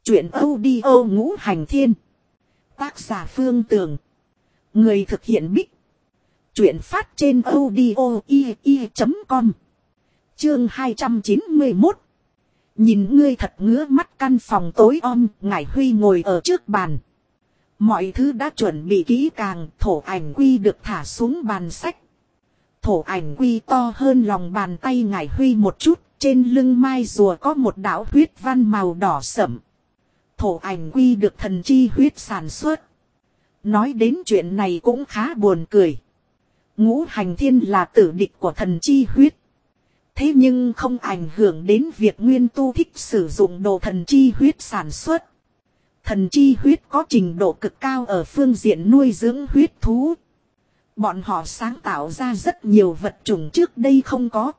Chuyện audio Ngũ Hành Thiên. Tác giả Phương Tường. Người thực hiện Bích. Chuyện phát trên audio.com. Chương 291. Nhìn ngươi thật ngứa mắt. Căn phòng tối om, Ngải Huy ngồi ở trước bàn. Mọi thứ đã chuẩn bị kỹ càng. Thổ ảnh quy được thả xuống bàn sách. Thổ ảnh quy to hơn lòng bàn tay Ngải Huy một chút. Trên lưng mai rùa có một đạo huyết văn màu đỏ sẫm. Thổ ảnh quy được thần chi huyết sản xuất. Nói đến chuyện này cũng khá buồn cười. Ngũ hành thiên là tử địch của thần chi huyết. Thế nhưng không ảnh hưởng đến việc nguyên tu thích sử dụng đồ thần chi huyết sản xuất. Thần chi huyết có trình độ cực cao ở phương diện nuôi dưỡng huyết thú. Bọn họ sáng tạo ra rất nhiều vật chủng trước đây không có.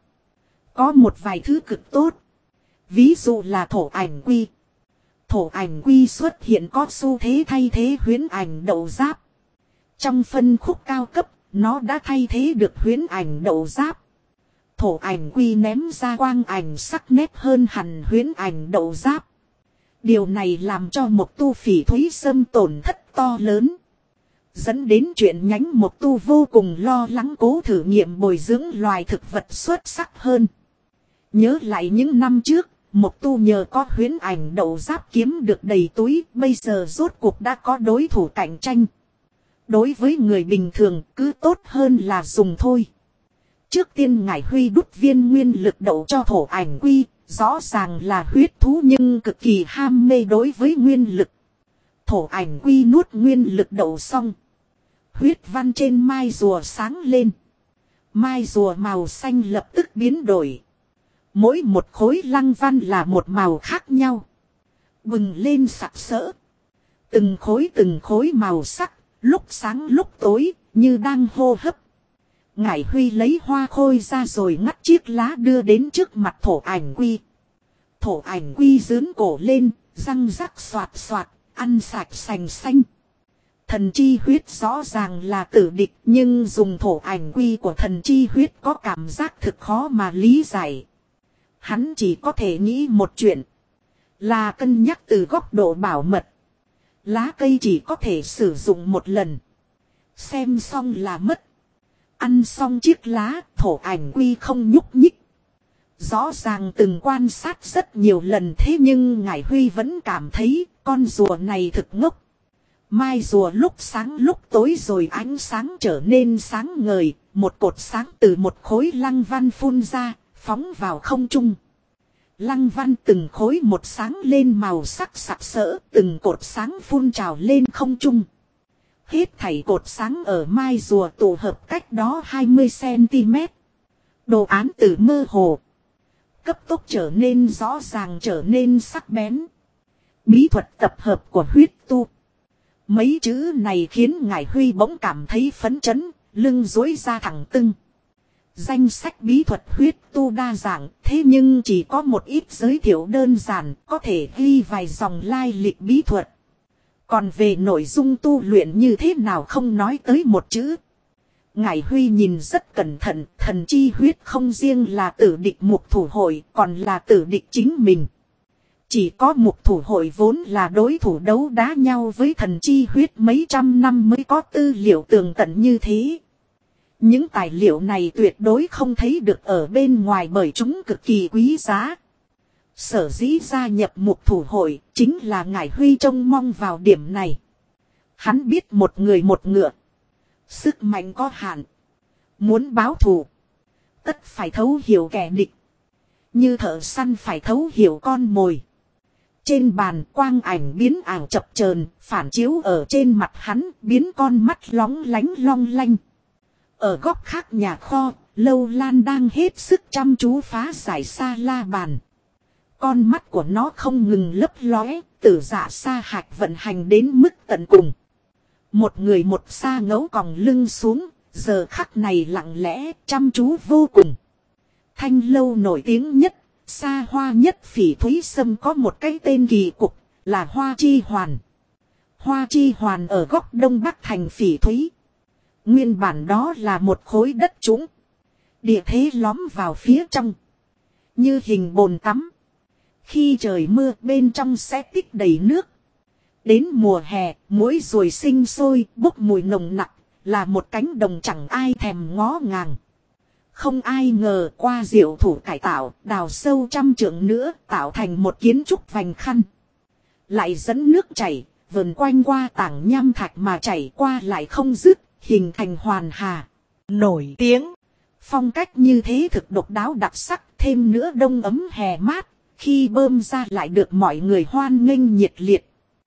Có một vài thứ cực tốt. Ví dụ là thổ ảnh quy. Thổ ảnh quy xuất hiện có xu thế thay thế huyễn ảnh đậu giáp. Trong phân khúc cao cấp, nó đã thay thế được huyễn ảnh đậu giáp. Thổ ảnh quy ném ra quang ảnh sắc nét hơn hẳn huyễn ảnh đậu giáp. Điều này làm cho một tu phỉ thúy sâm tổn thất to lớn. Dẫn đến chuyện nhánh một tu vô cùng lo lắng cố thử nghiệm bồi dưỡng loài thực vật xuất sắc hơn. Nhớ lại những năm trước, một tu nhờ có huyễn ảnh đậu giáp kiếm được đầy túi, bây giờ rốt cuộc đã có đối thủ cạnh tranh. Đối với người bình thường cứ tốt hơn là dùng thôi. Trước tiên Ngải Huy đút viên nguyên lực đậu cho thổ ảnh quy, rõ ràng là huyết thú nhưng cực kỳ ham mê đối với nguyên lực. Thổ ảnh quy nuốt nguyên lực đậu xong. Huyết văn trên mai rùa sáng lên. Mai rùa màu xanh lập tức biến đổi. Mỗi một khối lăng văn là một màu khác nhau. Bừng lên sặc sỡ. Từng khối màu sắc, lúc sáng lúc tối, như đang hô hấp. Ngải Huy lấy hoa khôi ra rồi ngắt chiếc lá đưa đến trước mặt thổ ảnh quy. Thổ ảnh quy dướn cổ lên, răng rắc xoạt xoạt, ăn sạch sành xanh. Thần chi huyết rõ ràng là tử địch, nhưng dùng thổ ảnh quy của thần chi huyết có cảm giác thực khó mà lý giải. Hắn chỉ có thể nghĩ một chuyện. Là cân nhắc từ góc độ bảo mật. Lá cây chỉ có thể sử dụng một lần. Xem xong là mất. Ăn xong chiếc lá, thổ ảnh quy không nhúc nhích. Rõ ràng từng quan sát rất nhiều lần thế nhưng Ngải Huy vẫn cảm thấy con rùa này thực ngốc. Mai rùa lúc sáng lúc tối rồi ánh sáng trở nên sáng ngời. Một cột sáng từ một khối lăng văn phun ra. Phóng vào không trung. Lăng văn từng khối một sáng lên màu sắc sặc sỡ. Từng cột sáng phun trào lên không trung. Hết thảy cột sáng ở mai rùa tụ hợp cách đó 20cm. Đồ án từ mơ hồ. Cấp tốc trở nên rõ ràng trở nên sắc bén. Bí thuật tập hợp của huyết tu. Mấy chữ này khiến Ngải Huy bỗng cảm thấy phấn chấn. Lưng duỗi ra thẳng tưng. Danh sách bí thuật huyết tu đa dạng, thế nhưng chỉ có một ít giới thiệu đơn giản, có thể ghi vài dòng lai lịch bí thuật. Còn về nội dung tu luyện như thế nào không nói tới một chữ. Ngải Huy nhìn rất cẩn thận, thần chi huyết không riêng là tử địch mục thủ hội, còn là tử địch chính mình. Chỉ có mục thủ hội vốn là đối thủ đấu đá nhau với thần chi huyết mấy trăm năm mới có tư liệu tường tận như thế. Những tài liệu này tuyệt đối không thấy được ở bên ngoài bởi chúng cực kỳ quý giá. Sở dĩ gia nhập mục thủ hội chính là Ngải Huy trông mong vào điểm này. Hắn biết một người một ngựa. Sức mạnh có hạn. Muốn báo thù. Tất phải thấu hiểu kẻ địch. Như thợ săn phải thấu hiểu con mồi. Trên bàn quang ảnh biến ảo chập chờn phản chiếu ở trên mặt hắn biến con mắt lóng lánh long lanh. Ở góc khác nhà kho, Lâu Lan đang hết sức chăm chú phá giải sa la bàn. Con mắt của nó không ngừng lấp lóe, tử dạ sa hạch vận hành đến mức tận cùng. Một người một sa ngấu còng lưng xuống, giờ khắc này lặng lẽ, chăm chú vô cùng. Thanh lâu nổi tiếng nhất, xa hoa nhất phỉ thúy sâm có một cái tên kỳ cục, là Hoa Chi Hoàn. Hoa Chi Hoàn ở góc đông bắc thành phỉ thúy. Nguyên bản đó là một khối đất trũng. Địa thế lõm vào phía trong. Như hình bồn tắm. Khi trời mưa bên trong sẽ tích đầy nước. Đến mùa hè, muỗi ruồi sinh sôi, bốc mùi nồng nặc, là một cánh đồng chẳng ai thèm ngó ngàng. Không ai ngờ qua diệu thủ cải tạo, đào sâu 100 trượng nữa, tạo thành một kiến trúc vành khăn. Lại dẫn nước chảy, vần quanh qua tảng nham thạch mà chảy qua lại không dứt, hình thành hoàn hà. Nổi tiếng. Phong cách như thế thực độc đáo đặc sắc, thêm nữa đông ấm hè mát, khi bơm ra lại được mọi người hoan nghênh nhiệt liệt.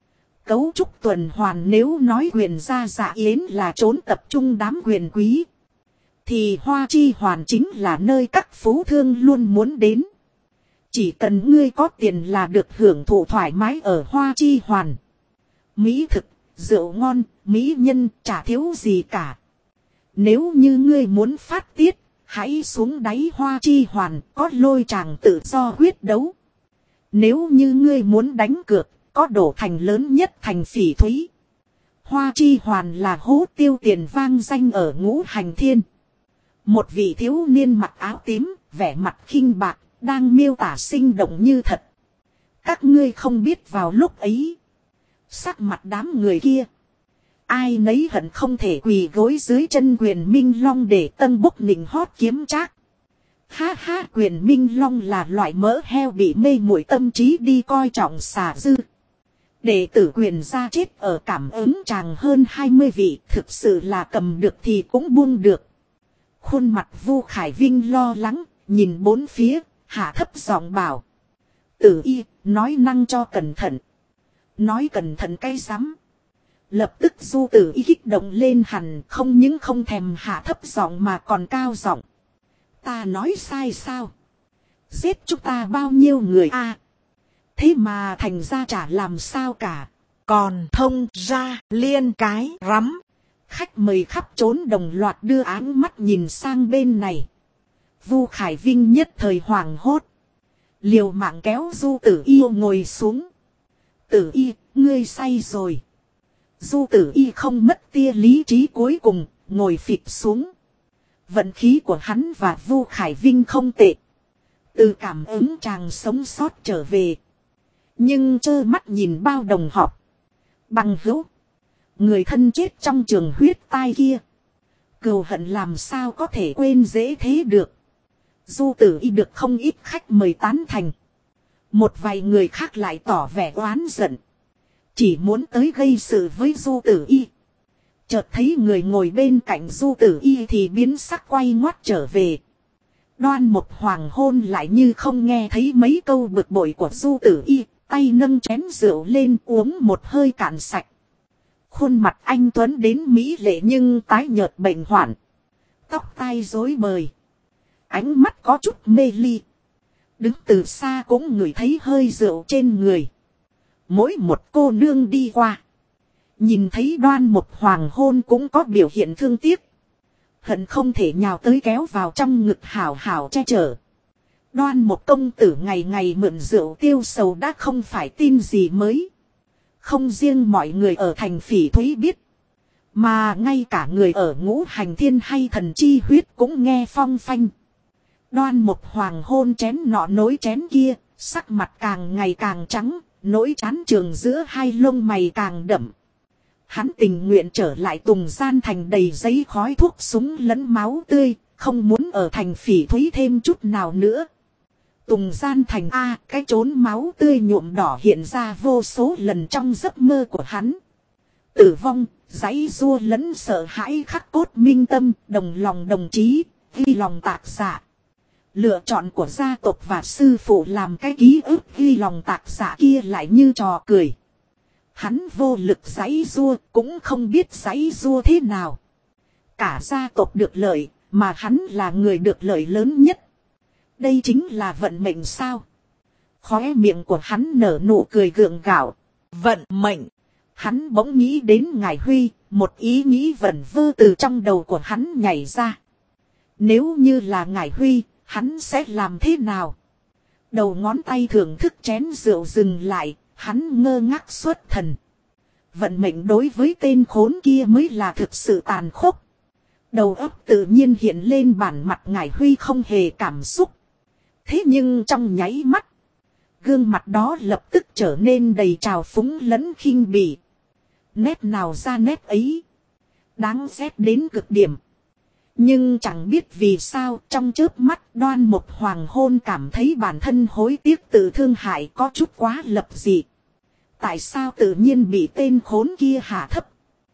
Cấu trúc tuần hoàn nếu nói Huyền gia Dạ Yến là trốn tập trung đám quyền quý, thì Hoa Chi Hoàn chính là nơi các phú thương luôn muốn đến. Chỉ cần ngươi có tiền là được hưởng thụ thoải mái ở Hoa Chi Hoàn. Mỹ thực, rượu ngon, mỹ nhân chả thiếu gì cả. Nếu như ngươi muốn phát tiết, hãy xuống đáy Hoa Chi Hoàn, có lôi tràng tự do quyết đấu. Nếu như ngươi muốn đánh cược, có đổ thành lớn nhất thành Phỉ Thúy. Hoa Chi Hoàn là hố tiêu tiền vang danh ở Ngũ Hành Thiên. Một vị thiếu niên mặc áo tím, vẻ mặt khinh bạc, đang miêu tả sinh động như thật. Các ngươi không biết vào lúc ấy, sắc mặt đám người kia, ai nấy hận không thể quỳ gối dưới chân Quyền Minh Long để tân bốc nịnh hót kiếm trác. Ha ha, Quyền Minh Long là loại mỡ heo bị mê muội tâm trí đi coi trọng xả dư. Đệ tử Quyền gia chết ở cảm ứng chàng hơn 20 vị, thực sự là cầm được thì cũng buông được. Khuôn mặt Vu Khải Vinh lo lắng, nhìn bốn phía, hạ thấp giọng bảo. Tử Y, nói năng cho cẩn thận. Nói cẩn thận cái rắm. Lập tức Du Tử Y kích động lên hẳn, không những không thèm hạ thấp giọng mà còn cao giọng. Ta nói sai sao? Giết chúng ta bao nhiêu người a? Thế mà thành ra chả làm sao cả. Còn thông ra liên cái rắm. Khách mời khắp trốn đồng loạt đưa áng mắt nhìn sang bên này. Vu Khải Vinh nhất thời hoảng hốt. Liều mạng kéo Du Tử Y ngồi xuống. Tử Y, ngươi say rồi. Du Tử Y không mất tia lý trí cuối cùng, ngồi phịch xuống. Vận khí của hắn và Vu Khải Vinh không tệ. Từ cảm ứng chàng sống sót trở về. Nhưng trơ mắt nhìn bao đồng họp. Bằng hữu. Người thân chết trong trường huyết tai kia. Cừu hận làm sao có thể quên dễ thế được. Du Tử Y được không ít khách mời tán thành. Một vài người khác lại tỏ vẻ oán giận. Chỉ muốn tới gây sự với Du Tử Y. Chợt thấy người ngồi bên cạnh Du Tử Y thì biến sắc quay ngoắt trở về. Đoan một hoàng hôn lại như không nghe thấy mấy câu bực bội của Du Tử Y. Tay nâng chén rượu lên uống một hơi cạn sạch. Khuôn mặt anh Tuấn đến mỹ lệ nhưng tái nhợt bệnh hoạn. Tóc tai rối bời. Ánh mắt có chút mê ly. Đứng từ xa cũng ngửi thấy hơi rượu trên người. Mỗi một cô nương đi qua. Nhìn thấy Đoan một hoàng hôn cũng có biểu hiện thương tiếc. Hận không thể nhào tới kéo vào trong ngực hảo hảo che chở. Đoan một công tử ngày ngày mượn rượu tiêu sầu đã không phải tin gì mới. Không riêng mọi người ở thành Phỉ Thúy biết. Mà ngay cả người ở Ngũ Hành Thiên hay Thần Chi Huyết cũng nghe phong phanh. Đoan một hoàng hôn chén nọ nối chén kia, sắc mặt càng ngày càng trắng, nỗi chán trường giữa hai lông mày càng đậm. Hắn tình nguyện trở lại Tùng Gian Thành đầy giấy khói thuốc súng lẫn máu tươi, không muốn ở thành Phỉ Thúy thêm chút nào nữa. Tùng Gian Thành a, cái chốn máu tươi nhuộm đỏ hiện ra vô số lần trong giấc mơ của hắn. Tử vong, giãy giụa lẫn sợ hãi khắc cốt minh tâm, đồng lòng đồng chí, ghi lòng tạc giả. Lựa chọn của gia tộc và sư phụ làm cái ký ức ghi lòng tạc giả kia lại như trò cười. Hắn vô lực giãy giụa, cũng không biết giãy giụa thế nào. Cả gia tộc được lợi, mà hắn là người được lợi lớn nhất. Đây chính là vận mệnh sao? Khóe miệng của hắn nở nụ cười gượng gạo. Vận mệnh. Hắn bỗng nghĩ đến Ngải Huy, một ý nghĩ vẩn vơ từ trong đầu của hắn nhảy ra. Nếu như là Ngải Huy, hắn sẽ làm thế nào? Đầu ngón tay thưởng thức chén rượu dừng lại, hắn ngơ ngác xuất thần. Vận mệnh đối với tên khốn kia mới là thực sự tàn khốc. Đầu óc tự nhiên hiện lên bản mặt Ngải Huy không hề cảm xúc. Thế nhưng trong nháy mắt, Gương mặt đó lập tức trở nên đầy trào phúng lẫn khinh bỉ. Nét nào ra nét ấy. Đáng ghét đến cực điểm. Nhưng chẳng biết vì sao trong chớp mắt Đoan Mục Hoàng Hôn cảm thấy bản thân hối tiếc tự thương hại có chút quá lập dị. Tại sao tự nhiên bị tên khốn kia hạ thấp?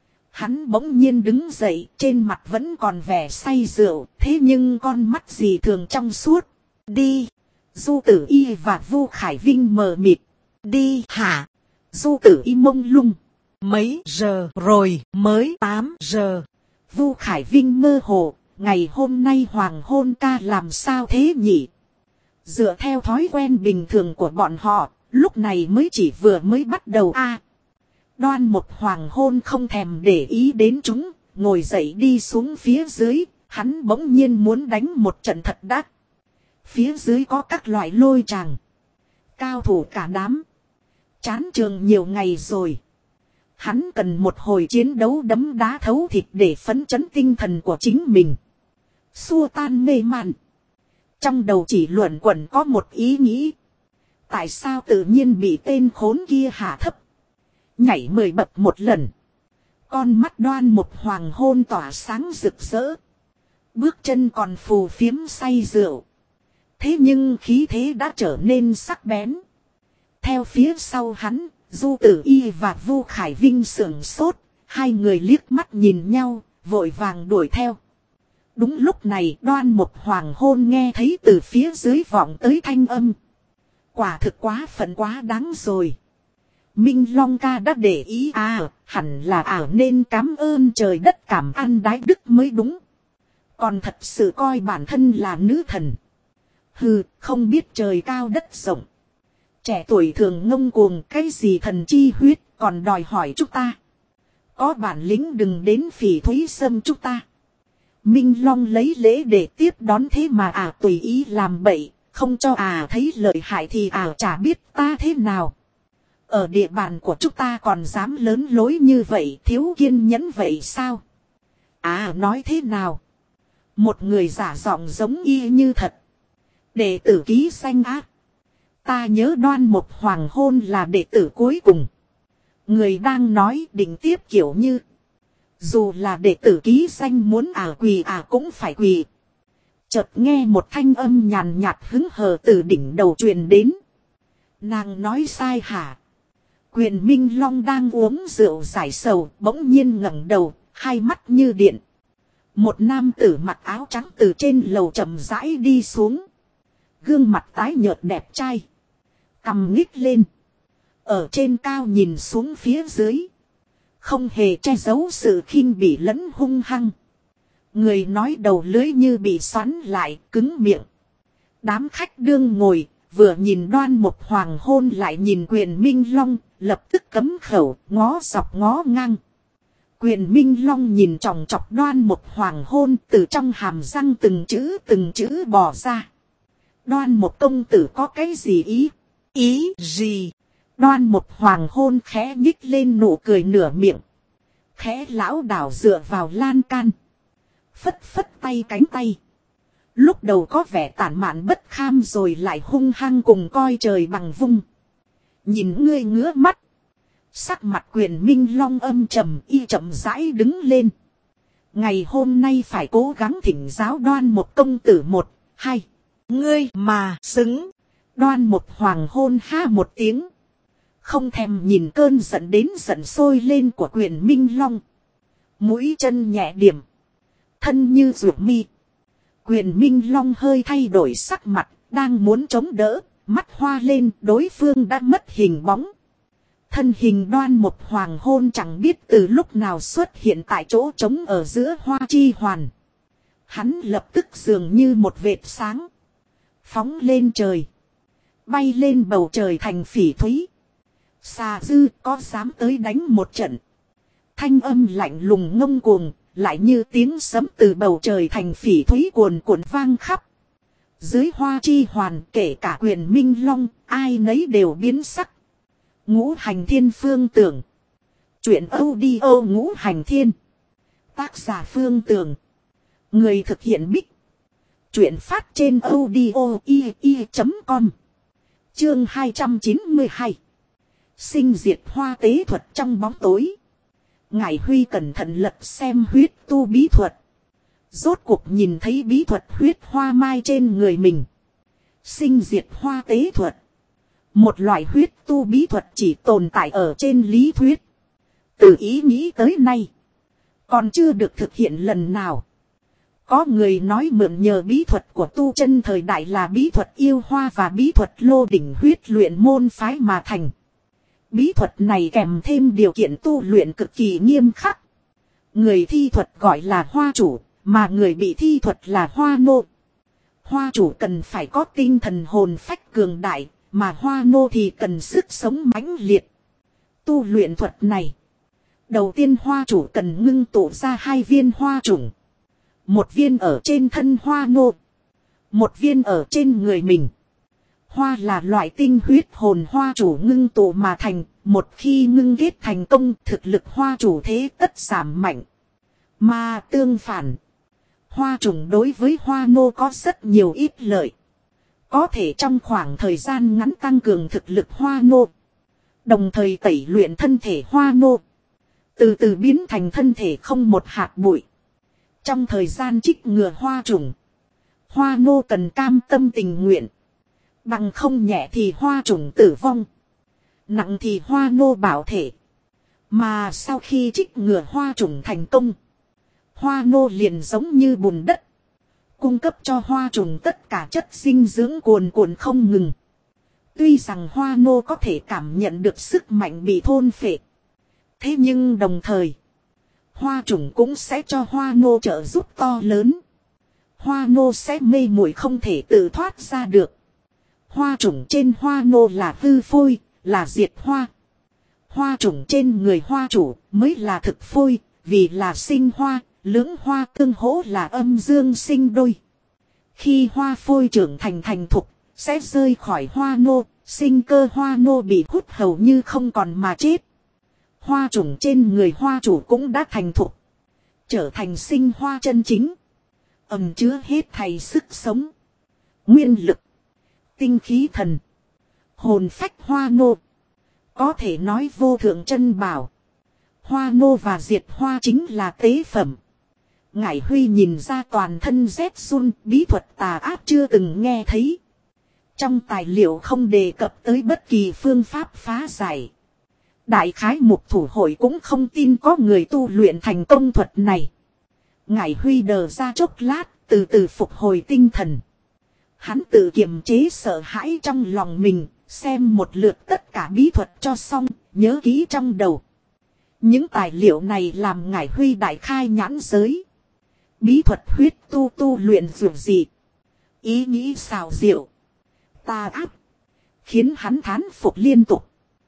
Hắn bỗng nhiên đứng dậy, trên mặt vẫn còn vẻ say rượu, thế nhưng con mắt gì thường trong suốt. Đi. Du Tử Y và Vu Khải Vinh mờ mịt. Đi hả? Du Tử Y mông lung. Mấy giờ rồi? Mới 8 giờ. Vu Khải Vinh mơ hồ, ngày hôm nay hoàng hôn ca làm sao thế nhỉ? Dựa theo thói quen bình thường của bọn họ, lúc này mới chỉ vừa mới bắt đầu Đoan Mục Hoàng Hôn không thèm để ý đến chúng, ngồi dậy đi xuống phía dưới, hắn bỗng nhiên muốn đánh một trận thật đắt. Phía dưới có các loại lôi tràng. Cao thủ cả đám. Chán trường nhiều ngày rồi. Hắn cần một hồi chiến đấu đấm đá thấu thịt để phấn chấn tinh thần của chính mình. Xua tan mê man. Trong đầu chỉ luẩn quẩn có một ý nghĩ. Tại sao tự nhiên bị tên khốn kia hạ thấp? Nhảy 10 bậc một lần. Con mắt Đoan Mục Hoàng Hôn tỏa sáng rực rỡ. Bước chân còn phù phiếm say rượu. Thế nhưng khí thế đã trở nên sắc bén. Theo phía sau hắn, Du Tử Y và Vu Khải Vinh sửng sốt. Hai người liếc mắt nhìn nhau, vội vàng đuổi theo. Đúng lúc này Đoan Mục Hoàng Hôn nghe thấy từ phía dưới vọng tới thanh âm. Quả thực quá phận quá đáng rồi. Minh Long ca đã để ý hẳn là nên cảm ơn trời đất cảm ăn đái đức mới đúng. Còn thật sự coi bản thân là nữ thần. Hừ, không biết trời cao đất rộng. Trẻ tuổi thường ngông cuồng cái gì thần chi huyết còn đòi hỏi chúng ta. Có bản lĩnh đừng đến phỉ thúy xâm chúng ta. Minh Long lấy lễ để tiếp đón thế mà tùy ý làm bậy. Không cho thấy lợi hại thì chả biết ta thế nào. Ở địa bàn của chúng ta còn dám lớn lối như vậy, thiếu kiên nhẫn vậy sao? Nói thế nào? Một người giả giọng giống y như thật. Đệ tử ký danh Ta nhớ Đoan Mục Hoàng Hôn là đệ tử cuối cùng. Người đang nói định tiếp kiểu như. Dù là đệ tử ký danh muốn quỳ cũng phải quỳ. Chợt nghe một thanh âm nhàn nhạt hứng hờ từ đỉnh đầu truyền đến. Nàng nói sai hả? Quyền Minh Long đang uống rượu giải sầu, bỗng nhiên ngẩng đầu, hai mắt như điện. Một nam tử mặc áo trắng từ trên lầu chậm rãi đi xuống. Gương mặt tái nhợt đẹp trai. Cằm nhích lên. Ở trên cao nhìn xuống phía dưới. Không hề che giấu sự khinh bỉ lẫn hung hăng. Người nói đầu lưỡi như bị xoắn lại, cứng miệng. Đám khách đương ngồi, vừa nhìn Đoan Mục Hoàng Hôn lại nhìn Quyền Minh Long, lập tức cấm khẩu, ngó dọc ngó ngang. Quyền Minh Long nhìn chòng chọc Đoan Mục Hoàng Hôn từ trong hàm răng từng chữ bò ra. Đoan Mục công tử có cái gì ý? Ý gì? Đoan Mục Hoàng Hôn khẽ nhích lên nụ cười nửa miệng. Khẽ lão đảo dựa vào lan can. Phất phất tay cánh tay. Lúc đầu có vẻ tản mạn bất kham rồi lại hung hăng cùng coi trời bằng vung. Nhìn ngươi ngứa mắt. Sắc mặt Quyền Minh Long âm trầm y chậm rãi đứng lên. Ngày hôm nay phải cố gắng thỉnh giáo Đoan Mục công tử 1, 2. Ngươi mà xứng. Đoan Mục Hoàng Hôn ha một tiếng. Không thèm nhìn cơn giận đến giận sôi lên của Quyền Minh Long. Mũi chân nhẹ điểm. Thân như ruột mi. Quyền Minh Long hơi thay đổi sắc mặt, đang muốn chống đỡ, mắt hoa lên, đối phương đã mất hình bóng. Thân hình Đoan Mục Hoàng Hôn chẳng biết từ lúc nào xuất hiện tại chỗ trống ở giữa hoa chi hoàn. Hắn lập tức dường như một vệt sáng. Phóng lên trời. Bay lên bầu trời thành phỉ thúy. Xà dư có dám tới đánh một trận. Thanh âm lạnh lùng ngông cuồng. Lại như tiếng sấm từ bầu trời thành phỉ thúy cuồn cuộn vang khắp. Dưới hoa chi hoàn kể cả Quyền Minh Long, ai nấy đều biến sắc. Ngũ Hành Thiên Phương Tưởng. Chuyện audio Ngũ Hành Thiên. Tác giả Phương Tưởng. Người thực hiện Bích. Chuyện phát trên audio.com. Chương 292. Sinh diệt hoa tế thuật trong bóng tối. Ngải Huy cẩn thận lật xem huyết tu bí thuật. Rốt cuộc nhìn thấy bí thuật huyết hoa mai trên người mình. Sinh diệt hoa tế thuật. Một loại huyết tu bí thuật chỉ tồn tại ở trên lý thuyết. Từ ý nghĩ tới nay. Còn chưa được thực hiện lần nào. Có người nói mượn nhờ bí thuật của tu chân thời đại là bí thuật yêu hoa và bí thuật lô đỉnh huyết luyện môn phái mà thành. Bí thuật này kèm thêm điều kiện tu luyện cực kỳ nghiêm khắc. Người thi thuật gọi là hoa chủ, mà người bị thi thuật là hoa nô. Hoa chủ cần phải có tinh thần hồn phách cường đại, mà hoa nô thì cần sức sống mãnh liệt. Tu luyện thuật này. Đầu tiên hoa chủ cần ngưng tụ ra 2 viên hoa chủng. 1 viên ở trên thân hoa nô. 1 viên ở trên người mình. Hoa là loại tinh huyết hồn hoa chủ ngưng tụ mà thành. Một khi ngưng kết thành công, thực lực hoa chủ thế tất giảm mạnh. Mà tương phản. Hoa trùng đối với hoa nô có rất nhiều ít lợi. Có thể trong khoảng thời gian ngắn tăng cường thực lực hoa nô. Đồng thời tẩy luyện thân thể hoa nô. Từ từ biến thành thân thể không một hạt bụi. Trong thời gian trích ngừa hoa trùng. Hoa nô cần cam tâm tình nguyện. Bằng không nhẹ thì hoa trùng tử vong. Nặng thì hoa nô bảo thể. Mà sau khi trích ngừa hoa trùng thành công. Hoa nô liền giống như bùn đất. Cung cấp cho hoa trùng tất cả chất dinh dưỡng cuồn cuộn không ngừng. Tuy rằng hoa nô có thể cảm nhận được sức mạnh bị thôn phệ. Thế nhưng đồng thời. Hoa trùng cũng sẽ cho hoa nô trợ giúp to lớn. Hoa nô sẽ mê muội không thể tự thoát ra được. Hoa trùng trên hoa nô là hư phôi, là diệt hoa. Hoa trùng trên người hoa chủ mới là thực phôi, vì là sinh hoa, lưỡng hoa tương hỗ là âm dương sinh đôi. Khi hoa phôi trưởng thành thục, sẽ rơi khỏi hoa nô, sinh cơ hoa nô bị hút hầu như không còn mà chết. Hoa trùng trên người hoa chủ cũng đã thành thục, trở thành sinh hoa chân chính. Ẩn chứa hết thảy sức sống, nguyên lực, tinh khí thần, hồn phách hoa nô. Có thể nói vô thượng chân bảo. Hoa nô và diệt hoa chính là tế phẩm. Ngải Huy nhìn ra toàn thân rét run, bí thuật tà ác chưa từng nghe thấy. Trong tài liệu không đề cập tới bất kỳ phương pháp phá giải. Đại khái mục thủ hội cũng không tin có người tu luyện thành công thuật này. Ngải Huy đờ ra chốc lát, từ từ phục hồi tinh thần. Hắn tự kiềm chế sợ hãi trong lòng mình, xem một lượt tất cả bí thuật cho xong, nhớ kỹ trong đầu. Những tài liệu này làm Ngải Huy đại khai nhãn giới. Bí thuật huyết tu luyện dường dị. Ý nghĩ xào diệu. Tà ác. Khiến hắn thán phục liên tục.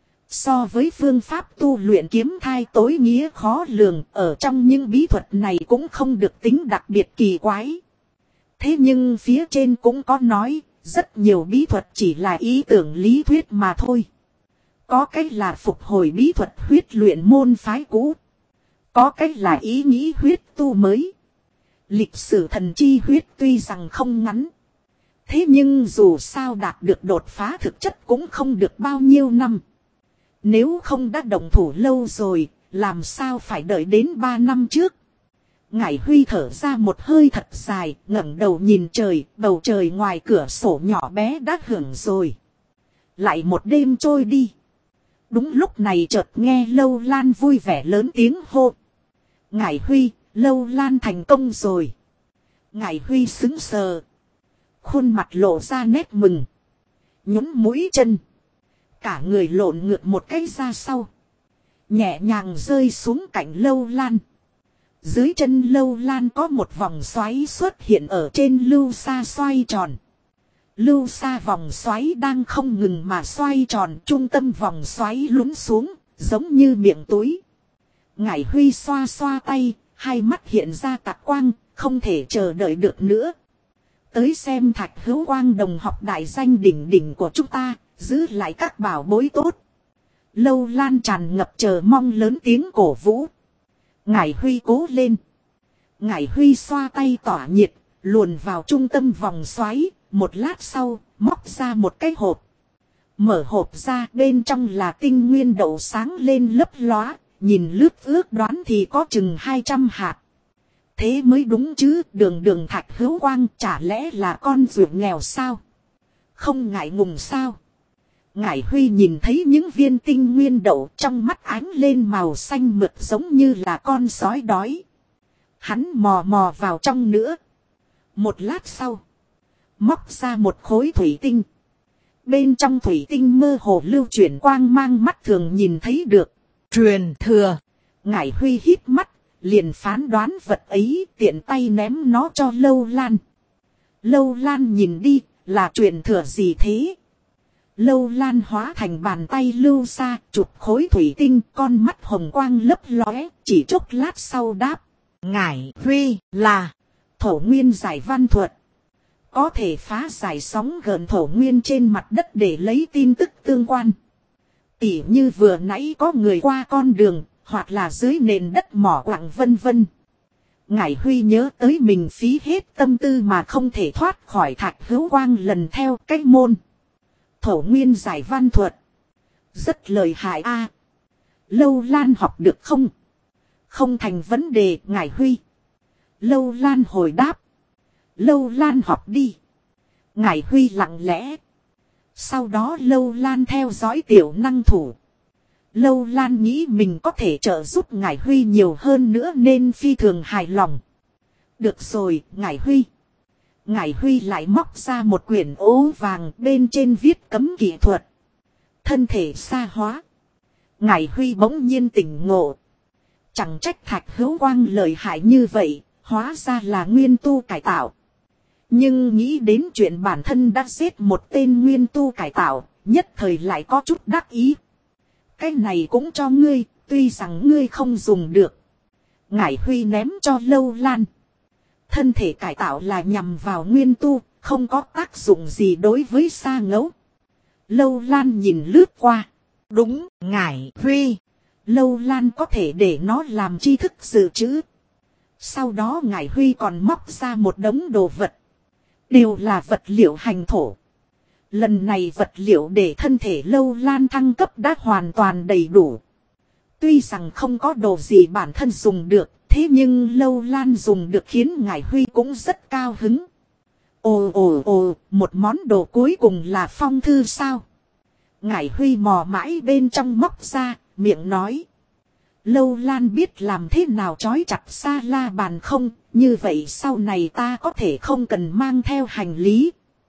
So với phương pháp tu luyện kiếm thai tối nghĩa khó lường, ở trong những bí thuật này cũng không được tính đặc biệt kỳ quái. Thế nhưng phía trên cũng có nói, rất nhiều bí thuật chỉ là ý tưởng lý thuyết mà thôi. Có cách là phục hồi bí thuật huyết luyện môn phái cũ. Có cách là ý nghĩ huyết tu mới. Lịch sử thần chi huyết tuy rằng không ngắn. Thế nhưng dù sao đạt được đột phá thực chất cũng không được bao nhiêu năm. Nếu không đã động thủ lâu rồi, làm sao phải đợi đến 3 năm trước. Ngải Huy thở ra một hơi thật dài, ngẩng đầu nhìn trời, bầu trời ngoài cửa sổ nhỏ bé đã hưởng rồi. Lại một đêm trôi đi. Đúng lúc này chợt nghe Lâu Lan vui vẻ lớn tiếng hô. Ngải Huy, Lâu Lan thành công rồi. Ngải Huy sững sờ. Khuôn mặt lộ ra nét mừng. Nhún mũi chân. Cả người lộn ngược một cái ra sau. Nhẹ nhàng rơi xuống cạnh Lâu Lan. Dưới chân Lâu Lan có một vòng xoáy xuất hiện ở trên lưu sa xoay tròn. Lưu sa vòng xoáy đang không ngừng mà xoay tròn, trung tâm vòng xoáy lún xuống, giống như miệng túi. Ngải Huy xoa xoa tay, hai mắt hiện ra tạc quang, không thể chờ đợi được nữa. Tới xem Thạch Hữu Quang đồng học đại danh đỉnh đỉnh của chúng ta, giữ lại các bảo bối tốt. Lâu Lan tràn ngập chờ mong lớn tiếng cổ vũ. Ngải Huy cố lên. Ngải Huy xoa tay tỏa nhiệt, luồn vào trung tâm vòng xoáy, một lát sau, móc ra một cái hộp. Mở hộp ra, bên trong là tinh nguyên đậu sáng lên lấp lóa, nhìn lướt ước đoán thì có chừng 200 hạt. Thế mới đúng chứ, đường Thạch Hữu Quang chả lẽ là con ruột nghèo sao? Không ngại ngùng sao? Ngải Huy nhìn thấy những viên tinh nguyên đậu trong mắt ánh lên màu xanh mượt giống như là con sói đói. Hắn mò mò vào trong nữa. Một lát sau, móc ra một khối thủy tinh. Bên trong thủy tinh mơ hồ lưu chuyển quang mang mắt thường nhìn thấy được. Truyền thừa. Ngải Huy híp mắt, liền phán đoán vật ấy, tiện tay ném nó cho Lâu Lan. Lâu Lan nhìn đi, là truyền thừa gì thế? Lâu Lan hóa thành bàn tay lưu xa, chụp khối thủy tinh, con mắt hồng quang lấp lóe, chỉ chốc lát sau đáp. Ngải Huy là thổ nguyên giải văn thuật. Có thể phá giải sóng gợn thổ nguyên trên mặt đất để lấy tin tức tương quan. Tỉ như vừa nãy có người qua con đường, hoặc là dưới nền đất mỏ quặng vân vân. Ngải Huy nhớ tới mình phí hết tâm tư mà không thể thoát khỏi Thạch Hữu Quang lần theo cách môn. Thổ nguyên giải văn thuật. Rất lợi hại a. Lâu Lan học được không? Không thành vấn đề, Ngải Huy. Lâu Lan hồi đáp. Lâu Lan học đi. Ngải Huy lặng lẽ. Sau đó Lâu Lan theo dõi tiểu năng thủ. Lâu Lan nghĩ mình có thể trợ giúp Ngải Huy nhiều hơn nữa nên phi thường hài lòng. Được rồi, Ngải Huy. Ngải Huy lại móc ra một quyển ố vàng bên trên viết cấm kỹ thuật. Thân thể xa hóa. Ngải Huy bỗng nhiên tỉnh ngộ. Chẳng trách Thạch Hữu Quang lợi hại như vậy, hóa ra là nguyên tu cải tạo. Nhưng nghĩ đến chuyện bản thân đã giết một tên nguyên tu cải tạo, nhất thời lại có chút đắc ý. Cái này cũng cho ngươi, tuy rằng ngươi không dùng được. Ngải Huy ném cho Lâu Lan. Thân thể cải tạo là nhằm vào nguyên tu, không có tác dụng gì đối với Sa Ngẫu. Lâu Lan nhìn lướt qua. Đúng, Ngải Huy. Lâu Lan có thể để nó làm tri thức dự trữ. Sau đó Ngải Huy còn móc ra một đống đồ vật. Đều là vật liệu hành thổ. Lần này vật liệu để thân thể Lâu Lan thăng cấp đã hoàn toàn đầy đủ. Tuy rằng không có đồ gì bản thân dùng được, thế nhưng Lâu Lan dùng được khiến Ngải Huy cũng rất cao hứng. Ồ, một món đồ cuối cùng là phong thư sao? Ngải Huy mò mãi bên trong móc ra, miệng nói. Lâu Lan biết làm thế nào trói chặt sa la bàn không, như vậy sau này ta có thể không cần mang theo hành lý.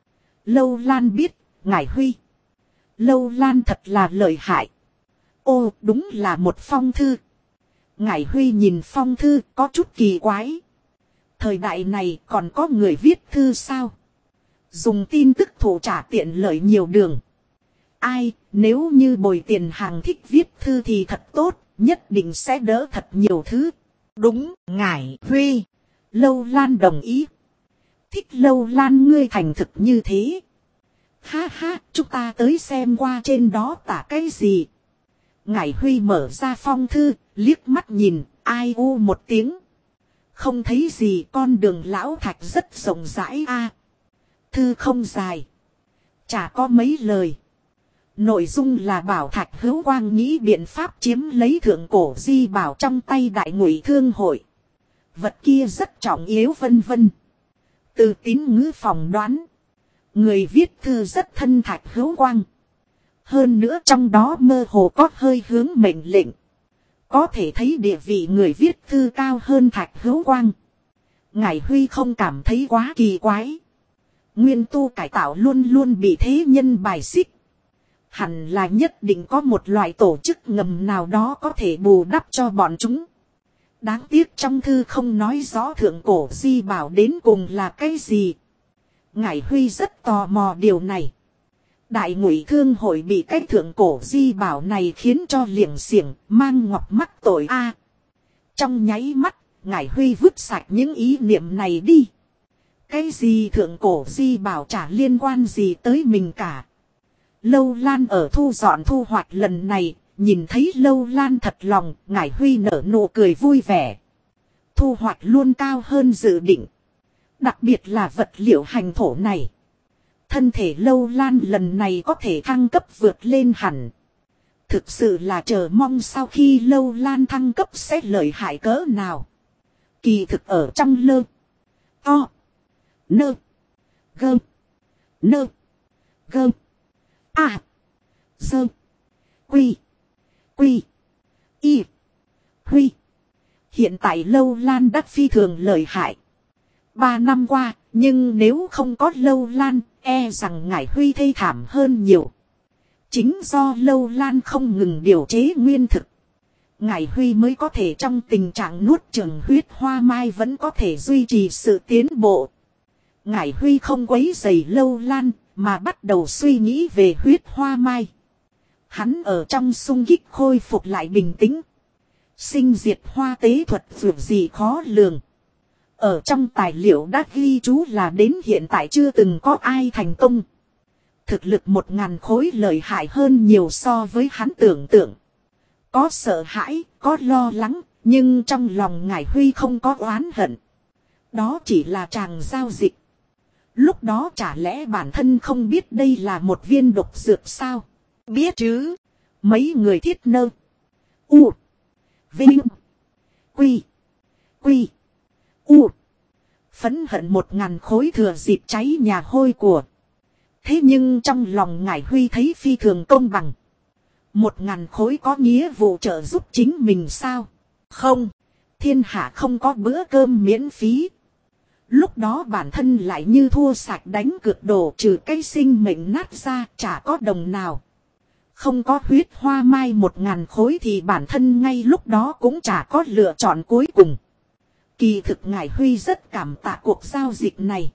Lâu Lan biết, Ngải Huy. Lâu Lan thật là lợi hại. Ô, đúng là một phong thư. Ngải Huy nhìn phong thư có chút kỳ quái. Thời đại này còn có người viết thư sao? Dùng tin tức thủ trả tiện lợi nhiều đường. Ai, nếu như bồi tiền hàng thích viết thư thì thật tốt, nhất định sẽ đỡ thật nhiều thứ. Đúng, Ngải Huy. Lâu Lan đồng ý. Thích Lâu Lan ngươi thành thực như thế. Ha ha, chúng ta tới xem qua trên đó tả cái gì. Ngải Huy mở ra phong thư, liếc mắt nhìn, ai u một tiếng. Không thấy gì, con đường lão Thạch rất rộng rãi a. Thư không dài. Chả có mấy lời. Nội dung là bảo Thạch Hữu Quang nghĩ biện pháp chiếm lấy thượng cổ di bảo trong tay Đại Ngụy Thương hội. Vật kia rất trọng yếu vân vân. Từ tín ngữ phỏng đoán. Người viết thư rất thân Thạch Hữu Quang. Hơn nữa trong đó mơ hồ có hơi hướng mệnh lệnh. Có thể thấy địa vị người viết thư cao hơn Thạch Hữu Quang. Ngải Huy không cảm thấy quá kỳ quái. Nguyên tu cải tạo luôn luôn bị thế nhân bài xích. Hẳn là nhất định có một loại tổ chức ngầm nào đó có thể bù đắp cho bọn chúng. Đáng tiếc trong thư không nói rõ thượng cổ di bảo đến cùng là cái gì. Ngải Huy rất tò mò điều này. Đại Ngụy Thương hội bị cái thượng cổ di bảo này khiến cho liệng xiềng, mang ngọc mắc tội a. Trong nháy mắt, Ngải Huy vứt sạch những ý niệm này đi. Cái gì thượng cổ di bảo chả liên quan gì tới mình cả. Lâu Lan ở thu dọn thu hoạch lần này, nhìn thấy Lâu Lan thật lòng, Ngải Huy nở nụ cười vui vẻ. Thu hoạch luôn cao hơn dự định. Đặc biệt là vật liệu hành thổ này. thân thể Lâu Lan lần này có thể thăng cấp vượt lên hẳn. Thực sự là chờ mong sau khi Lâu Lan thăng cấp sẽ lợi hại cỡ nào. Kỳ thực ở trong lơ. To. Nơ. Gơ. Nơ. Gơ. À. Dơ. Quy. Quy. Y. Huy. Hiện tại Lâu Lan đã phi thường lợi hại. 3 năm qua, nhưng nếu không có Lâu Lan, e rằng Ngải Huy thê thảm hơn nhiều. Chính do Lâu Lan không ngừng điều chế nguyên thực, Ngải Huy mới có thể trong tình trạng nuốt chửng huyết hoa mai vẫn có thể duy trì sự tiến bộ. Ngải Huy không quấy rầy Lâu Lan, mà bắt đầu suy nghĩ về huyết hoa mai. Hắn ở trong xung kích khôi phục lại bình tĩnh. Sinh diệt hoa tế thuật vượt gì khó lường. Ở trong tài liệu đã ghi chú là đến hiện tại chưa từng có ai thành công. Thực lực 1000 khối lợi hại hơn nhiều so với hắn tưởng tượng. Có sợ hãi, có lo lắng, nhưng trong lòng Ngải Huy không có oán hận. Đó chỉ là tràng giao dịch. Lúc đó chả lẽ bản thân không biết đây là một viên độc dược sao? Biết chứ. Mấy người thiết nơ. U. Vinh. Quy. Quy. U. Phẫn hận 1000 khối thừa dịp cháy nhà hôi của. Thế nhưng trong lòng Ngải Huy thấy phi thường công bằng. 1000 khối có nghĩa vụ trợ giúp chính mình sao? Không. Thiên hạ không có bữa cơm miễn phí. Lúc đó bản thân lại như thua sạch đánh cược đổ, trừ cái sinh mệnh nát ra chả có đồng nào. Không có huyết hoa mai 1000 khối thì bản thân ngay lúc đó cũng chả có lựa chọn cuối cùng. Kỳ thực Ngải Huy rất cảm tạ cuộc giao dịch này.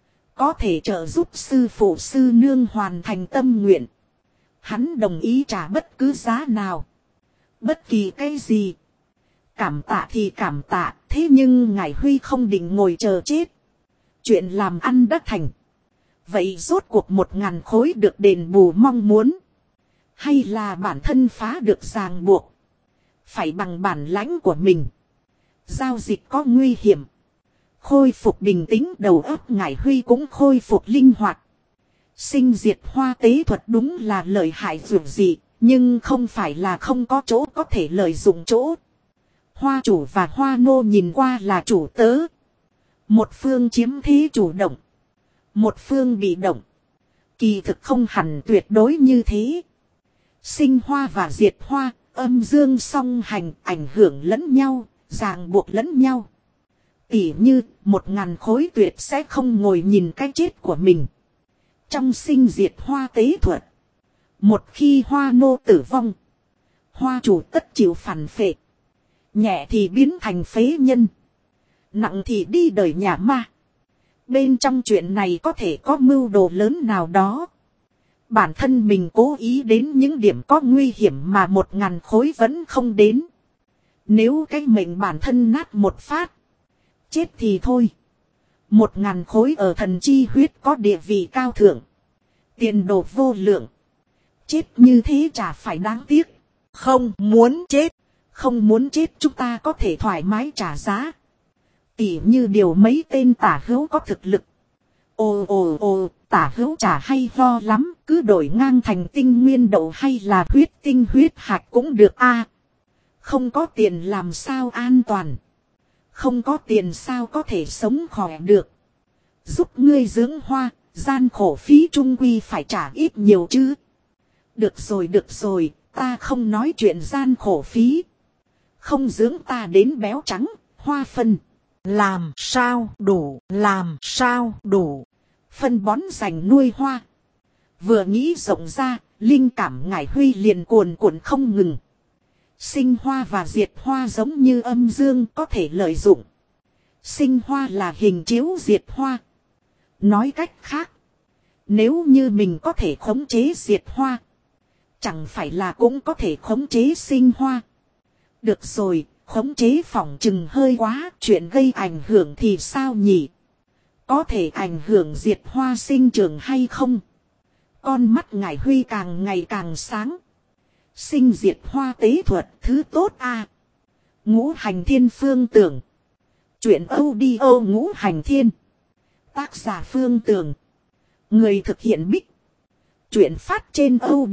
Có thể trợ giúp sư phụ sư nương hoàn thành tâm nguyện. Hắn đồng ý trả bất cứ giá nào. Bất kỳ cái gì. Cảm tạ thì cảm tạ, thế nhưng Ngải Huy không định ngồi chờ chết. Chuyện làm ăn đã thành. Vậy rốt cuộc 1000 khối được đền bù mong muốn. Hay là bản thân phá được ràng buộc. Phải bằng bản lãnh của mình. Giao dịch có nguy hiểm. Khôi phục bình tĩnh đầu óc Ngải Huy cũng khôi phục linh hoạt. Sinh diệt hoa tế thuật đúng là lợi hại dường gì. Nhưng không phải là không có chỗ có thể lợi dụng chỗ. Hoa chủ và hoa nô nhìn qua là chủ tớ. Một phương chiếm thế chủ động. Một phương bị động. Kỳ thực không hẳn tuyệt đối như thế. Sinh hoa và diệt hoa, âm dương song hành, ảnh hưởng lẫn nhau, ràng buộc lẫn nhau. Tỉ như 1000 khối tuyệt sẽ không ngồi nhìn cái chết của mình. Trong sinh diệt hoa tế thuật, một khi hoa nô tử vong, hoa chủ tất chịu phản phệ. Nhẹ thì biến thành phế nhân, nặng thì đi đời nhà ma. Bên trong chuyện này có thể có mưu đồ lớn nào đó. Bản thân mình cố ý đến những điểm có nguy hiểm mà 1000 khối vẫn không đến. Nếu cái mệnh bản thân nát một phát, chết thì thôi. 1000 khối ở thần chi huyết có địa vị cao thượng. Tiền đồ vô lượng. Chết như thế chả phải đáng tiếc. Không muốn chết. Không muốn chết chúng ta có thể thoải mái trả giá. Tỉ như điều mấy tên tả hữu có thực lực. Ồ, tả hữu chả hay lo lắm. Cứ đổi ngang thành tinh nguyên đậu hay là huyết tinh huyết hạch cũng được a. Không có tiền làm sao an toàn. Không có tiền sao có thể sống khỏe được. Giúp ngươi dưỡng hoa, gian khổ phí trung quy phải trả ít nhiều chứ. Được rồi, ta không nói chuyện gian khổ phí. Không dưỡng ta đến béo trắng, hoa phân. Làm sao đủ. Phân bón dành nuôi hoa. Vừa nghĩ rộng ra, linh cảm Ngải Huy liền cuồn cuộn không ngừng. Sinh hoa và diệt hoa giống như âm dương có thể lợi dụng. Sinh hoa là hình chiếu diệt hoa. Nói cách khác, nếu như mình có thể khống chế diệt hoa, chẳng phải là cũng có thể khống chế sinh hoa. Được rồi, khống chế phỏng chừng hơi quá, chuyện gây ảnh hưởng thì sao nhỉ? Có thể ảnh hưởng diệt hoa sinh trưởng hay không? Con mắt Ngải Huy càng ngày càng sáng. Sinh diệt hoa tế thuật thứ tốt a. Ngũ hành thiên phương tưởng. Chuyện audio ngũ hành thiên. Tác giả Phương Tưởng. Người thực hiện Bích. Chuyện phát trên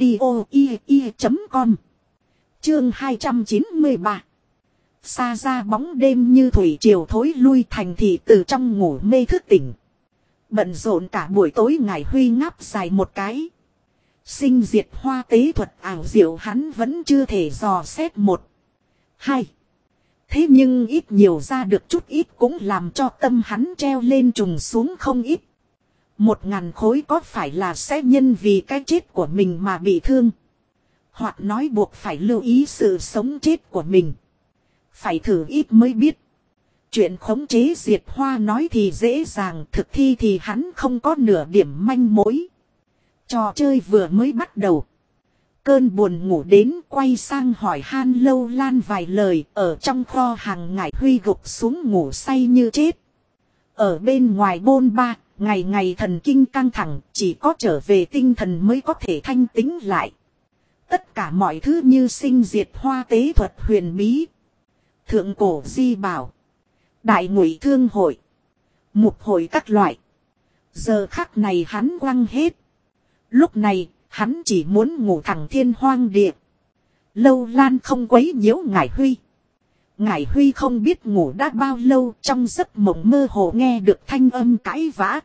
audio.com. Chương 293. Xa ra bóng đêm như thủy triều thối lui, thành thị từ trong ngủ mê thức tỉnh. Bận rộn cả buổi tối, Ngải Huy ngáp dài một cái. Sinh diệt hoa tế thuật ảo diệu hắn vẫn chưa thể dò xét một, hai. Thế nhưng ít nhiều ra được chút ít cũng làm cho tâm hắn treo lên trùng xuống không ít. 1.000 khối có phải là sẽ nhân vì cái chết của mình mà bị thương? Hoặc nói buộc phải lưu ý sự sống chết của mình. Phải thử ít mới biết. Chuyện khống chế diệt hoa nói thì dễ dàng, thực thi thì hắn không có nửa điểm manh mối. Trò chơi vừa mới bắt đầu. Cơn buồn ngủ đến, quay sang hỏi han Lâu Lan vài lời. Ở trong kho hàng, Ngải Huy gục xuống ngủ say như chết. Ở bên ngoài bôn ba, ngày ngày thần kinh căng thẳng, chỉ có trở về tinh thần mới có thể thanh tĩnh lại. Tất cả mọi thứ như sinh diệt hoa tế thuật huyền bí, thượng cổ di bảo, đại ngụy thương hội, mục hội các loại. Giờ khắc này hắn quăng hết. Lúc này, hắn chỉ muốn ngủ thẳng thiên hoang địa. Lâu Lan không quấy nhiễu Ngải Huy. Ngải Huy không biết ngủ đã bao lâu, trong giấc mộng mơ hồ nghe được thanh âm cãi vã.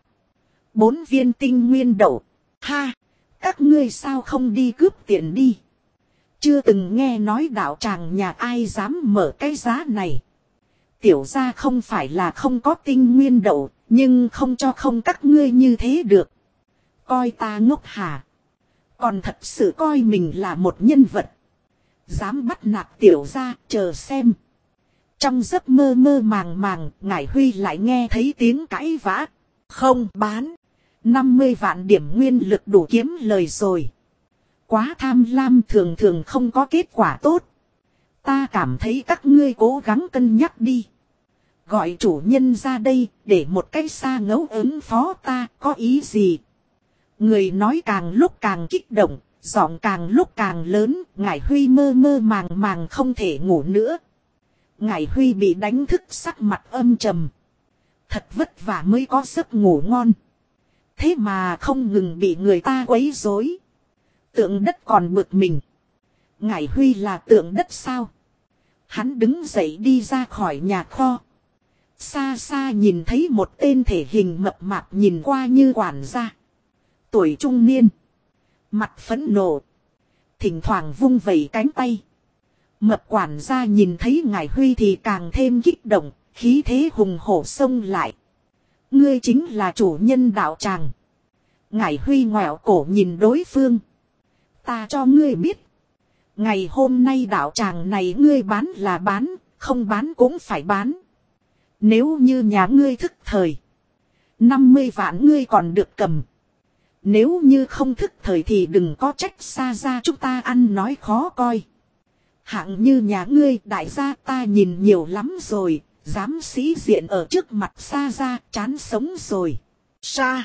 4 viên tinh nguyên đậu. Ha! Các ngươi sao không đi cướp tiền đi? Chưa từng nghe nói đạo tràng nhà ai dám mở cái giá này. Tiểu gia không phải là không có tinh nguyên đậu, nhưng không cho không các ngươi như thế được. Coi ta ngốc hả? Còn thật sự coi mình là một nhân vật. Dám bắt nạt tiểu gia, chờ xem. Trong giấc mơ mơ màng màng, Ngải Huy lại nghe thấy tiếng cãi vã. Không bán. 50 vạn điểm nguyên lực đủ kiếm lời rồi. Quá tham lam thường thường không có kết quả tốt. Ta cảm thấy các ngươi cố gắng cân nhắc đi. Gọi chủ nhân ra đây, để một cái xa ngấu ứng phó ta, có ý gì? Người nói càng lúc càng kích động, giọng càng lúc càng lớn, Ngải Huy mơ mơ màng màng không thể ngủ nữa. Ngải Huy bị đánh thức, sắc mặt âm trầm. Thật vất vả mới có giấc ngủ ngon. Thế mà không ngừng bị người ta quấy rối. Tượng đất còn bực mình. Ngải Huy là tượng đất sao? Hắn đứng dậy đi ra khỏi nhà kho. Xa xa nhìn thấy một tên thể hình mập mạp nhìn qua như quản gia. Tuổi trung niên. Mặt phẫn nộ. Thỉnh thoảng vung vẩy cánh tay. Mập quản gia nhìn thấy Ngải Huy thì càng thêm kích động, khí thế hùng hổ xông lại. Ngươi chính là chủ nhân đạo tràng. Ngải Huy ngoẹo cổ nhìn đối phương. Ta cho ngươi biết. Ngày hôm nay đạo tràng này ngươi bán là bán, không bán cũng phải bán. Nếu như nhà ngươi thức thời, 50 vạn ngươi còn được cầm. Nếu như không thức thời thì đừng có trách xa ra chúng ta ăn nói khó coi. Hạng như nhà ngươi đại gia ta nhìn nhiều lắm rồi, dám sĩ diện ở trước mặt xa ra, chán sống rồi. Xa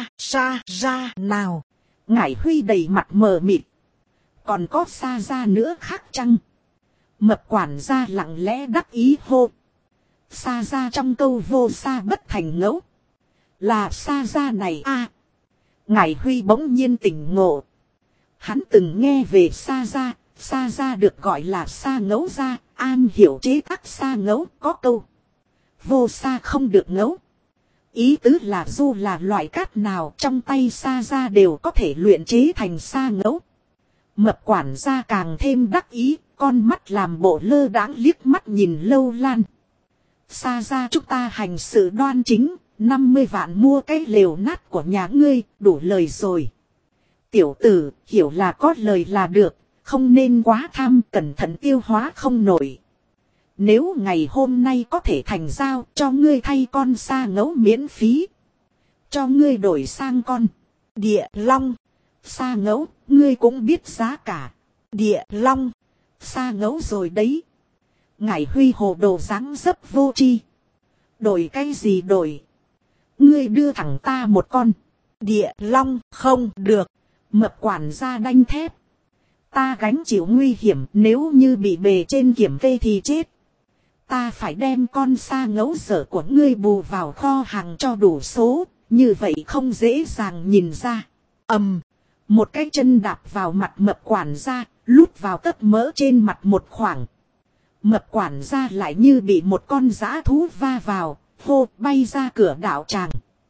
ra nào. Ngải Huy đầy mặt mờ mịt. Còn có xa ra nữa khác chăng? Mập quản gia lặng lẽ đắc ý hô. Xa ra trong câu vô xa bất thành ngẫu. Là xa ra này a. Ngải Huy bỗng nhiên tỉnh ngộ. Hắn từng nghe về xa ra được gọi là xa ngẫu gia, an hiểu chế tác xa ngẫu, có câu. Vô xa không được ngẫu. Ý tứ là dù là loại cát nào trong tay xa ra đều có thể luyện chế thành xa ngẫu. Mập quản gia càng thêm đắc ý, con mắt làm bộ lơ đãng liếc mắt nhìn Lâu Lan. Xa ra chúng ta hành sự đoan chính, 50 vạn mua cái lều nát của nhà ngươi, đủ lời rồi. Tiểu tử, hiểu là có lời là được, không nên quá tham, cẩn thận tiêu hóa không nổi. Nếu ngày hôm nay có thể thành giao, cho ngươi thay con sa ngẫu miễn phí. Cho ngươi đổi sang con địa long. Sa ngẫu, ngươi cũng biết giá cả. Địa long, sa ngẫu rồi đấy. Ngải Huy hồ đồ dáng dấp vô tri. Đổi cái gì đổi? Ngươi đưa thẳng ta một con địa long không được. Mập quản gia đanh thép. Ta gánh chịu nguy hiểm, nếu như bị bề trên kiểm kê thì chết. Ta phải đem con sa ngẫu dở của ngươi bù vào kho hàng cho đủ số, Như vậy không dễ dàng nhìn ra. Ầm, một cái chân đạp vào mặt mập quản gia, lút vào tấc mỡ trên mặt một khoảng. Mập quản gia lại như bị một con dã thú va vào, hô bay ra cửa đạo tràng.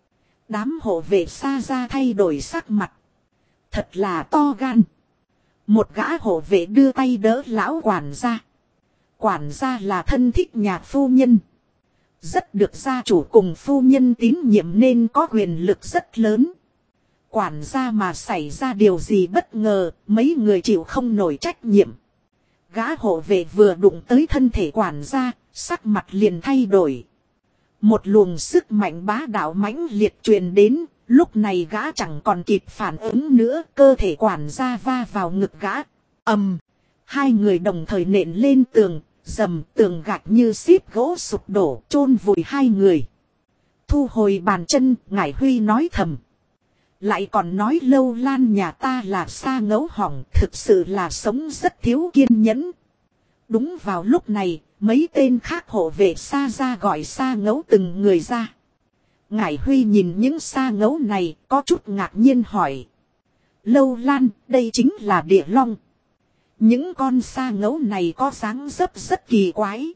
Đám hộ vệ xa ra thay đổi sắc mặt. Thật là to gan. Một gã hộ vệ đưa tay đỡ lão quản gia. Quản gia là thân thích nhà phu nhân. Rất được gia chủ cùng phu nhân tín nhiệm nên có quyền lực rất lớn. Quản gia mà xảy ra điều gì bất ngờ, mấy người chịu không nổi trách nhiệm. Gã hộ vệ vừa đụng tới thân thể quản gia, sắc mặt liền thay đổi. Một luồng sức mạnh bá đạo mãnh liệt truyền đến, lúc này gã chẳng còn kịp phản ứng nữa, cơ thể quản gia va vào ngực gã. Ầm, hai người đồng thời nện lên tường, dầm tường gạch như xíp gỗ sụp đổ, chôn vùi hai người. Thu hồi bàn chân, Ngải Huy nói thầm. Lại còn nói Lâu Lan nhà ta là sa ngấu hỏng, thực sự là sống rất thiếu kiên nhẫn. Đúng vào lúc này, mấy tên khác hộ vệ sa ra gọi sa ngấu từng người ra. Ngải Huy nhìn những sa ngấu này, có chút ngạc nhiên hỏi. Lâu Lan, đây chính là địa long. Những con sa ngấu này có dáng dấp rất kỳ quái.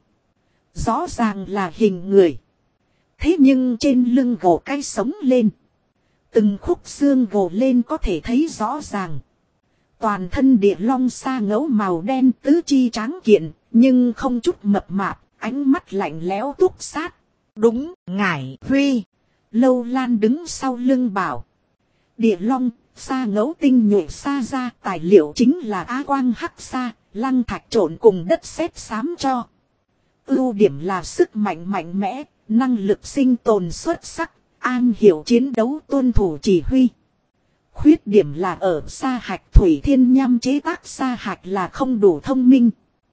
Rõ ràng là hình người. Thế nhưng trên lưng gồ cái sống lên. Từng khúc xương gồ lên có thể thấy rõ ràng. Toàn thân địa long sa ngấu màu đen tứ chi tráng kiện, nhưng không chút mập mạp, ánh mắt lạnh lẽo túc sát. Đúng, Ngải Huy. Lâu Lan đứng sau lưng bảo. Địa long, sa ngấu tinh nhuệ sa ra, tài liệu chính là á quang hắc sa, lăng thạch trộn cùng đất sét xám cho. Ưu điểm là sức mạnh mạnh mẽ, năng lực sinh tồn xuất sắc, an hiểu chiến đấu tuân thủ chỉ huy. Khuyết điểm là ở sa hạch Thủy Thiên Nham chế tác sa hạch là không đủ thông minh.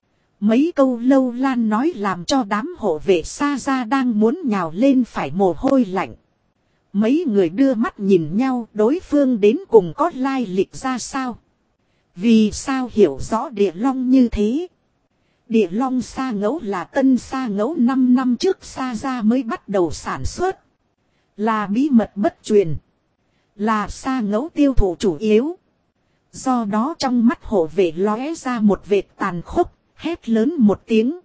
Mấy câu Lâu Lan nói làm cho đám hộ vệ sa ra đang muốn nhào lên phải mồ hôi lạnh. Mấy người đưa mắt nhìn nhau, đối phương đến cùng có lai lịch ra sao? Vì sao hiểu rõ địa long như thế? Địa long sa ngấu là tân sa ngấu 5 năm trước sa ra mới bắt đầu sản xuất. Là bí mật bất truyền. Là sa ngấu tiêu thụ chủ yếu. Do đó trong mắt hộ vệ lóe ra một vệt tàn khốc, hét lớn một tiếng.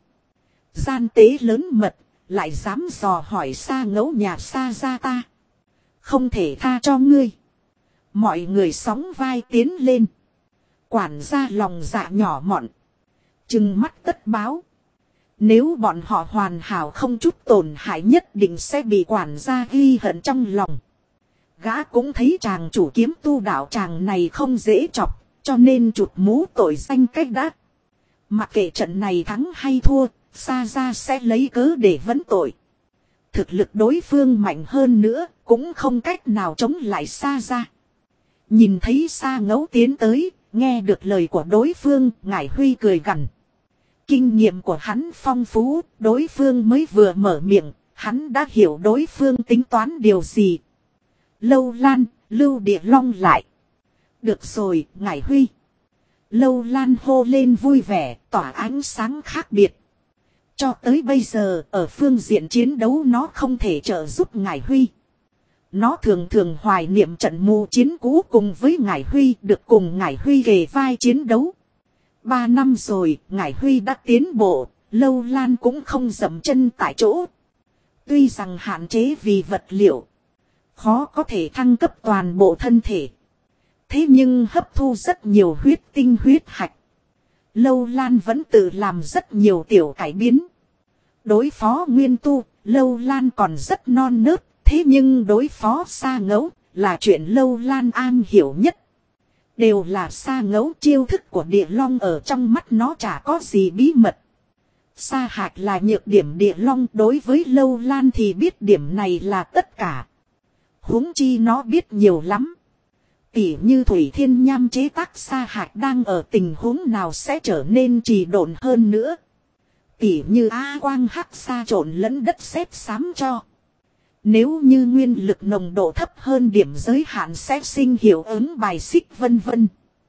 Gian tế lớn mật, lại dám dò hỏi sa ngấu nhà sa ra ta. Không thể tha cho ngươi. Mọi người sóng vai tiến lên. Quản gia lòng dạ nhỏ mọn. Trừng mắt tất báo. Nếu bọn họ hoàn hảo không chút tổn hại nhất định sẽ bị quản gia ghi hận trong lòng. Gã cũng thấy chàng chủ kiếm tu đạo chàng này không dễ chọc, cho nên chụp mũ tội danh cách đã. Mặc kệ trận này thắng hay thua, sa ra sẽ lấy cớ để vấn tội. Thực lực đối phương mạnh hơn nữa, cũng không cách nào chống lại sa ra. Nhìn thấy sa ngấu tiến tới, nghe được lời của đối phương, Ngải Huy cười gằn. Kinh nghiệm của hắn phong phú, đối phương mới vừa mở miệng, hắn đã hiểu đối phương tính toán điều gì. Lâu Lan, lưu địa long lại. Được rồi, Ngải Huy. Lâu Lan hô lên vui vẻ, tỏa ánh sáng khác biệt. Cho tới bây giờ, ở phương diện chiến đấu nó không thể trợ giúp Ngải Huy. Nó thường thường hoài niệm trận mù chiến cũ cùng với Ngải Huy, được cùng Ngải Huy kề vai chiến đấu. 3 năm rồi, Ngải Huy đã tiến bộ, Lâu Lan cũng không dậm chân tại chỗ. Tuy rằng hạn chế vì vật liệu, khó có thể thăng cấp toàn bộ thân thể. Thế nhưng hấp thu rất nhiều huyết tinh huyết hạch. Lâu Lan vẫn tự làm rất nhiều tiểu cải biến. Đối phó nguyên tu, Lâu Lan còn rất non nớt. Thế nhưng đối phó sa ngấu là chuyện Lâu Lan an hiểu nhất. Đều là sa ngấu, chiêu thức của địa long ở trong mắt nó chả có gì bí mật. Sa hạch là nhược điểm địa long, đối với Lâu Lan thì biết điểm này là tất cả. Huống chi nó biết nhiều lắm. Tỉ như Thủy Thiên Nham chế tác sa hạch đang ở tình huống nào sẽ trở nên trì độn hơn nữa. Tỉ như á quang hắc sa trộn lẫn đất sét xám cho. Nếu như nguyên lực nồng độ thấp hơn điểm giới hạn sẽ sinh hiệu ứng bài xích vân vân.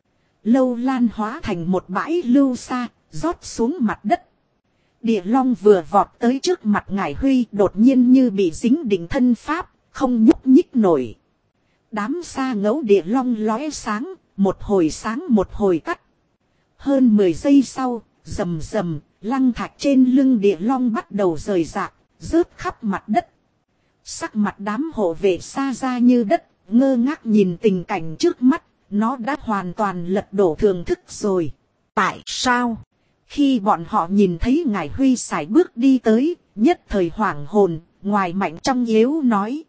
Lâu Lan hóa thành một bãi lưu sa, rót xuống mặt đất. Địa long vừa vọt tới trước mặt Ngải Huy, đột nhiên như bị dính định thân pháp, không nhúc nhích nổi. Đám sa ngẫu địa long lóe sáng, một hồi tắt. Hơn 10 giây sau, rầm rầm, lăng thạch trên lưng địa long bắt đầu rời rạc, rớt khắp mặt đất. Sắc mặt đám hộ vệ sa ra như đất, ngơ ngác nhìn tình cảnh trước mắt, nó đã hoàn toàn lật đổ thưởng thức rồi. Tại sao? Khi bọn họ nhìn thấy Ngải Huy sải bước đi tới, nhất thời hoảng hồn, ngoài mạnh trong yếu nói.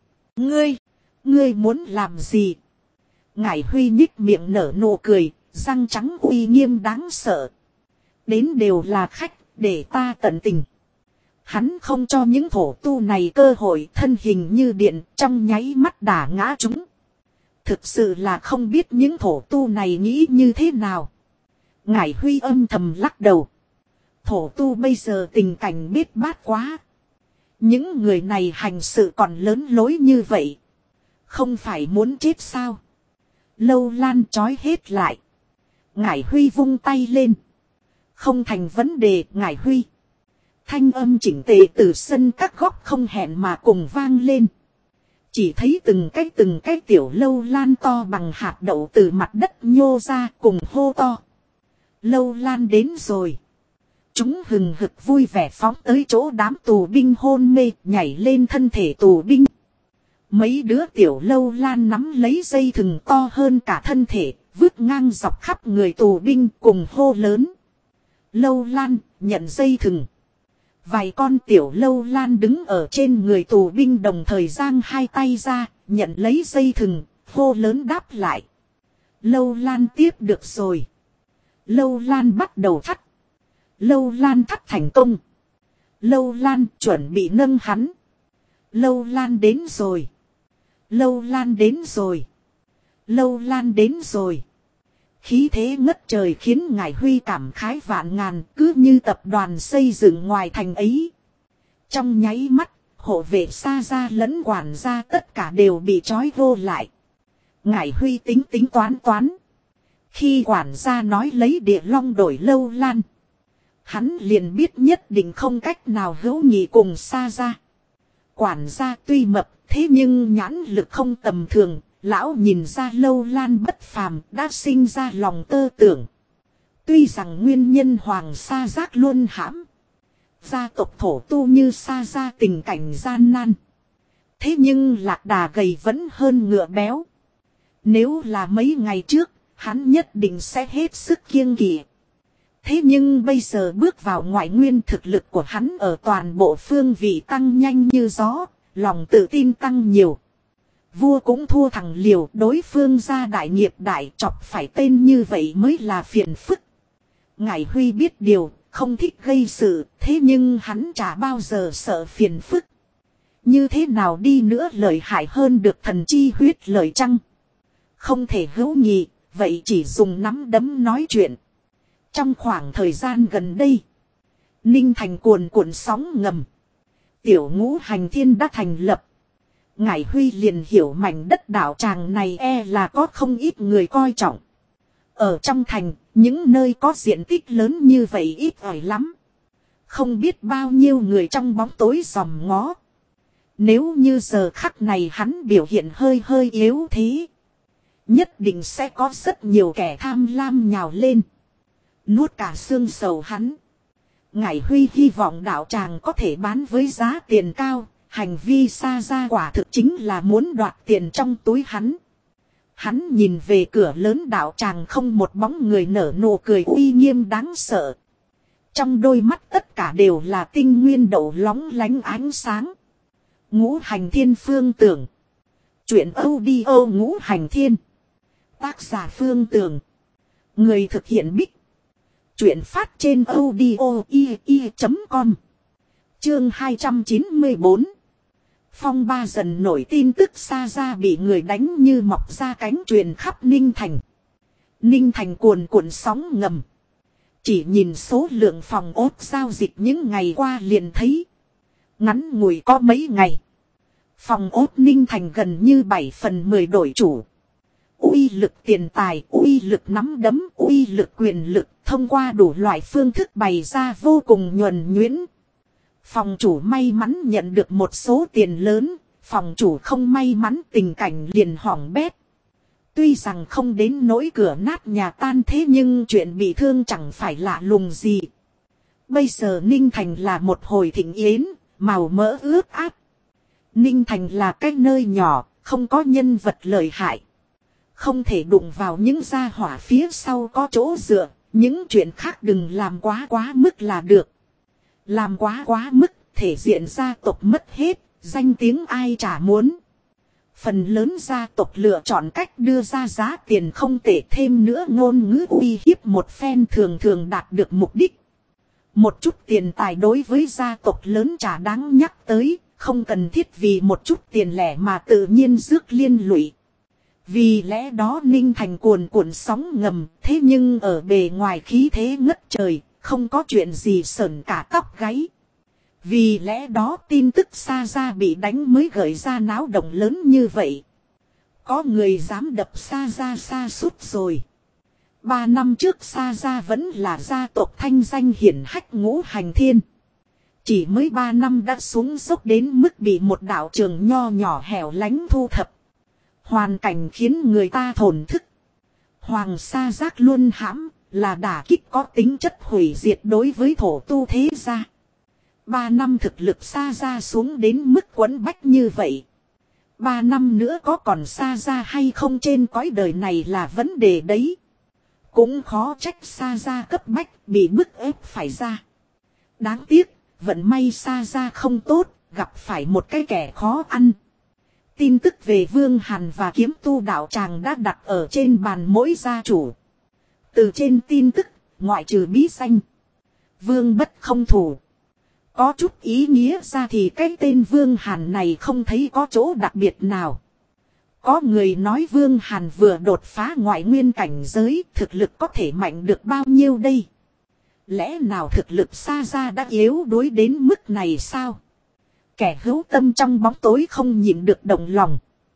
Ngươi muốn làm gì? Ngải Huy nhích miệng nở nụ cười, răng trắng uy nghiêm đáng sợ. Đến đều là khách, để ta tận tình. Hắn không cho những thổ tu này cơ hội, thân hình như điện trong nháy mắt đả ngã chúng. Thực sự là không biết những thổ tu này nghĩ như thế nào. Ngải Huy âm thầm lắc đầu. Thổ tu bây giờ tình cảnh biết bát quá. Những người này hành sự còn lớn lối như vậy. Không phải muốn chết sao? Lâu Lan trói hết lại. Ngải Huy vung tay lên. Không thành vấn đề, Ngải Huy. Thanh âm chỉnh tề từ sân các góc không hẹn mà cùng vang lên. Chỉ thấy từng cái tiểu Lâu Lan to bằng hạt đậu từ mặt đất nhô ra cùng hô to. Lâu Lan đến rồi. Chúng hừng hực vui vẻ phóng tới chỗ đám tù binh hôn mê, nhảy lên thân thể tù binh. Mấy đứa tiểu Lâu Lan nắm lấy dây thừng to hơn cả thân thể, vứt ngang dọc khắp người tù binh cùng hô lớn. Lâu Lan, nhận dây thừng. Vài con tiểu Lâu Lan đứng ở trên người tù binh đồng thời giang hai tay ra, nhận lấy dây thừng, hô lớn đáp lại. Lâu Lan tiếp được rồi. Lâu Lan bắt đầu thắt. Lâu Lan thắt thành công. Lâu Lan chuẩn bị nâng hắn. Lâu Lan đến rồi. Lâu Lan đến rồi. Lâu Lan đến rồi. Khí thế ngất trời khiến Ngải Huy cảm khái vạn ngàn, cứ như tập đoàn xây dựng ngoài thành ấy. Trong nháy mắt, hộ vệ sa gia lẫn quản gia tất cả đều bị trói vô lại. Ngải Huy tính toán. Khi quản gia nói lấy địa long đổi Lâu Lan, hắn liền biết nhất định không cách nào hữu nghị cùng sa gia. Quản gia tuy mập, thế nhưng nhãn lực không tầm thường. Lão nhìn ra Lâu Lan bất phàm, đã sinh ra lòng tơ tưởng. Tuy rằng nguyên nhân Hoàng Sa Giác luôn hãm. Gia tộc thổ tu như Sa Gia tình cảnh gian nan. Thế nhưng lạc đà gầy vẫn hơn ngựa béo. Nếu là mấy ngày trước, hắn nhất định sẽ hết sức kiêng kỵ. Thế nhưng bây giờ bước vào ngoại nguyên, thực lực của hắn ở toàn bộ phương vị tăng nhanh như gió, lòng tự tin tăng nhiều. Vua cũng thua thằng Liều, đối phương gia đại nghiệp đại, chọc phải tên như vậy mới là phiền phức. Ngải Huy biết điều, không thích gây sự, thế nhưng hắn chả bao giờ sợ phiền phức. Như thế nào đi nữa lợi hại hơn được thần chi huyết lợi chăng? Không thể hữu nghị, vậy chỉ dùng nắm đấm nói chuyện. Trong khoảng thời gian gần đây, Ninh Thành cuồn cuộn sóng ngầm. Tiểu Ngũ Hành Thiên đã thành lập. Ngải Huy liền hiểu mảnh đất đảo tràng này là có không ít người coi trọng. Ở trong thành, những nơi có diện tích lớn như vậy ít ỏi lắm. Không biết bao nhiêu người trong bóng tối dòm ngó. Nếu như giờ khắc này hắn biểu hiện hơi yếu thế, nhất định sẽ có rất nhiều kẻ tham lam nhào lên, nuốt cả xương sầu hắn. Ngải Huy hy vọng đạo tràng có thể bán với giá tiền cao. Hành vi Sa Gia quả thực chính là muốn đoạt tiền trong túi hắn. Hắn nhìn về cửa lớn đạo tràng, không một bóng người, nở nụ cười uy nghiêm đáng sợ. Trong đôi mắt tất cả đều là tinh nguyên đậu lóng lánh ánh sáng. Ngũ Hành Thiên Phương Tưởng. Chuyện audio Ngũ Hành Thiên. Tác giả Phương Tưởng. Người thực hiện Bích. Chuyện phát trên audio.com. Chương 294. Phong ba dần nổi tin tức Sa Gia bị người đánh như mọc ra cánh truyền khắp Ninh Thành. Ninh Thành cuồn cuộn sóng ngầm. Chỉ nhìn số lượng phòng ốt giao dịch những ngày qua liền thấy. Ngắn ngủi có mấy ngày, phòng ốt Ninh Thành gần như 7/10 đổi chủ. Uy lực tiền tài, uy lực nắm đấm, uy lực quyền lực, thông qua đủ loại phương thức bày ra vô cùng nhuần nhuyễn. Phòng chủ may mắn nhận được một số tiền lớn, phòng chủ không may mắn tình cảnh liền hỏng bét. Tuy rằng không đến nỗi cửa nát nhà tan thế nhưng chuyện bị thương chẳng phải lạ lùng gì. Bây giờ Ninh Thành là một hồi thịnh yến, màu mỡ ướt át. Ninh Thành là cái nơi nhỏ, không có nhân vật lợi hại. Không thể đụng vào những gia hỏa phía sau có chỗ dựa, những chuyện khác đừng làm quá mức là được. Làm quá mức, thể diện gia tộc mất hết, danh tiếng ai chả muốn. Phần lớn gia tộc lựa chọn cách đưa ra giá tiền không tệ, thêm nữa ngôn ngữ uy hiếp một phen thường đạt được mục đích. Một chút tiền tài đối với gia tộc lớn chả đáng nhắc tới, không cần thiết vì một chút tiền lẻ mà tự nhiên rước liên lụy. Vì lẽ đó Ninh Thành cuồn cuộn sóng ngầm, thế nhưng ở bề ngoài khí thế ngất trời, không có chuyện gì sởn cả tóc gáy. Vì lẽ đó tin tức Sa Gia bị đánh mới gợi ra náo động lớn như vậy. Có người dám đập Sa Gia sa sút rồi. 3 năm trước Sa Gia vẫn là gia tộc thanh danh hiển hách Ngũ Hành Thiên. Chỉ mới 3 năm đã xuống dốc đến mức bị một đạo trường nho nhỏ hẻo lánh thu thập. Hoàn cảnh khiến người ta thổn thức. Hoàng Sa Giác luôn hãm, là đả kích có tính chất hủy diệt đối với thổ tu thế gia. 3 năm thực lực Sa Gia xuống đến mức quẫn bách như vậy. 3 năm nữa có còn Sa Gia hay không trên cõi đời này là vấn đề đấy. Cũng khó trách Sa Gia cấp bách bị bức ép phải ra. Đáng tiếc, vận may Sa Gia không tốt, gặp phải một cái kẻ khó ăn. Tin tức về Vương Hàn và kiếm tu đạo tràng đã đặt ở trên bàn mỗi gia chủ. Từ trên tin tức, ngoại trừ bí danh Vương Bất không thủ. Có chút ý nghĩa ra thì cái tên Vương Hàn này không thấy có chỗ đặc biệt nào. Có người nói Vương Hàn vừa đột phá ngoại nguyên cảnh giới, thực lực có thể mạnh được bao nhiêu đây? Lẽ nào thực lực Sa Gia đã yếu đuối đến mức này sao? Kẻ hữu tâm trong bóng tối không nhịn được động lòng.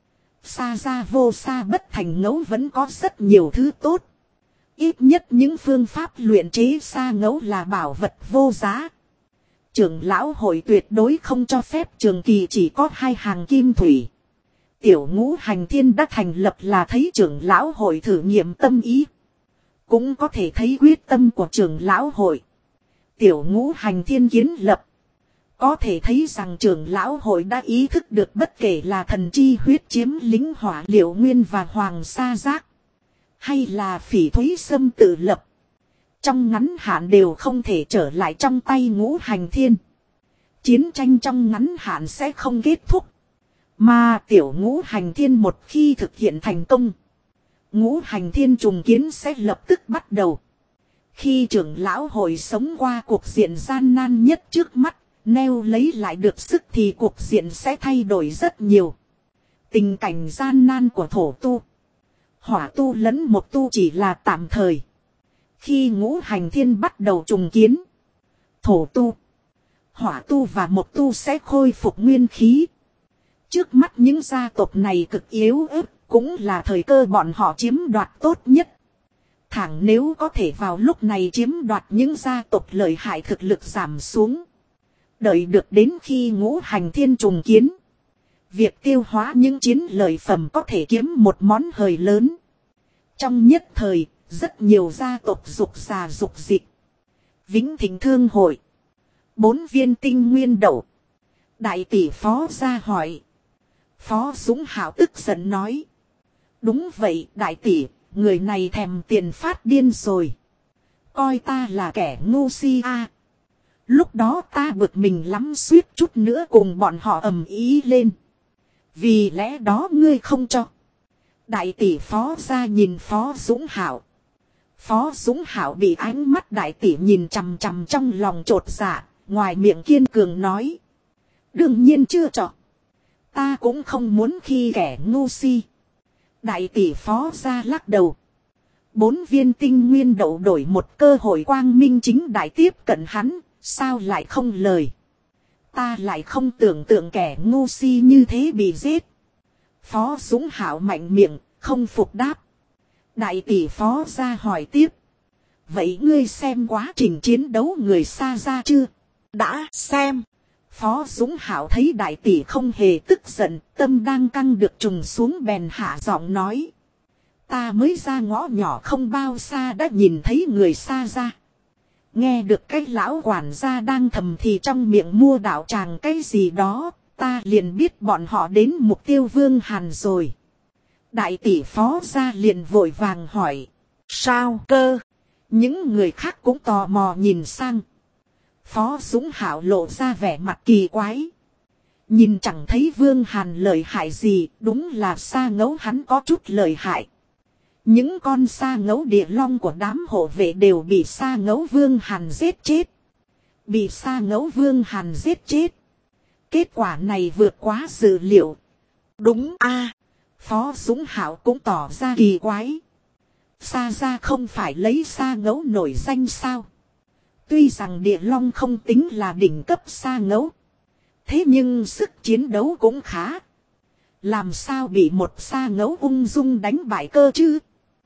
Sa Gia vô sa bất thành ngẫu vẫn có rất nhiều thứ tốt. Ít nhất những phương pháp luyện chế sa ngẫu là bảo vật vô giá. Trưởng lão hội tuyệt đối không cho phép trường kỳ chỉ có 2 hàng kim thủy. Tiểu Ngũ Hành Thiên đã thành lập là thấy trưởng lão hội thử nghiệm tâm ý. Cũng có thể thấy quyết tâm của trưởng lão hội. Tiểu Ngũ Hành Thiên kiến lập. Có thể thấy rằng trưởng lão hội đã ý thức được bất kể là thần chi huyết chiếm lính hỏa liệu nguyên và hoàng sa giác. Hay là phỉ thúy sâm tự lập. Trong ngắn hạn đều không thể trở lại trong tay Ngũ Hành Thiên. Chiến tranh trong ngắn hạn sẽ không kết thúc. Mà tiểu Ngũ Hành Thiên một khi thực hiện thành công. Ngũ Hành Thiên trùng kiến sẽ lập tức bắt đầu. Khi trưởng lão hội sống qua cuộc diện gian nan nhất trước mắt. Nêu lấy lại được sức thì cuộc diện sẽ thay đổi rất nhiều. Tình cảnh gian nan của thổ tu, hỏa tu lẫn một tu chỉ là tạm thời. Khi Ngũ Hành Thiên bắt đầu trùng kiến, thổ tu, hỏa tu và một tu sẽ khôi phục nguyên khí. Trước mắt những gia tộc này cực yếu ớt, cũng là thời cơ bọn họ chiếm đoạt tốt nhất. Thẳng nếu có thể vào lúc này chiếm đoạt những gia tộc lợi hại thực lực giảm xuống. Đợi được đến khi Ngũ Hành Thiên trùng kiến. Việc tiêu hóa những chiến lợi phẩm có thể kiếm một món hời lớn. Trong nhất thời, rất nhiều gia tộc dục già dục dịch. Vĩnh Thịnh Thương Hội. 4 viên tinh nguyên đậu. Đại tỷ Phó ra hỏi. Phó Dũng Hảo tức giận nói. Đúng vậy đại tỷ, người này thèm tiền phát điên rồi. Coi ta là kẻ ngu si a. Lúc đó ta bực mình lắm suýt chút nữa cùng bọn họ ầm ĩ lên. Vì lẽ đó ngươi không cho. Đại tỷ Phó ra nhìn Phó Dũng Hảo. Phó Dũng Hảo bị ánh mắt đại tỷ nhìn chằm chằm trong lòng chột dạ, ngoài miệng kiên cường nói. Đương nhiên chưa cho. Ta cũng không muốn khi kẻ ngu si. Đại tỷ Phó ra lắc đầu. 4 viên tinh nguyên đậu đổi một cơ hội quang minh chính đại tiếp cận hắn. Sao lại không lời? Ta lại không tưởng tượng kẻ ngu si như thế bị giết. Phó Dũng Hảo mạnh miệng, không phục đáp. Đại tỷ Phó ra hỏi tiếp. Vậy ngươi xem quá trình chiến đấu người Sa Gia chưa? Đã xem. Phó Dũng Hảo thấy đại tỷ không hề tức giận, tâm đang căng được trùng xuống bèn hạ giọng nói. Ta mới ra ngõ nhỏ không bao xa đã nhìn thấy người xa ra. Nghe được cái lão quản gia đang thầm thì trong miệng mua đạo tràng cái gì đó, ta liền biết bọn họ đến mục tiêu Vương Hàn rồi. Đại tỷ Phó gia liền vội vàng hỏi. Sao cơ? Những người khác cũng tò mò nhìn sang. Phó Dũng Hảo lộ ra vẻ mặt kỳ quái. Nhìn chẳng thấy Vương Hàn lợi hại gì, đúng là Sa Ngẫu hắn có chút lợi hại. Những con Sa Ngẫu địa long của đám hộ vệ đều bị Sa Ngẫu Vương Hàn giết chết. Bị Sa Ngẫu Vương Hàn giết chết. Kết quả này vượt quá dự liệu. Đúng a. Phó Dũng Hảo cũng tỏ ra kỳ quái. Sa gia không phải lấy Sa Ngẫu nổi danh sao? Tuy rằng địa long không tính là đỉnh cấp Sa Ngẫu. Thế nhưng sức chiến đấu cũng khá. Làm sao bị một Sa Ngẫu ung dung đánh bại cơ chứ?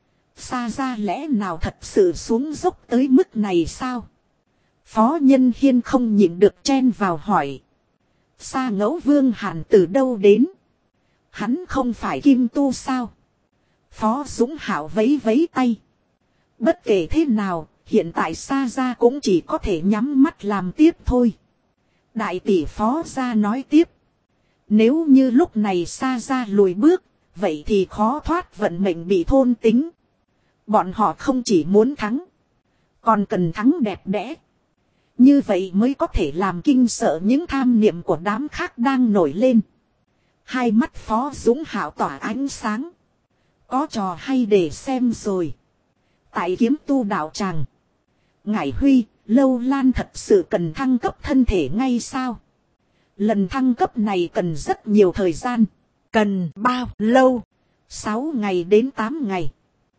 Sa gia lẽ nào thật sự xuống dốc tới mức này sao? Phó Nhân Hiên không nhịn được chen vào hỏi. Sa Ngẫu Vương Hàn từ đâu đến? Hắn không phải kim tu sao? Phó Dũng Hảo vấy vấy tay. Bất kể thế nào, hiện tại Sa gia cũng chỉ có thể nhắm mắt làm tiếp thôi. Đại tỷ Phó gia nói tiếp. Nếu như lúc này Sa gia lùi bước, vậy thì khó thoát vận mệnh bị thôn tính. Bọn họ không chỉ muốn thắng, còn cần thắng đẹp đẽ. Như vậy mới có thể làm kinh sợ những tham niệm của đám khác đang nổi lên. Hai mắt Phó Dũng Hảo tỏa ánh sáng. Có trò hay để xem rồi. Tại Kiếm Tu đạo tràng, Ngải Huy, Lâu Lan thật sự cần thăng cấp thân thể ngay sao? Lần thăng cấp này cần rất nhiều thời gian. Cần bao lâu? 6 ngày đến 8 ngày.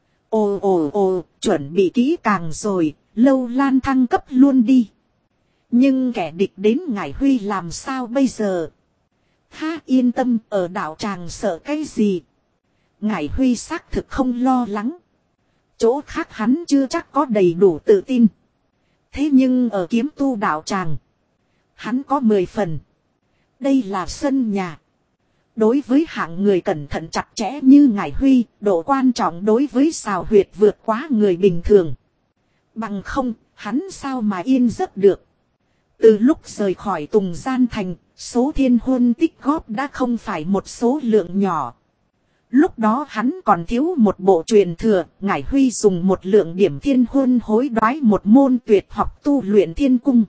Ồ, chuẩn bị kỹ càng rồi, Lâu Lan thăng cấp luôn đi. Nhưng kẻ địch đến Ngải Huy làm sao bây giờ? Ha, yên tâm, ở đạo tràng sợ cái gì? Ngải Huy xác thực không lo lắng. Chỗ khác hắn chưa chắc có đầy đủ tự tin. Thế nhưng ở Kiếm Tu đạo tràng, hắn có 10 phần. Đây là sân nhà. Đối với hạng người cẩn thận chặt chẽ như Ngải Huy, độ quan trọng đối với xào huyệt vượt quá người bình thường. Bằng không, hắn sao mà yên giấc được. Từ lúc rời khỏi Tùng Gian Thành, số thiên huân tích góp đã không phải một số lượng nhỏ. Lúc đó hắn còn thiếu một bộ truyền thừa, Ngải Huy dùng một lượng điểm thiên huân hối đoái một môn tuyệt học tu luyện thiên cung.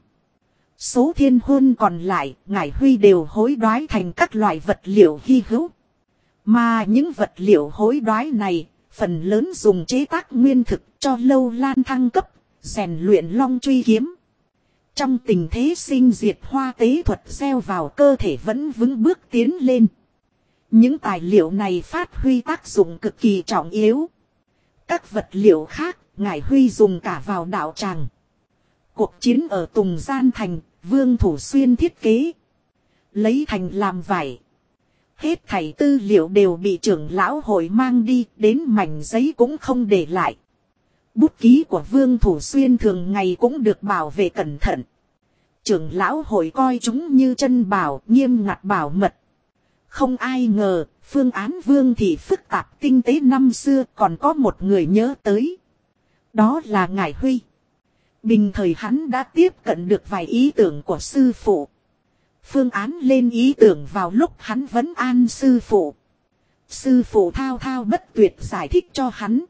Số thiên huân còn lại, Ngải Huy đều hối đoái thành các loại vật liệu hy hữu. Mà những vật liệu hối đoái này, phần lớn dùng chế tác nguyên thực cho Lâu Lan thăng cấp, rèn luyện long truy kiếm. Trong tình thế sinh diệt hoa tế thuật gieo vào cơ thể vẫn vững bước tiến lên. Những tài liệu này phát huy tác dụng cực kỳ trọng yếu. Các vật liệu khác, Ngải Huy dùng cả vào đạo tràng. Cuộc chiến ở Tùng Gian Thành, Vương Thủ Xuyên thiết kế. Lấy thành làm vải. Hết thảy tư liệu đều bị trưởng lão hội mang đi, đến mảnh giấy cũng không để lại. Bút ký của Vương Thủ Xuyên thường ngày cũng được bảo vệ cẩn thận. Trưởng lão hội coi chúng như chân bảo, nghiêm ngặt bảo mật. Không ai ngờ, phương án Vương thị phức tạp tinh tế năm xưa còn có một người nhớ tới. Đó là Ngải Huy. Bình thời hắn đã tiếp cận được vài ý tưởng của sư phụ. Phương án lên ý tưởng vào lúc hắn vẫn an sư phụ. Sư phụ thao thao bất tuyệt giải thích cho hắn.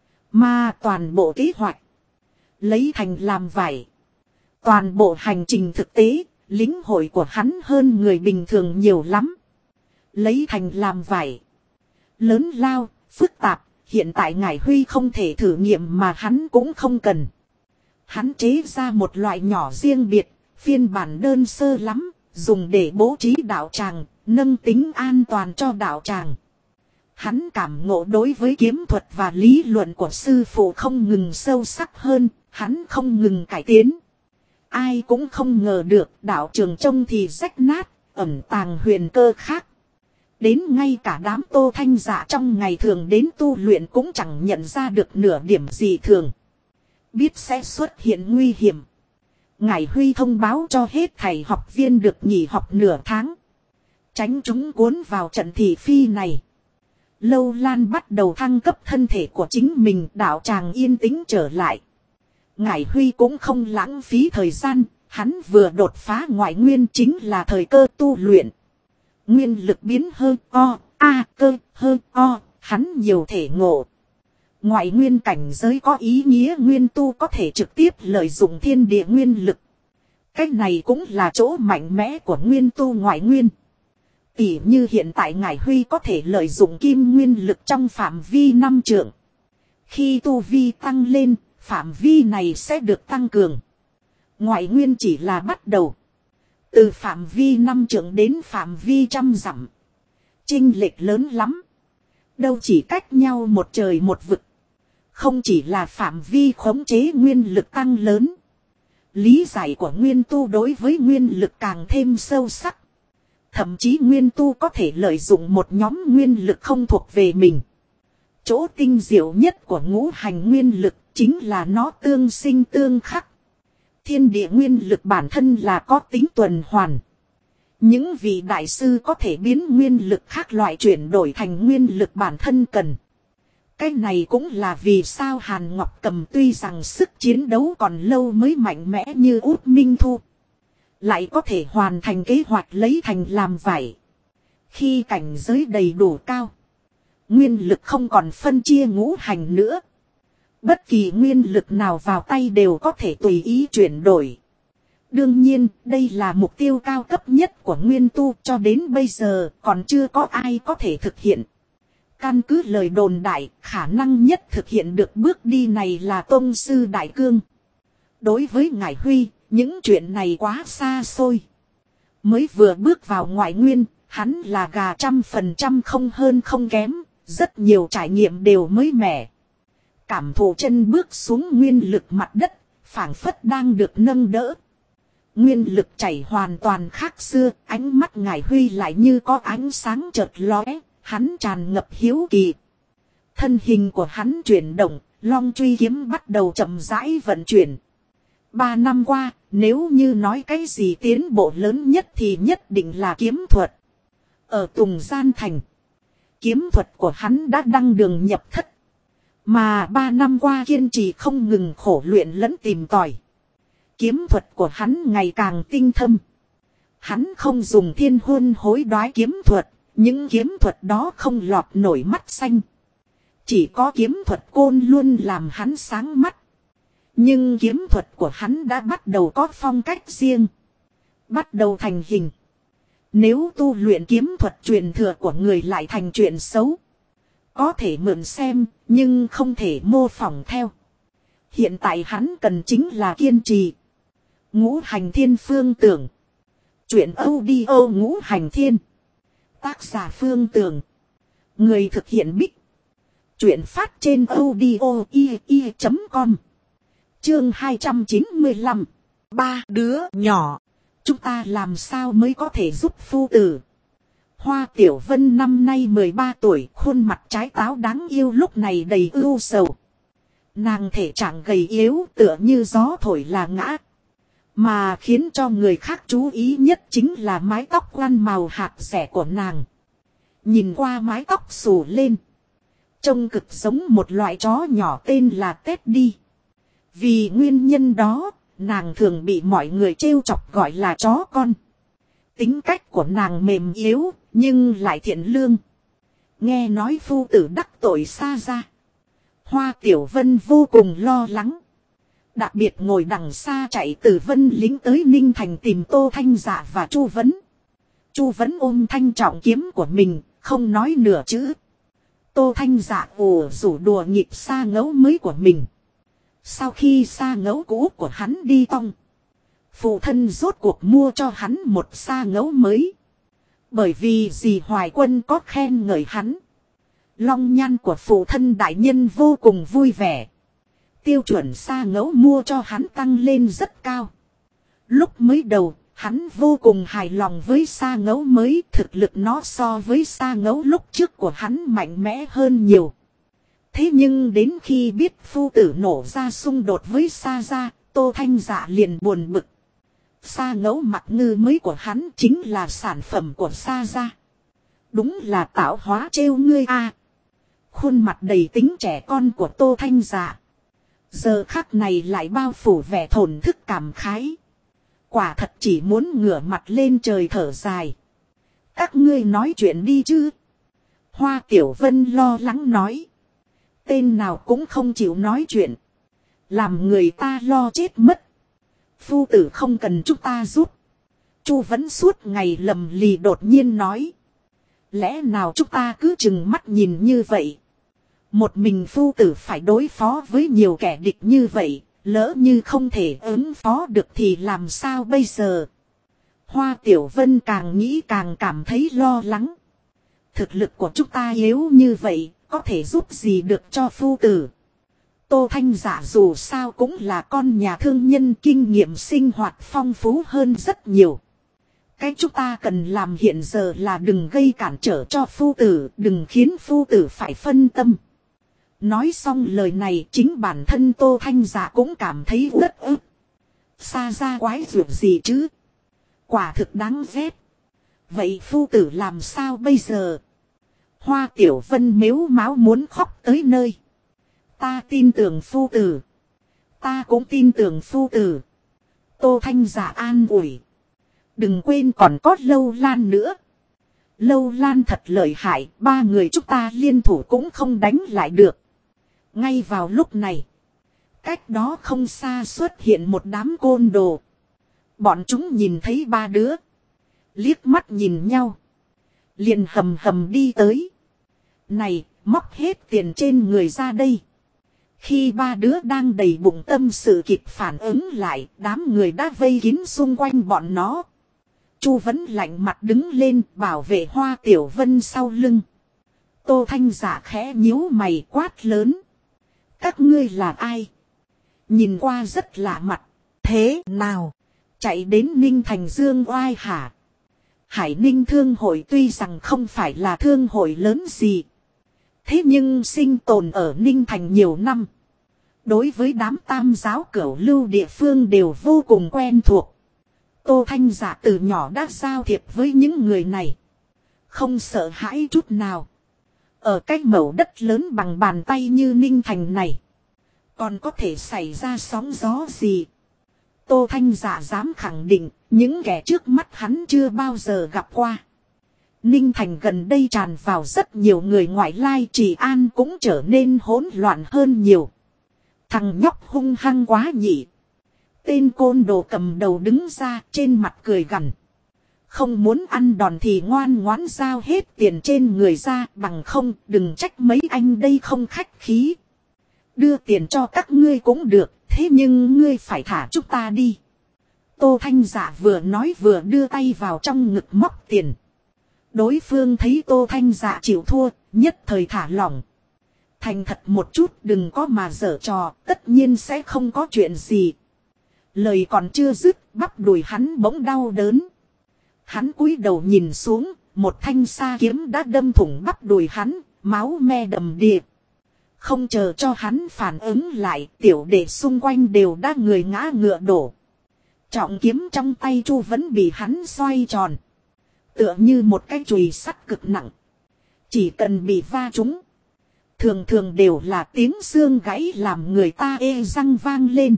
Mà toàn bộ kế hoạch, lấy thành làm vải. Toàn bộ hành trình thực tế, lĩnh hội của hắn hơn người bình thường nhiều lắm. Lấy thành làm vải. Lớn lao, phức tạp, hiện tại Ngải Huy không thể thử nghiệm mà hắn cũng không cần. Hắn chế ra một loại nhỏ riêng biệt, phiên bản đơn sơ lắm, dùng để bố trí đạo tràng, nâng tính an toàn cho đạo tràng. Hắn cảm ngộ đối với kiếm thuật và lý luận của sư phụ không ngừng sâu sắc hơn, hắn không ngừng cải tiến. Ai cũng không ngờ được đạo trường trông thì rách nát, ẩn tàng huyền cơ khác. Đến ngay cả đám Tô Thanh Dạ trong ngày thường đến tu luyện cũng chẳng nhận ra được nửa điểm gì thường. Biết sẽ xuất hiện nguy hiểm. Ngải Huy thông báo cho hết thầy học viên được nghỉ học nửa tháng. Tránh chúng cuốn vào trận thị phi này. Lâu Lan bắt đầu thăng cấp thân thể của chính mình, đạo tràng yên tĩnh trở lại. Ngải Huy cũng không lãng phí thời gian, hắn vừa đột phá ngoại nguyên chính là thời cơ tu luyện. Nguyên lực biến hơn cơ hơn hắn nhiều thể ngộ. Ngoại nguyên cảnh giới có ý nghĩa nguyên tu có thể trực tiếp lợi dụng thiên địa nguyên lực. Cái này cũng là chỗ mạnh mẽ của nguyên tu ngoại nguyên. Tỉ như hiện tại Ngải Huy có thể lợi dụng kim nguyên lực trong phạm vi 5 trượng. Khi tu vi tăng lên, phạm vi này sẽ được tăng cường. Ngoại nguyên chỉ là bắt đầu. Từ phạm vi 5 trượng đến phạm vi 100 dặm. Chênh lệch lớn lắm. Đâu chỉ cách nhau một trời một vực. Không chỉ là phạm vi khống chế nguyên lực tăng lớn. Lý giải của nguyên tu đối với nguyên lực càng thêm sâu sắc. Thậm chí nguyên tu có thể lợi dụng một nhóm nguyên lực không thuộc về mình. Chỗ tinh diệu nhất của ngũ hành nguyên lực chính là nó tương sinh tương khắc. Thiên địa nguyên lực bản thân là có tính tuần hoàn. Những vị đại sư có thể biến nguyên lực khác loại chuyển đổi thành nguyên lực bản thân cần. Cái này cũng là vì sao Hàn Ngọc Cầm tuy rằng sức chiến đấu còn lâu mới mạnh mẽ như Út Minh Thu. Lại có thể hoàn thành kế hoạch lấy thành làm vải. Khi cảnh giới đầy đủ cao. Nguyên lực không còn phân chia ngũ hành nữa. Bất kỳ nguyên lực nào vào tay đều có thể tùy ý chuyển đổi. Đương nhiên, đây là mục tiêu cao cấp nhất của nguyên tu, cho đến bây giờ còn chưa có ai có thể thực hiện. Căn cứ lời đồn đại, khả năng nhất thực hiện được bước đi này là Tông sư Đại Cương. Đối với Ngải Huy, những chuyện này quá xa xôi. Mới vừa bước vào ngoại nguyên, hắn là gà 100% không hơn không kém, rất nhiều trải nghiệm đều mới mẻ. Cảm thụ chân bước xuống nguyên lực mặt đất, phảng phất đang được nâng đỡ. Nguyên lực chảy hoàn toàn khác xưa, ánh mắt Ngải Huy lại như có ánh sáng chợt lóe, hắn tràn ngập hiếu kỳ. Thân hình của hắn chuyển động, long truy kiếm bắt đầu chậm rãi vận chuyển. 3 năm qua, nếu như nói cái gì tiến bộ lớn nhất thì nhất định là kiếm thuật. Ở Tùng Gian Thành, kiếm thuật của hắn đã đăng đường nhập thất. Mà 3 năm qua kiên trì không ngừng khổ luyện lẫn tìm tòi. Kiếm thuật của hắn ngày càng tinh thâm. Hắn không dùng thiên huân hối đoái kiếm thuật, những kiếm thuật đó không lọt nổi mắt xanh. Chỉ có kiếm thuật côn luôn làm hắn sáng mắt. Nhưng kiếm thuật của hắn đã bắt đầu có phong cách riêng. Bắt đầu thành hình. Nếu tu luyện kiếm thuật truyền thừa của người lại thành chuyện xấu. Có thể mượn xem, nhưng không thể mô phỏng theo. Hiện tại hắn cần chính là kiên trì. Ngũ hành thiên phương tưởng. Chuyện audio ngũ hành thiên. Tác giả Phương Tường. Người thực hiện Bích. Chuyện phát trên audio.com. Chương 295. 3 đứa nhỏ. Chúng ta làm sao mới có thể giúp phu tử. Hoa Tiểu Vân năm nay 13 tuổi, khuôn mặt trái táo đáng yêu lúc này đầy ưu sầu. Nàng thể trạng gầy yếu tựa như gió thổi là ngã. Mà khiến cho người khác chú ý nhất chính là mái tóc quăn màu hạt rẻ của nàng. Nhìn qua mái tóc xù lên. Trông cực giống một loại chó nhỏ tên là Teddy. Vì nguyên nhân đó, nàng thường bị mọi người trêu chọc gọi là chó con. Tính cách của nàng mềm yếu, nhưng lại thiện lương. Nghe nói phu tử đắc tội xa ra. Hoa Tiểu Vân vô cùng lo lắng. Đặc biệt ngồi đằng xa chạy từ Vân Lính tới Ninh Thành tìm Tô Thanh Dạ và Chu Vấn. Chu Vấn ôm thanh trọng kiếm của mình, không nói nửa chữ. Tô Thanh Dạ rủ đùa nghịch xa ngấu mới của mình. Sau khi xa ngấu cũ của hắn đi tong, phụ thân rốt cuộc mua cho hắn một xa ngấu mới. Bởi vì dì Hoài Quân có khen ngợi hắn. Long nhan của phụ thân đại nhân vô cùng vui vẻ. Tiêu chuẩn xa ngấu mua cho hắn tăng lên rất cao. Lúc mới đầu, hắn vô cùng hài lòng với xa ngấu mới. Thực lực nó so với xa ngấu lúc trước của hắn mạnh mẽ hơn nhiều. Thế nhưng đến khi biết phu tử nổ ra xung đột với Sa Gia, Tô Thanh Dạ liền buồn bực. Sa ngẫu mặc ngư mới của hắn chính là sản phẩm của Sa gia. Đúng là tạo hóa trêu ngươi a. Khuôn mặt đầy tính trẻ con của Tô Thanh Dạ. Giờ khắc này lại bao phủ vẻ thổn thức cảm khái. Quả thật chỉ muốn ngửa mặt lên trời thở dài. Các ngươi nói chuyện đi chứ. Hoa Tiểu Vân lo lắng nói. Tên nào cũng không chịu nói chuyện. Làm người ta lo chết mất. Phu tử không cần chúng ta giúp. Chu Vấn suốt ngày lầm lì đột nhiên nói. Lẽ nào chúng ta cứ chừng mắt nhìn như vậy. Một mình phu tử phải đối phó với nhiều kẻ địch như vậy. Lỡ như không thể ứng phó được thì làm sao bây giờ. Hoa Tiểu Vân càng nghĩ càng cảm thấy lo lắng. Thực lực của chúng ta yếu như vậy. Có thể giúp gì được cho phu tử. Tô Thanh Dạ dù sao cũng là con nhà thương nhân, kinh nghiệm sinh hoạt phong phú hơn rất nhiều. Cái chúng ta cần làm hiện giờ là đừng gây cản trở cho phu tử, đừng khiến phu tử phải phân tâm. Nói xong lời này chính bản thân Tô Thanh Dạ cũng cảm thấy rất ức. Xa ra quái ruột gì chứ? Quả thực đáng ghét. Vậy phu tử làm sao bây giờ? Hoa Tiểu Vân mếu máo muốn khóc tới nơi. Ta tin tưởng phu tử. Ta cũng tin tưởng phu tử. Tô Thanh Dạ an ủi. Đừng quên còn có Lâu Lan nữa. Lâu Lan thật lợi hại. Ba người chúng ta liên thủ cũng không đánh lại được. Ngay vào lúc này. Cách đó không xa xuất hiện một đám côn đồ. Bọn chúng nhìn thấy ba đứa. Liếc mắt nhìn nhau. Liền hầm hầm đi tới. Này, móc hết tiền trên người ra đây. Khi ba đứa đang đầy bụng tâm sự kịp phản ứng lại, đám người đã vây kín xung quanh bọn nó. Chu Vấn lạnh mặt đứng lên bảo vệ Hoa Tiểu Vân sau lưng. Tô Thanh Dạ khẽ nhíu mày quát lớn. Các ngươi là ai? Nhìn qua rất lạ mặt. Thế nào? Chạy đến Ninh Thành Dương oai hả? Hải Ninh Thương hội tuy rằng không phải là thương hội lớn gì. Thế nhưng sinh tồn ở Ninh Thành nhiều năm. Đối với đám tam giáo cửu lưu địa phương đều vô cùng quen thuộc. Tô Thanh Dạ từ nhỏ đã giao thiệp với những người này. Không sợ hãi chút nào. Ở cái mẩu đất lớn bằng bàn tay như Ninh Thành này. Còn có thể xảy ra sóng gió gì? Tô Thanh Dạ dám khẳng định những kẻ trước mắt hắn chưa bao giờ gặp qua. Ninh Thành gần đây tràn vào rất nhiều người ngoại lai, trị an cũng trở nên hỗn loạn hơn nhiều. Thằng nhóc hung hăng quá nhỉ. Tên côn đồ cầm đầu đứng ra trên mặt cười gằn. Không muốn ăn đòn thì ngoan ngoãn giao hết tiền trên người ra, bằng không đừng trách mấy anh đây không khách khí. Đưa tiền cho các ngươi cũng được, thế nhưng ngươi phải thả chúng ta đi. Tô Thanh Dạ vừa nói vừa đưa tay vào trong ngực móc tiền. Đối phương thấy Tô Thanh Dạ chịu thua, nhất thời thả lỏng. Thành thật một chút, đừng có mà giở trò, tất nhiên sẽ không có chuyện gì. Lời còn chưa dứt, bắp đùi hắn bỗng đau đớn. Hắn cúi đầu nhìn xuống, một thanh sa kiếm đã đâm thủng bắp đùi hắn, máu me đầm đìa. Không chờ cho hắn phản ứng lại, tiểu đệ xung quanh đều đã người ngã ngựa đổ. Trọng kiếm trong tay Chu Vấn bị hắn xoay tròn. Tựa như một cái chùy sắt cực nặng. Chỉ cần bị va trúng. Thường thường đều là tiếng xương gãy làm người ta ê răng vang lên.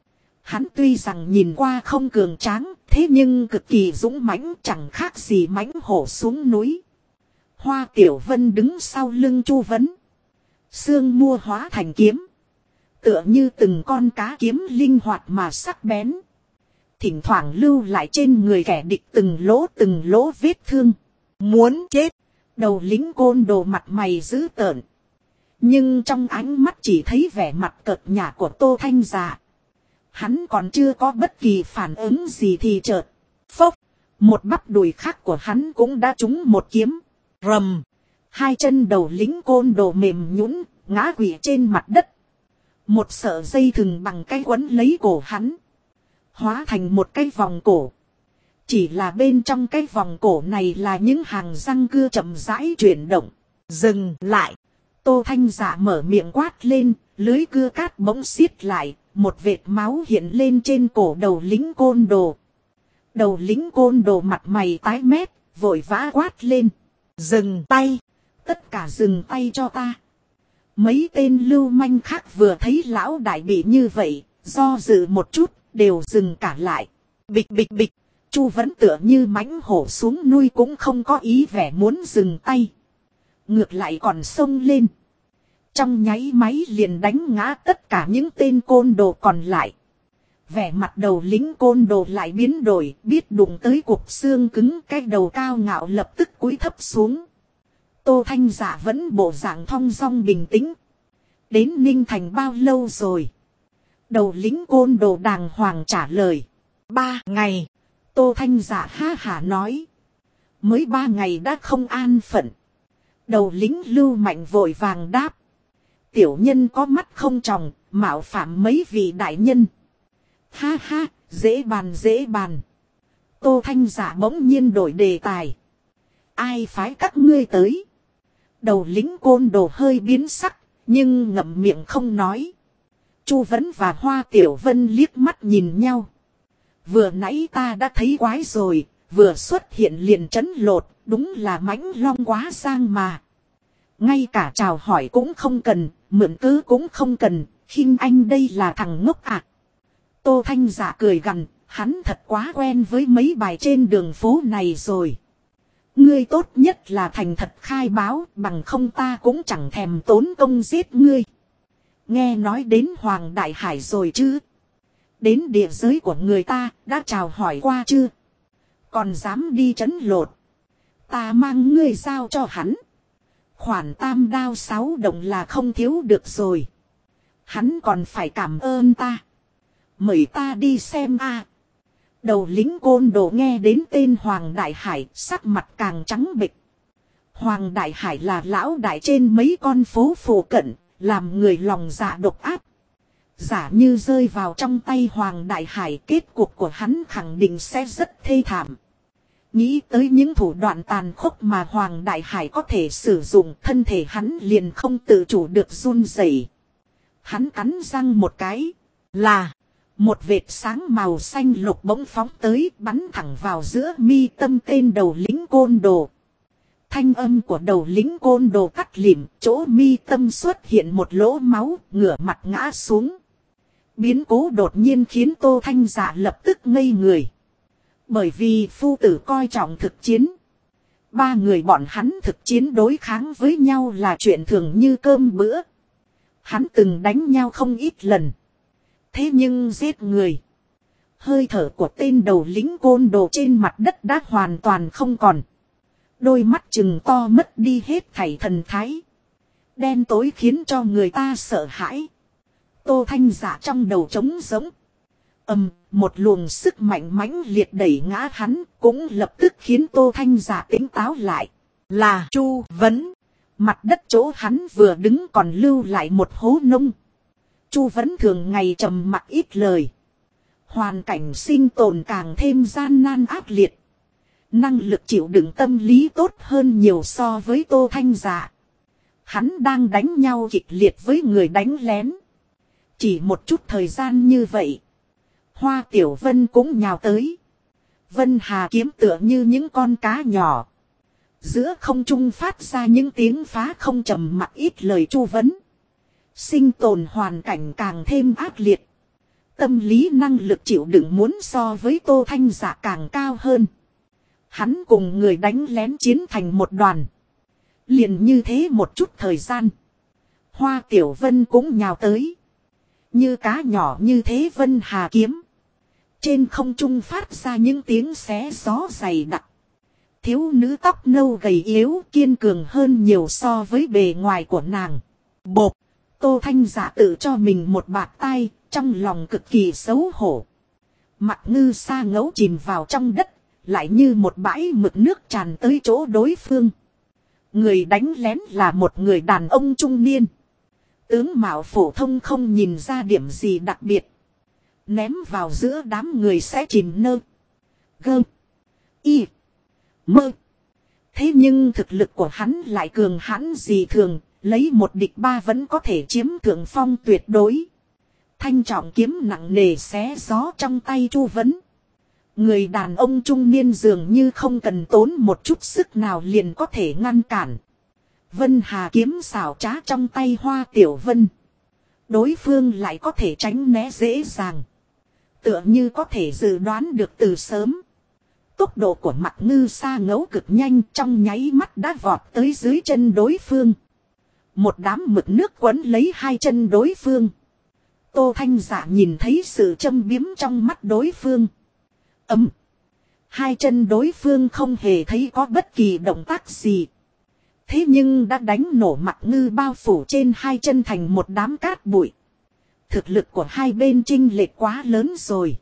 Hắn tuy rằng nhìn qua không cường tráng, thế nhưng cực kỳ dũng mãnh, chẳng khác gì mãnh hổ xuống núi. Hoa Tiểu Vân đứng sau lưng Chu Vấn. Xương mua hóa thành kiếm. Tựa như từng con cá kiếm linh hoạt mà sắc bén. Thỉnh thoảng lưu lại trên người kẻ địch từng lỗ vết thương. Muốn chết. Đầu lính côn đồ mặt mày dữ tợn. Nhưng trong ánh mắt chỉ thấy vẻ mặt cợt nhả của Tô Thanh Dạ. Hắn còn chưa có bất kỳ phản ứng gì thì chợt. Phốc. Một bắp đùi khác của hắn cũng đã trúng một kiếm. Rầm. Hai chân đầu lính côn đồ mềm nhũn ngã quỵ trên mặt đất. Một sợi dây thừng bằng cái quấn lấy cổ hắn. Hóa thành một cái vòng cổ. Chỉ là bên trong cái vòng cổ này là những hàng răng cưa chậm rãi chuyển động. Dừng lại. Tô Thanh Dạ mở miệng quát lên. Lưới cưa cát bỗng xiết lại. Một vệt máu hiện lên trên cổ đầu lính côn đồ. Đầu lính côn đồ mặt mày tái mét, vội vã quát lên. Dừng tay, tất cả dừng tay cho ta. Mấy tên lưu manh khác vừa thấy lão đại bị như vậy, do dự một chút, đều dừng cả lại. Bịch bịch bịch, Chu vẫn tựa như mãnh hổ xuống nuôi cũng không có ý vẻ muốn dừng tay. Ngược lại còn xông lên. Trong nháy máy liền đánh ngã tất cả những tên côn đồ còn lại. Vẻ mặt đầu lính côn đồ lại biến đổi, biết đụng tới cục xương cứng, cái đầu cao ngạo lập tức cúi thấp xuống. Tô Thanh Dạ vẫn bộ dạng thong dong bình tĩnh. Đến Ninh Thành bao lâu rồi? Đầu lính côn đồ đàng hoàng trả lời. 3 ngày. Tô Thanh Dạ ha hả nói. Mới 3 ngày đã không an phận. Đầu lính Lưu Mạnh vội vàng đáp. Tiểu nhân có mắt không tròng, mạo phạm mấy vị đại nhân. Ha ha, dễ bàn dễ bàn. Tô Thanh Dạ bỗng nhiên đổi đề tài. Ai phái các ngươi tới? Đầu lính côn đồ hơi biến sắc, nhưng ngậm miệng không nói. Chu Vấn và Hoa Tiểu Vân liếc mắt nhìn nhau. Vừa nãy ta đã thấy quái rồi, vừa xuất hiện liền trấn lột, đúng là mãnh long quá sang mà. Ngay cả chào hỏi cũng không cần, mượn cớ cũng không cần, khinh anh đây là thằng ngốc à. Tô Thanh Dạ cười gằn, hắn thật quá quen với mấy bài trên đường phố này rồi. Ngươi tốt nhất là thành thật khai báo, bằng không ta cũng chẳng thèm tốn công giết ngươi. Nghe nói đến Hoàng Đại Hải rồi chứ? Đến địa giới của người ta, đã chào hỏi qua chưa? Còn dám đi trấn lột? Ta mang ngươi giao cho hắn. Khoản tam đao 6 đồng là không thiếu được rồi. Hắn còn phải cảm ơn ta. Mời ta đi xem a. Đầu lính côn đồ nghe đến tên Hoàng Đại Hải, sắc mặt càng trắng bệch. Hoàng Đại Hải là lão đại trên mấy con phố phổ cận, làm người lòng dạ độc ác. Giả như rơi vào trong tay Hoàng Đại Hải, kết cục của hắn khẳng định sẽ rất thê thảm. Nghĩ tới những thủ đoạn tàn khốc mà Hoàng Đại Hải có thể sử dụng, thân thể hắn liền không tự chủ được run rẩy. Hắn cắn răng một cái, là một vệt sáng màu xanh lục bỗng phóng tới, bắn thẳng vào giữa mi tâm tên đầu lính côn đồ. Thanh âm của đầu lính côn đồ cắt lịm, chỗ mi tâm xuất hiện một lỗ máu, ngửa mặt ngã xuống. Biến cố đột nhiên khiến Tô Thanh Dạ lập tức ngây người. Bởi vì phu tử coi trọng thực chiến. 3 người bọn hắn thực chiến đối kháng với nhau là chuyện thường như cơm bữa. Hắn từng đánh nhau không ít lần. Thế nhưng giết người. Hơi thở của tên đầu lính côn đồ trên mặt đất đã hoàn toàn không còn. Đôi mắt trừng to mất đi hết thảy thần thái. Đen tối khiến cho người ta sợ hãi. Tô Thanh Dạ trong đầu trống rỗng. Một luồng sức mạnh mãnh liệt đẩy ngã hắn, cũng lập tức khiến Tô Thanh Dạ tỉnh táo lại. Là Chu Vấn. Mặt đất chỗ hắn vừa đứng còn lưu lại một hố nông. Chu Vấn thường ngày trầm mặc ít lời. Hoàn cảnh sinh tồn càng thêm gian nan ác liệt. Năng lực chịu đựng tâm lý tốt hơn nhiều so với Tô Thanh Dạ. Hắn đang đánh nhau kịch liệt với người đánh lén. Chỉ một chút thời gian như vậy. Hoa Tiểu Vân cũng nhào tới. Vân Hà kiếm tựa như những con cá nhỏ. Giữa không trung phát ra những tiếng phá không trầm mặc ít lời Chu Vấn. Sinh tồn hoàn cảnh càng thêm ác liệt. Tâm lý năng lực chịu đựng muốn so với Tô Thanh Dạ càng cao hơn. Hắn cùng người đánh lén chiến thành một đoàn. Liền như thế một chút thời gian. Hoa Tiểu Vân cũng nhào tới. Như cá nhỏ như thế Vân Hà kiếm. Trên không trung phát ra những tiếng xé gió dày đặc. Thiếu nữ tóc nâu gầy yếu kiên cường hơn nhiều so với bề ngoài của nàng. Bộp. Tô Thanh Dạ tự cho mình một bạt tay, trong lòng cực kỳ xấu hổ. Mặc Ngư Sa ngấu chìm vào trong đất, lại như một bãi mực nước tràn tới chỗ đối phương. Người đánh lén là một người đàn ông trung niên. Tướng mạo phổ thông không nhìn ra điểm gì đặc biệt. Ném vào giữa đám người sẽ chìm nơ. Gơ. Y. Mơ. Thế nhưng thực lực của hắn lại cường hãn dị thường. Lấy 1 địch 3 vẫn có thể chiếm thượng phong tuyệt đối. Thanh trọng kiếm nặng nề xé gió trong tay Chu Vấn. Người đàn ông trung niên dường như không cần tốn một chút sức nào liền có thể ngăn cản. Vân Hà kiếm xảo trá trong tay Hoa Tiểu Vân. Đối phương lại có thể tránh né dễ dàng. Tựa như có thể dự đoán được từ sớm. Tốc độ của Mạc Ngư Sa Ngẫu cực nhanh, trong nháy mắt đã vọt tới dưới chân đối phương. Một đám mực nước quấn lấy hai chân đối phương. Tô Thanh Dạ nhìn thấy sự châm biếm trong mắt đối phương. Hai chân đối phương không hề thấy có bất kỳ động tác gì. Thế nhưng đã đánh nổ Mạc Ngư bao phủ trên hai chân thành một đám cát bụi. Thực lực của hai bên chênh lệch quá lớn rồi.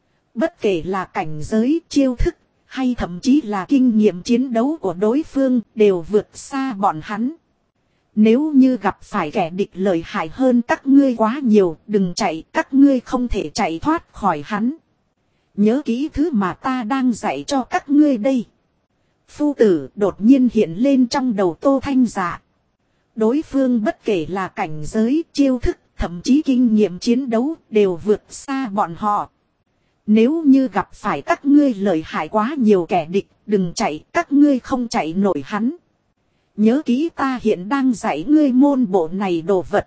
Bất kể là cảnh giới, chiêu thức, hay thậm chí là kinh nghiệm chiến đấu của đối phương đều vượt xa bọn hắn. Nếu như gặp phải kẻ địch lợi hại hơn các ngươi quá nhiều, đừng chạy, các ngươi không thể chạy thoát khỏi hắn. Nhớ kỹ thứ mà ta đang dạy cho các ngươi đây. Phu tử đột nhiên hiện lên trong đầu Tô Thanh Dạ. Đối phương bất kể là cảnh giới, chiêu thức, thậm chí kinh nghiệm chiến đấu đều vượt xa bọn họ. Nếu như gặp phải các ngươi lợi hại quá nhiều kẻ địch, đừng chạy, các ngươi không chạy nổi hắn. Nhớ kỹ ta hiện đang dạy ngươi môn bộ này đồ vật.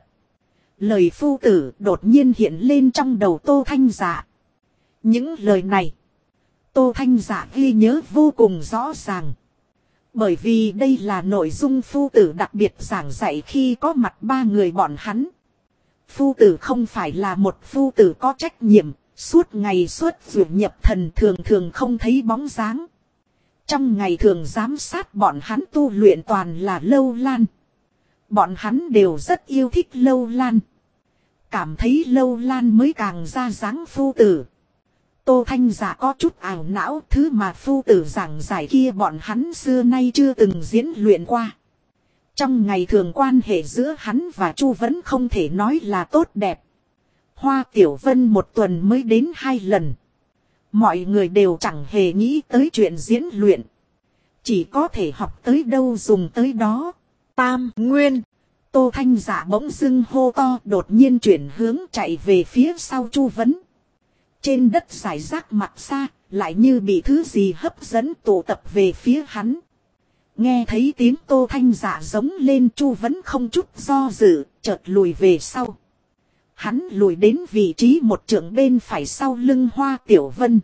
Lời phu tử đột nhiên hiện lên trong đầu Tô Thanh Dạ. Những lời này, Tô Thanh Dạ ghi nhớ vô cùng rõ ràng. Bởi vì đây là nội dung phu tử đặc biệt giảng dạy khi có mặt ba người bọn hắn. Phu tử không phải là một phu tử có trách nhiệm, suốt ngày suốt ruột nhập thần thường thường không thấy bóng dáng. Trong ngày thường giám sát bọn hắn tu luyện toàn là Lâu Lan. Bọn hắn đều rất yêu thích Lâu Lan. Cảm thấy Lâu Lan mới càng ra dáng phu tử. Tô Thanh Dạ có chút ảo não, thứ mà phu tử giảng giải kia bọn hắn xưa nay chưa từng diễn luyện qua. Trong ngày thường quan hệ giữa hắn và Chu vẫn không thể nói là tốt đẹp. Hoa Tiểu Vân một tuần mới đến 2 lần. Mọi người đều chẳng hề nghĩ tới chuyện diễn luyện. Chỉ có thể học tới đâu dùng tới đó. Tam Nguyên. Tô Thanh Dạ bỗng dưng hô to, đột nhiên chuyển hướng chạy về phía sau Chu Vấn. Trên đất rải rác mặt xa, lại như bị thứ gì hấp dẫn tụ tập về phía hắn. Nghe thấy tiếng Tô Thanh Dạ giống lên, Chu Vấn không chút do dự, chợt lùi về sau. Hắn lùi đến vị trí một trượng bên phải sau lưng Hoa Tiểu Vân.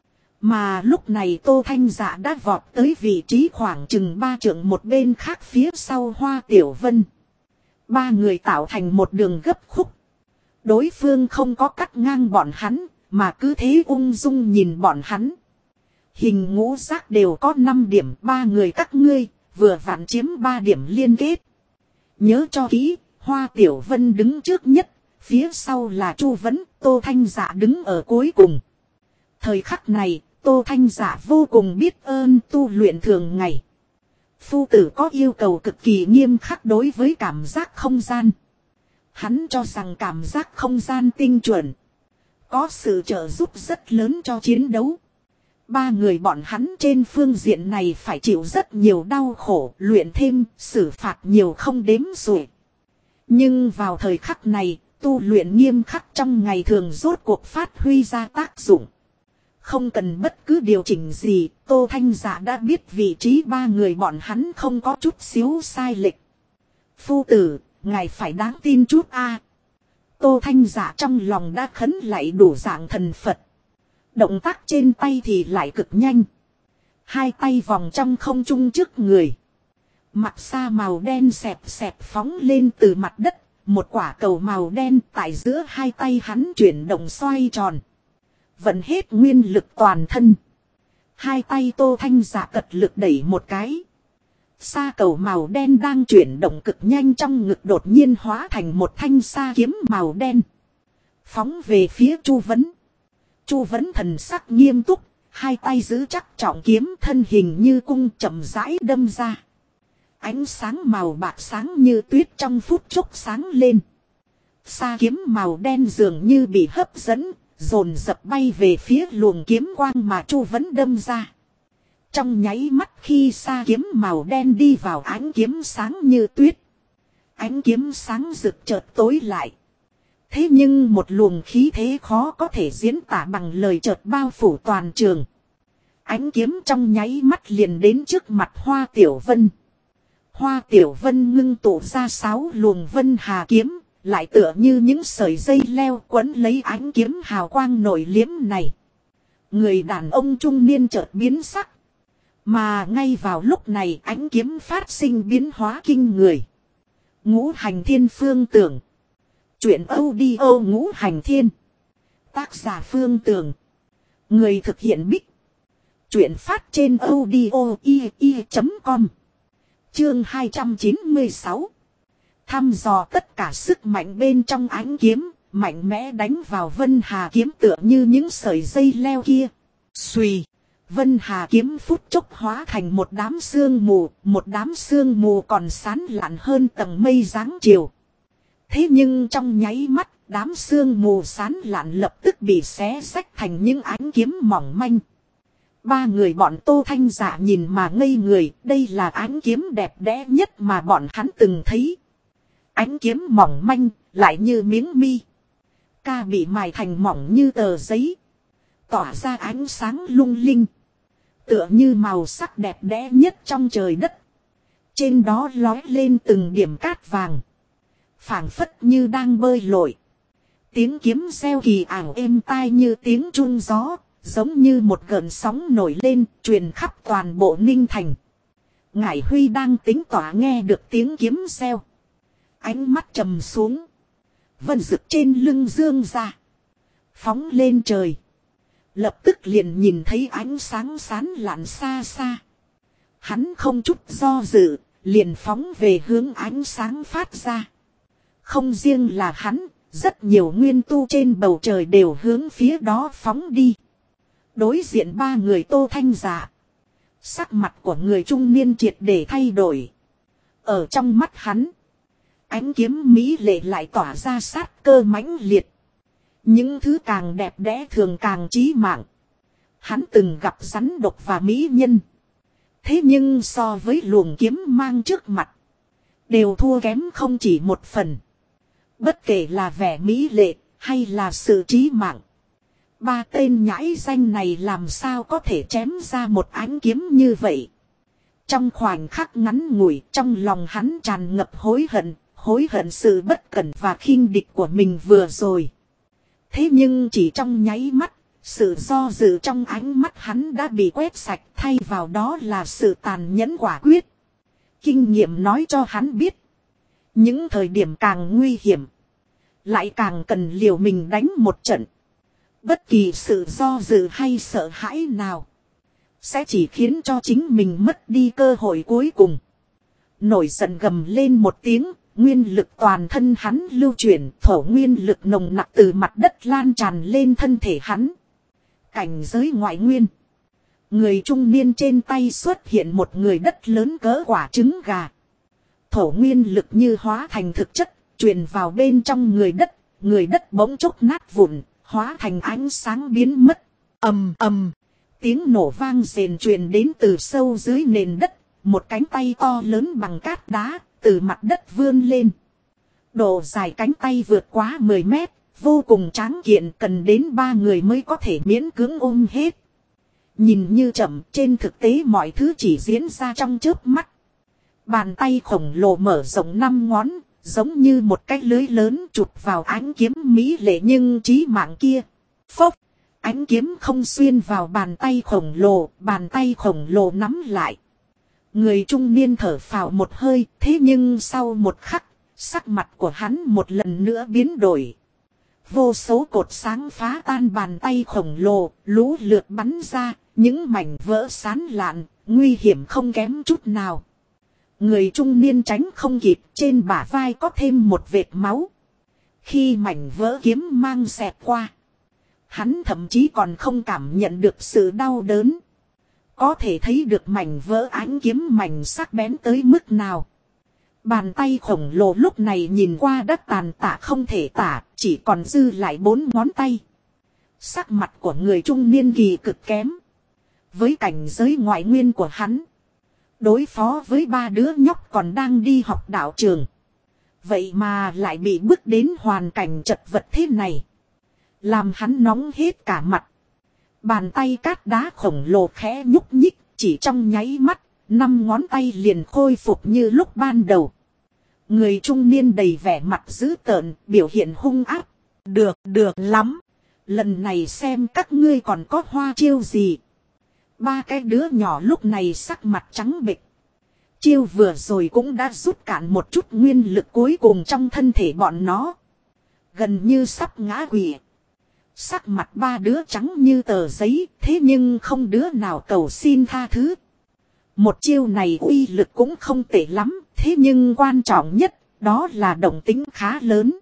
Mà lúc này Tô Thanh Dạ đã vọt tới vị trí khoảng chừng 3 trượng một bên khác phía sau Hoa Tiểu Vân. Ba người tạo thành một đường gấp khúc. Đối phương không có cắt ngang bọn hắn, mà cứ thế ung dung nhìn bọn hắn. Hình ngũ giác đều có 5 điểm, ba người các ngươi, vừa vặn chiếm 3 điểm liên kết. Nhớ cho kỹ, Hoa Tiểu Vân đứng trước nhất, phía sau là Chu Vấn, Tô Thanh Dạ đứng ở cuối cùng. Thời khắc này, Tô Thanh Dạ vô cùng biết ơn tu luyện thường ngày. Phu tử có yêu cầu cực kỳ nghiêm khắc đối với cảm giác không gian. Hắn cho rằng cảm giác không gian tinh chuẩn, có sự trợ giúp rất lớn cho chiến đấu. Ba người bọn hắn trên phương diện này phải chịu rất nhiều đau khổ, luyện thêm, xử phạt nhiều không đếm xuể. Nhưng vào thời khắc này, tu luyện nghiêm khắc trong ngày thường rốt cuộc phát huy ra tác dụng. Không cần bất cứ điều chỉnh gì, Tô Thanh Dạ đã biết vị trí ba người bọn hắn không có chút xíu sai lệch. Phu tử, ngài phải đáng tin chút a. Tô Thanh Dạ trong lòng đã khấn lạy đủ dạng thần Phật. Động tác trên tay thì lại cực nhanh. Hai tay vòng trong không trung trước người. Mặt xa màu đen xẹp xẹp phóng lên từ mặt đất. Một quả cầu màu đen tại giữa hai tay hắn chuyển động xoay tròn. Vận hết nguyên lực toàn thân. Hai tay Tô Thanh Dạ cật lực đẩy một cái. Sa cầu màu đen đang chuyển động cực nhanh trong ngực đột nhiên hóa thành một thanh sa kiếm màu đen. Phóng về phía Chu Vấn. Chu Vấn thần sắc nghiêm túc, hai tay giữ chắc trọng kiếm, thân hình như cung chậm rãi đâm ra. Ánh sáng màu bạc sáng như tuyết trong phút chốc sáng lên. Sa kiếm màu đen dường như bị hấp dẫn, dồn dập bay về phía luồng kiếm quang mà Chu Vấn đâm ra. Trong nháy mắt khi sa kiếm màu đen đi vào ánh kiếm sáng như tuyết. Ánh kiếm sáng rực chợt tối lại. Thế nhưng một luồng khí thế khó có thể diễn tả bằng lời chợt bao phủ toàn trường. Ánh kiếm trong nháy mắt liền đến trước mặt Hoa Tiểu Vân. Hoa Tiểu Vân ngưng tụ ra 6 luồng vân hà kiếm, lại tựa như những sợi dây leo quấn lấy ánh kiếm hào quang nổi liếm này. Người đàn ông trung niên chợt biến sắc. Mà ngay vào lúc này ánh kiếm phát sinh biến hóa kinh người. Ngũ Hành Thiên Phương Tưởng. Truyện audio Ngũ Hành Thiên. Tác giả Phương Tưởng. Người thực hiện Bích. Truyện phát trên audio.com. Chương 296. Thăm dò tất cả sức mạnh bên trong ánh kiếm, mạnh mẽ đánh vào Vân Hà kiếm tựa như những sợi dây leo kia. Xùy, Vân Hà kiếm phút chốc hóa thành một đám sương mù còn sán lạn hơn tầng mây dáng chiều. Thế nhưng trong nháy mắt, đám sương mù sán lạn lập tức bị xé xách thành những ánh kiếm mỏng manh. Ba người bọn Tô Thanh Dạ nhìn mà ngây người, đây là ánh kiếm đẹp đẽ nhất mà bọn hắn từng thấy. Ánh kiếm mỏng manh, lại như miếng mi. Ca bị mài thành mỏng như tờ giấy. Tỏa ra ánh sáng lung linh. Tựa như màu sắc đẹp đẽ nhất trong trời đất. Trên đó lói lên từng điểm cát vàng. Phảng phất như đang bơi lội. Tiếng kiếm reo kỳ ảo êm tai như tiếng chuông gió. Giống như một gợn sóng nổi lên, truyền khắp toàn bộ Ninh Thành. Ngải Huy đang tính tỏa nghe được tiếng kiếm reo. Ánh mắt trầm xuống. Vân rực trên lưng dương ra. Phóng lên trời. Lập tức liền nhìn thấy ánh sáng sán lạn xa xa. Hắn không chút do dự, liền phóng về hướng ánh sáng phát ra. Không riêng là hắn, rất nhiều nguyên tu trên bầu trời đều hướng phía đó phóng đi. Đối diện ba người Tô Thanh Dạ. Sắc mặt của người trung niên triệt để thay đổi. Ở trong mắt hắn. Ánh kiếm mỹ lệ lại tỏa ra sát cơ mãnh liệt. Những thứ càng đẹp đẽ thường càng chí mạng. Hắn từng gặp rắn độc và mỹ nhân. Thế nhưng so với luồng kiếm mang trước mặt. Đều thua kém không chỉ một phần. Bất kể là vẻ mỹ lệ hay là sự chí mạng. Ba tên nhãi danh này làm sao có thể chém ra một ánh kiếm như vậy. Trong khoảnh khắc ngắn ngủi trong lòng hắn tràn ngập hối hận sự bất cẩn và khinh địch của mình vừa rồi. Thế nhưng chỉ trong nháy mắt, sự do dự trong ánh mắt hắn đã bị quét sạch, thay vào đó là sự tàn nhẫn quả quyết. Kinh nghiệm nói cho hắn biết, những thời điểm càng nguy hiểm, lại càng cần liều mình đánh một trận. Bất kỳ sự do dự hay sợ hãi nào, sẽ chỉ khiến cho chính mình mất đi cơ hội cuối cùng. Nổi giận gầm lên một tiếng, nguyên lực toàn thân hắn lưu chuyển, thổ nguyên lực nồng nặc từ mặt đất lan tràn lên thân thể hắn. Cảnh giới ngoại nguyên. Người trung niên trên tay xuất hiện một người đất lớn cỡ quả trứng gà. Thổ nguyên lực như hóa thành thực chất, truyền vào bên trong người đất bỗng chốc nát vụn. Hóa thành ánh sáng biến mất. Ầm ầm. Tiếng nổ vang rền truyền đến từ sâu dưới nền đất. Một cánh tay to lớn bằng cát đá từ mặt đất vươn lên. Độ dài cánh tay vượt quá 10 mét. Vô cùng tráng kiện, cần đến 3 người mới có thể miễn cưỡng ôm hết. Nhìn như chậm, trên thực tế mọi thứ chỉ diễn ra trong chớp mắt. Bàn tay khổng lồ mở rộng 5 ngón. Giống như một cái lưới lớn chụp vào ánh kiếm mỹ lệ nhưng chí mạng kia. Phốc! Ánh kiếm không xuyên vào bàn tay khổng lồ nắm lại. Người trung niên thở phào một hơi, thế nhưng sau một khắc, sắc mặt của hắn một lần nữa biến đổi. Vô số cột sáng phá tan bàn tay khổng lồ, lũ lượt bắn ra, những mảnh vỡ sán lạn, nguy hiểm không kém chút nào. Người trung niên tránh không kịp, trên bả vai có thêm một vệt máu. Khi mảnh vỡ kiếm mang xẹt qua, hắn thậm chí còn không cảm nhận được sự đau đớn. Có thể thấy được mảnh vỡ ánh kiếm mảnh sắc bén tới mức nào. Bàn tay khổng lồ lúc này nhìn qua đã tàn tạ không thể tả, chỉ còn dư lại 4 ngón tay. Sắc mặt của người trung niên kỳ cực kém. Với cảnh giới ngoại nguyên của hắn, đối phó với 3 đứa nhóc còn đang đi học đạo trường. Vậy mà lại bị bước đến hoàn cảnh chật vật thế này. Làm hắn nóng hết cả mặt. Bàn tay cát đá khổng lồ khẽ nhúc nhích, chỉ trong nháy mắt, 5 ngón tay liền khôi phục như lúc ban đầu. Người trung niên đầy vẻ mặt dữ tợn, biểu hiện hung ác. Được lắm. Lần này xem các ngươi còn có hoa chiêu gì. 3 cái đứa nhỏ lúc này sắc mặt trắng bệch. Chiêu vừa rồi cũng đã rút cạn một chút nguyên lực cuối cùng trong thân thể bọn nó. Gần như sắp ngã quỵ. Sắc mặt 3 đứa trắng như tờ giấy, thế nhưng không đứa nào cầu xin tha thứ. Một chiêu này uy lực cũng không tệ lắm, thế nhưng quan trọng nhất, đó là động tính khá lớn.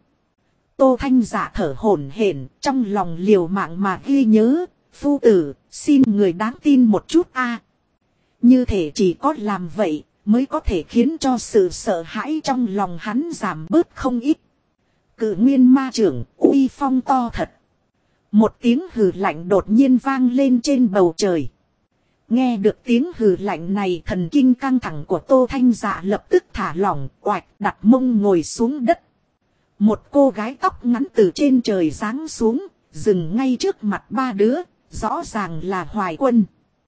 Tô Thanh Dạ thở hổn hển, trong lòng liều mạng mà ghi nhớ, phu tử, xin người đáng tin một chút a. Như thể chỉ có làm vậy, mới có thể khiến cho sự sợ hãi trong lòng hắn giảm bớt không ít. Cự nguyên ma trưởng, uy phong to thật. Một tiếng hừ lạnh đột nhiên vang lên trên bầu trời. Nghe được tiếng hừ lạnh này, thần kinh căng thẳng của Tô Thanh Dạ lập tức thả lỏng, oạch đặt mông ngồi xuống đất. Một cô gái tóc ngắn từ trên trời giáng xuống, dừng ngay trước mặt 3 đứa, rõ ràng là Hoài Quân.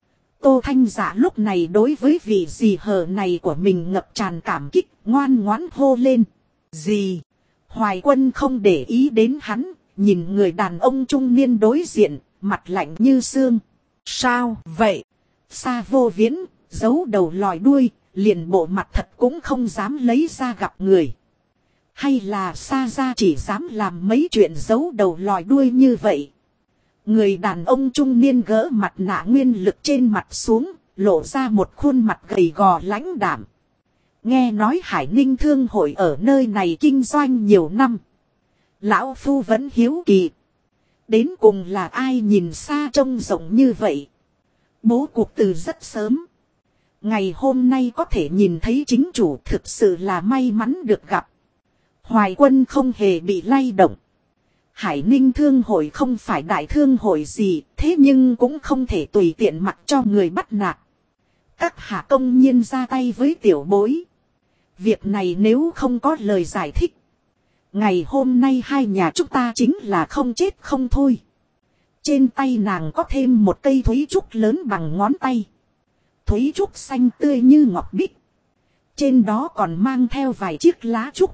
Tô Thanh Dạ lúc này đối với vị dì hờ này của mình ngập tràn cảm kích, ngoan ngoãn hô lên. Dì! Hoài Quân không để ý đến hắn, nhìn người đàn ông trung niên đối diện, mặt lạnh như xương. Sao vậy? Sa Vô Viễn, giấu đầu lòi đuôi, liền bộ mặt thật cũng không dám lấy ra gặp người. Hay là Sa gia chỉ dám làm mấy chuyện giấu đầu lòi đuôi như vậy? Người đàn ông trung niên gỡ mặt nạ nguyên lực trên mặt xuống, lộ ra một khuôn mặt gầy gò lãnh đạm. Nghe nói Hải Ninh Thương hội ở nơi này kinh doanh nhiều năm. Lão Phu vẫn hiếu kỳ. Đến cùng là ai nhìn xa trông rộng như vậy? Bố cuộc từ rất sớm. Ngày hôm nay có thể nhìn thấy chính chủ thực sự là may mắn được gặp. Hoài Quân không hề bị lay động. Hải Ninh Thương hội không phải đại thương hội gì, thế nhưng cũng không thể tùy tiện mặc cho người bắt nạt. Các hạ công nhiên ra tay với tiểu bối. Việc này nếu không có lời giải thích, ngày hôm nay hai nhà chúng ta chính là không chết không thôi. Trên tay nàng có thêm một cây thúy trúc lớn bằng ngón tay. Thúy trúc xanh tươi như ngọc bích. Trên đó còn mang theo vài chiếc lá trúc.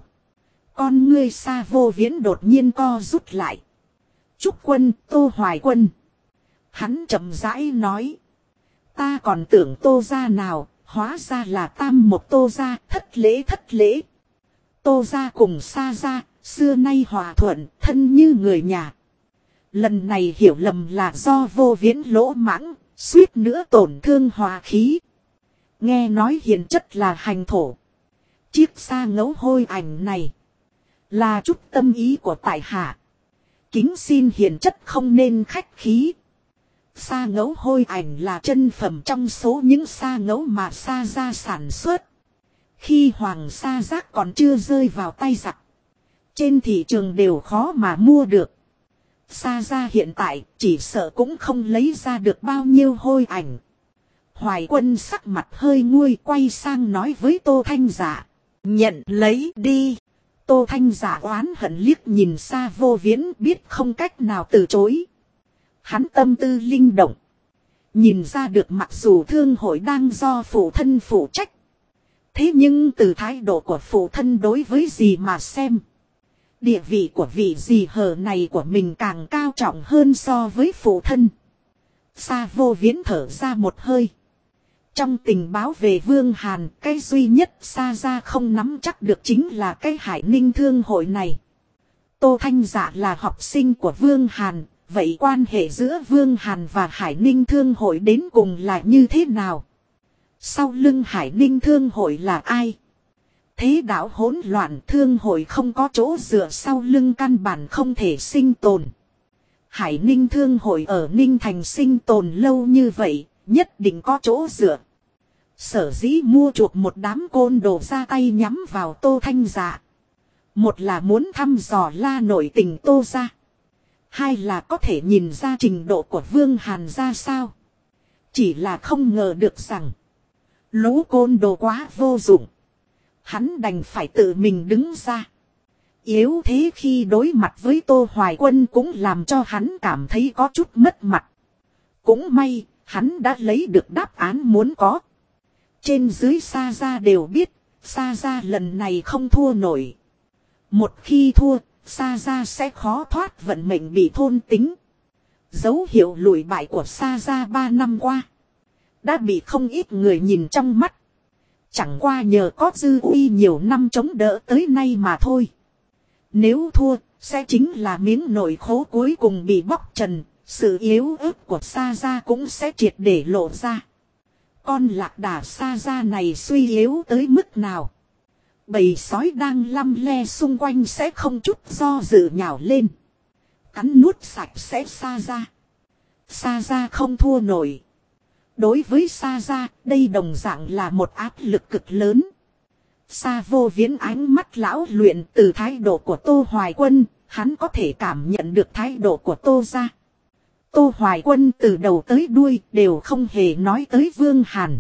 Con ngươi Sa Vô Viễn đột nhiên co rút lại. Trúc Quân, Tô Hoài Quân. Hắn chậm rãi nói. Ta còn tưởng Tô gia nào, hóa ra là Tam một Tô gia, thất lễ. Tô gia cùng Sa gia, xưa nay hòa thuận, thân như người nhà. Lần này hiểu lầm là do Vô Viễn lỗ mãng, suýt nữa tổn thương hòa khí. Nghe nói hiền chất là hành thổ. Chiếc xa ngấu hôi ảnh này là chút tâm ý của tại hạ. Kính xin hiền chất không nên khách khí. Sa ngấu hôi ảnh là chân phẩm trong số những sa ngấu mà Sa gia sản xuất. Khi hoàng sa giác còn chưa rơi vào tay giặc, trên thị trường đều khó mà mua được. Sa gia hiện tại chỉ sợ cũng không lấy ra được bao nhiêu hôi ảnh. Hoài Quân sắc mặt hơi nguôi, quay sang nói với Tô Thanh Dạ. Nhận lấy đi. Tô Thanh Dạ oán hận liếc nhìn Sa Vô Viễn, biết không cách nào từ chối. Hắn tâm tư linh động, nhìn ra được mặc dù thương hội đang do phụ thân phụ trách, thế nhưng từ thái độ của phụ thân đối với dì mà xem, địa vị của vị dì hờ này của mình càng cao trọng hơn so với phụ thân. Sa Vô Viễn thở ra một hơi. Trong tình báo về Vương Hàn, cái duy nhất Sa gia không nắm chắc được chính là cái Hải Ninh Thương hội này. Tô Thanh Dạ là học sinh của Vương Hàn, vậy quan hệ giữa Vương Hàn và Hải Ninh Thương hội đến cùng là như thế nào? Sau lưng Hải Ninh Thương hội là ai? Thế đạo hỗn loạn, thương hội không có chỗ dựa, sau lưng căn bản không thể sinh tồn. Hải Ninh Thương hội ở Ninh Thành sinh tồn lâu như vậy, nhất định có chỗ dựa. Sở dĩ mua chuộc một đám côn đồ ra tay nhắm vào Tô Thanh Dạ. Một là muốn thăm dò la nội tình Tô gia. Hai là có thể nhìn ra trình độ của Vương Hàn ra sao. Chỉ là không ngờ được rằng lũ côn đồ quá vô dụng. Hắn đành phải tự mình đứng ra. Yếu thế khi đối mặt với Tô Hoài Quân cũng làm cho hắn cảm thấy có chút mất mặt. Cũng may, hắn đã lấy được đáp án muốn có. Trên dưới Sa Gia đều biết, Sa Gia lần này không thua nổi. Một khi thua, Sa Gia sẽ khó thoát vận mệnh bị thôn tính. Dấu hiệu lùi bại của Sa Gia 3 năm qua đã bị không ít người nhìn trong mắt. Chẳng qua nhờ có dư uy nhiều năm chống đỡ tới nay mà thôi. Nếu thua, sẽ chính là miếng nội khố cuối cùng bị bóc trần. Sự yếu ớt của Sa Gia cũng sẽ triệt để lộ ra. Con lạc đà Sa Gia này suy yếu tới mức nào? Bầy sói đang lăm le xung quanh sẽ không chút do dự nhào lên. Cắn nuốt sạch sẽ Sa Gia. Sa Gia không thua nổi. Đối với Sa Gia, đây đồng dạng là một áp lực cực lớn. Sa Vô Viễn ánh mắt lão luyện từ thái độ của Tô Hoài Quân, hắn có thể cảm nhận được thái độ của Tô Gia. Tô Hoài Quân từ đầu tới đuôi đều không hề nói tới Vương Hàn.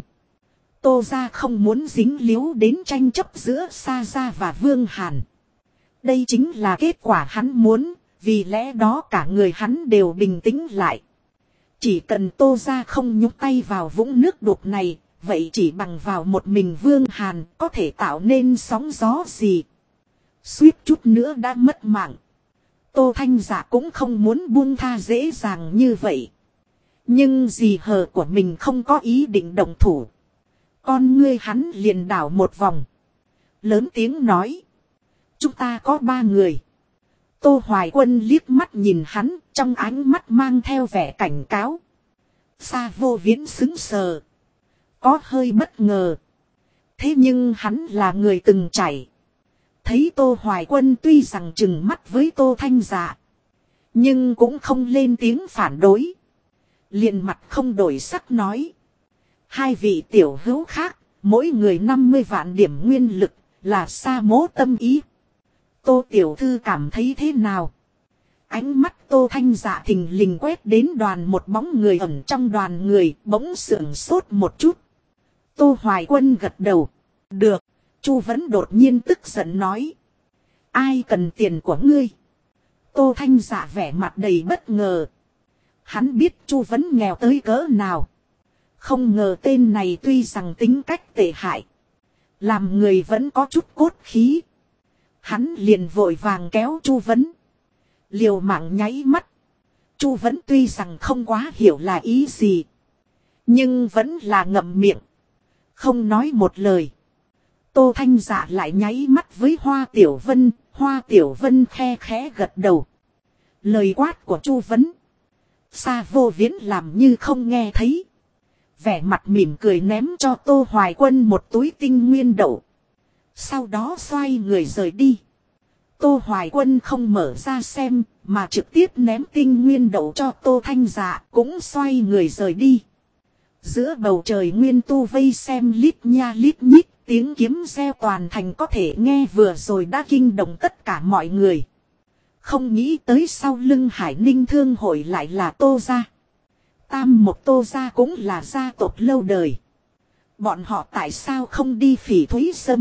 Tô Gia không muốn dính líu đến tranh chấp giữa Sa Gia và Vương Hàn. Đây chính là kết quả hắn muốn, vì lẽ đó cả người hắn đều bình tĩnh lại. Chỉ cần Tô Gia không nhúc tay vào vũng nước đục này, vậy chỉ bằng vào một mình Vương Hàn có thể tạo nên sóng gió gì. Suýt chút nữa đã mất mạng. Tô Thanh Dạ cũng không muốn buông tha dễ dàng như vậy. Nhưng dì hờ của mình không có ý định động thủ. Con ngươi hắn liền đảo một vòng. Lớn tiếng nói. Chúng ta có 3 người. Tô Hoài Quân liếc mắt nhìn hắn, trong ánh mắt mang theo vẻ cảnh cáo. Sa Vô Viễn sững sờ. Có hơi bất ngờ. Thế nhưng hắn là người từng trải. Thấy Tô Hoài Quân tuy rằng trừng mắt với Tô Thanh Dạ, nhưng cũng không lên tiếng phản đối. Liền mặt không đổi sắc nói. 2 vị tiểu hữu khác, mỗi người 50 vạn điểm nguyên lực, là Sa mỗ tâm ý. Tô tiểu thư cảm thấy thế nào? Ánh mắt Tô Thanh Dạ thình lình quét đến đoàn một bóng người ẩn trong đoàn người, bỗng sững sốt một chút. Tô Hoài Quân gật đầu. Được. Chu Vấn đột nhiên tức giận nói. Ai cần tiền của ngươi? Tô Thanh Dạ vẻ mặt đầy bất ngờ. Hắn biết Chu Vấn nghèo tới cỡ nào. Không ngờ tên này tuy rằng tính cách tệ hại, làm người vẫn có chút cốt khí. Hắn liền vội vàng kéo Chu Vấn. Liều mạng nháy mắt. Chu Vấn tuy rằng không quá hiểu là ý gì, nhưng vẫn là ngậm miệng, không nói một lời. Tô Thanh Dạ lại nháy mắt với Hoa Tiểu Vân. Hoa Tiểu Vân khe khẽ gật đầu. Lời quát của Chu Vấn, Sa Vô Viễn làm như không nghe thấy. Vẻ mặt mỉm cười ném cho Tô Hoài Quân một túi tinh nguyên đậu. Sau đó xoay người rời đi. Tô Hoài Quân không mở ra xem, mà trực tiếp ném tinh nguyên đậu cho Tô Thanh Dạ, cũng xoay người rời đi. Giữa bầu trời nguyên tu vây xem lít nha lít nhít, tiếng kiếm reo toàn thành có thể nghe vừa rồi đã kinh động tất cả mọi người. Không nghĩ tới sau lưng Hải Ninh Thương hội lại là Tô Gia. Tam một Tô Gia cũng là gia tộc lâu đời. Bọn họ tại sao không đi Phỉ Thúy Sâm?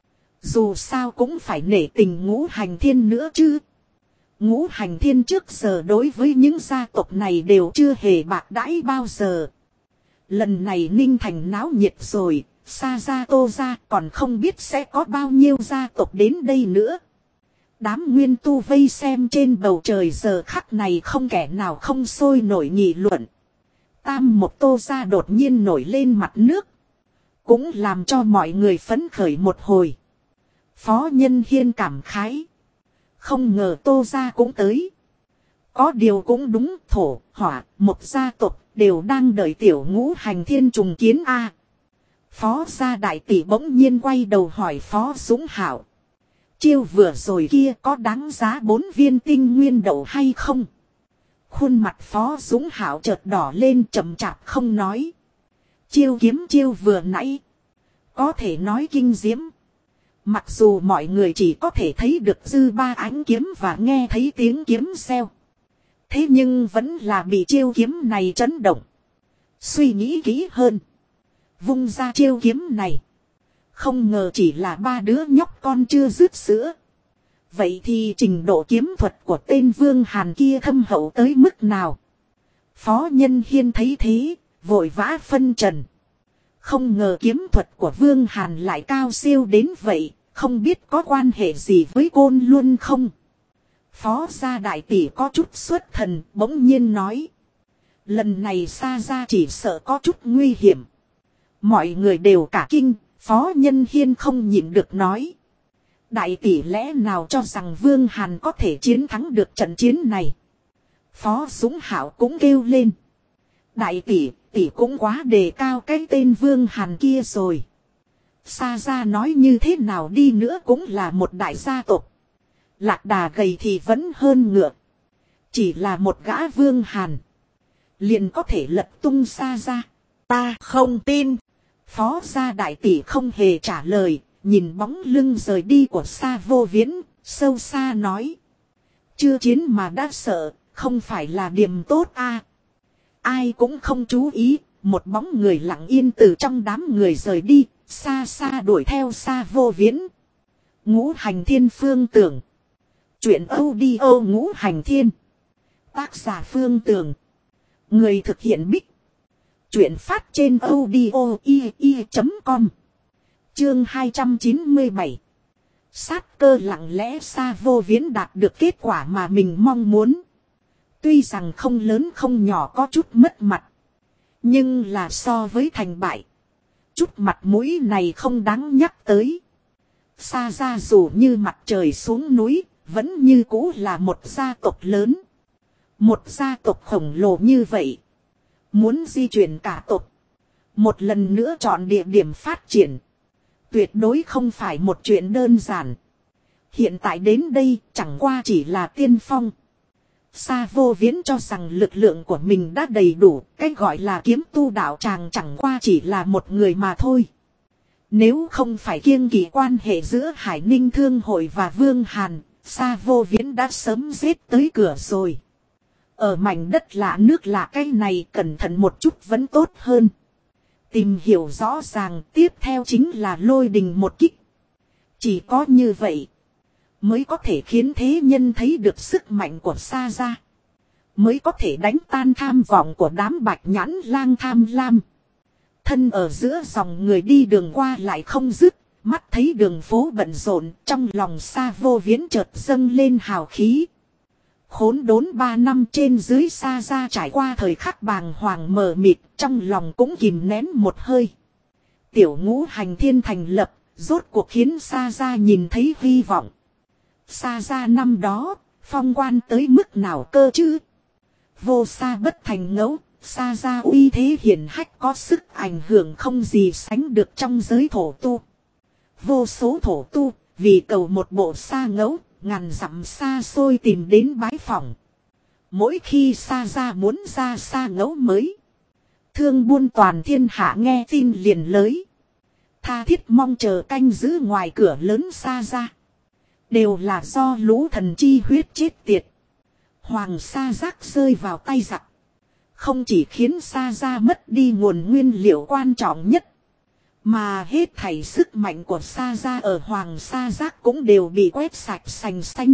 Dù sao cũng phải nể tình Ngũ Hành Thiên nữa chứ. Ngũ Hành Thiên trước giờ đối với những gia tộc này đều chưa hề bạc đãi bao giờ. Lần này Ninh Thành náo nhiệt rồi, Sa Gia Tô Gia còn không biết sẽ có bao nhiêu gia tộc đến đây nữa. Đám nguyên tu vây xem trên bầu trời giờ khắc này không kẻ nào không sôi nổi nghị luận. Tam một Tô Gia đột nhiên nổi lên mặt nước, cũng làm cho mọi người phấn khởi một hồi. Phó Nhân Hiên cảm khái. Không ngờ Tô Gia cũng tới. Có điều cũng đúng, thổ, hỏa, một gia tộc đều đang đợi tiểu Ngũ Hành Thiên trùng kiến a. Phó gia đại tỷ bỗng nhiên quay đầu hỏi Phó Dũng Hảo. Chiêu vừa rồi kia có đáng giá 4 viên tinh nguyên đậu hay không? Khuôn mặt Phó Dũng Hảo chợt đỏ lên, chậm chạp không nói. Chiêu kiếm chiêu vừa nãy, có thể nói kinh diễm. Mặc dù mọi người chỉ có thể thấy được dư ba ánh kiếm và nghe thấy tiếng kiếm reo, thế nhưng vẫn là bị chiêu kiếm này chấn động. Suy nghĩ kỹ hơn, vung ra chiêu kiếm này, không ngờ chỉ là 3 đứa nhóc con chưa dứt sữa. Vậy thì trình độ kiếm thuật của tên Vương Hàn kia thâm hậu tới mức nào? Phó Nhân Hiên thấy thế, vội vã phân trần. Không ngờ kiếm thuật của Vương Hàn lại cao siêu đến vậy, không biết có quan hệ gì với Côn Luân không? Phó gia đại tỷ có chút xuất thần, bỗng nhiên nói. Lần này Sa gia chỉ sợ có chút nguy hiểm. Mọi người đều cả kinh, Phó Nhân Hiên không nhịn được nói. Đại tỷ lẽ nào cho rằng Vương Hàn có thể chiến thắng được trận chiến này? Phó Dũng Hạo cũng kêu lên. Đại tỷ, tỷ cũng quá đề cao cái tên Vương Hàn kia rồi. Sa gia nói như thế nào đi nữa cũng là một đại gia tộc. Lạc đà gầy thì vẫn hơn ngựa. Chỉ là một gã Vương Hàn liền có thể lật tung Sa gia. Ta không tin. Phó gia đại tỷ không hề trả lời, nhìn bóng lưng rời đi của Sa Vô Viễn, sâu xa nói. Chưa chiến mà đã sợ, không phải là điểm tốt a. Ai cũng không chú ý, một bóng người lặng yên từ trong đám người rời đi, xa xa đuổi theo Sa Vô Viễn. Ngũ Hành Thiên Phương Tưởng. Chuyện audio Ngũ Hành Thiên. Tác giả Phương Tưởng. Người thực hiện Bích. Chuyện phát trên audio.com. Chương 297. Sát cơ lặng lẽ Sa Vô Viễn đạt được kết quả mà mình mong muốn. Tuy rằng không lớn không nhỏ có chút mất mặt. Nhưng là so với thành bại. Chút mặt mũi này không đáng nhắc tới. Sa gia dù như mặt trời xuống núi, vẫn như cũ là một gia tộc lớn. Một gia tộc khổng lồ như vậy. Muốn di chuyển cả tộc. Một lần nữa chọn địa điểm phát triển. Tuyệt đối không phải một chuyện đơn giản. Hiện tại đến đây chẳng qua chỉ là tiên phong. Sa Vô Viễn cho rằng lực lượng của mình đã đầy đủ. Cái gọi là kiếm tu đạo tràng chẳng qua chỉ là một người mà thôi. Nếu không phải kiêng kỵ quan hệ giữa Hải Ninh Thương Hội và Vương Hàn, Sa Vô Viễn đã sớm giết tới cửa rồi. Ở mảnh đất lạ nước lạ cái này cẩn thận một chút vẫn tốt hơn. Tìm hiểu rõ ràng tiếp theo chính là lôi đình một kích. Chỉ có như vậy mới có thể khiến thế nhân thấy được sức mạnh của Sa gia. Mới có thể đánh tan tham vọng của đám bạch nhãn lang tham lam. Thân ở giữa dòng người đi đường qua lại không dứt. Mắt thấy đường phố bận rộn, trong lòng Sa Vô Viễn chợt dâng lên hào khí. Khốn đốn 3 năm trên dưới Sa gia trải qua thời khắc bàng hoàng mờ mịt, trong lòng cũng kìm nén một hơi. Tiểu Ngũ Hành Thiên thành lập, rốt cuộc khiến Sa gia nhìn thấy hy vọng. Sa gia năm đó, phong quan tới mức nào cơ chứ? Vô Sa bất thành ngẫu, Sa gia uy thế hiển hách có sức ảnh hưởng không gì sánh được trong giới thổ tu. Vô số thổ tu, vì cầu một bộ Sa ngẫu, ngàn dặm xa xôi tìm đến bái phỏng. Mỗi khi Sa gia muốn ra Sa ngẫu mới, thương buôn toàn thiên hạ nghe tin liền lới. Tha thiết mong chờ canh giữ ngoài cửa lớn Sa gia. Đều là do lũ thần chi huyết chết tiệt. Hoàng Sa giác rơi vào tay giặc. Không chỉ khiến Sa gia mất đi nguồn nguyên liệu quan trọng nhất. Mà hết thảy sức mạnh của Sa gia ở Hoàng Sa giác cũng đều bị quét sạch sành xanh.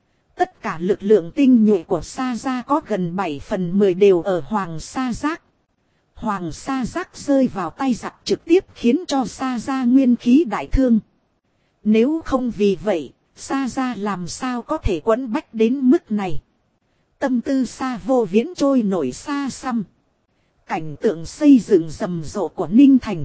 Tất cả lực lượng tinh nhuệ của Sa gia có gần 7/10 đều ở Hoàng Sa giác. Hoàng Sa giác rơi vào tay giặc trực tiếp khiến cho Sa gia nguyên khí đại thương. Nếu không vì vậy, Sa gia làm sao có thể quẫn bách đến mức này. Tâm tư Sa Vô Viễn trôi nổi xa xăm. Cảnh tượng xây dựng rầm rộ của Ninh Thành.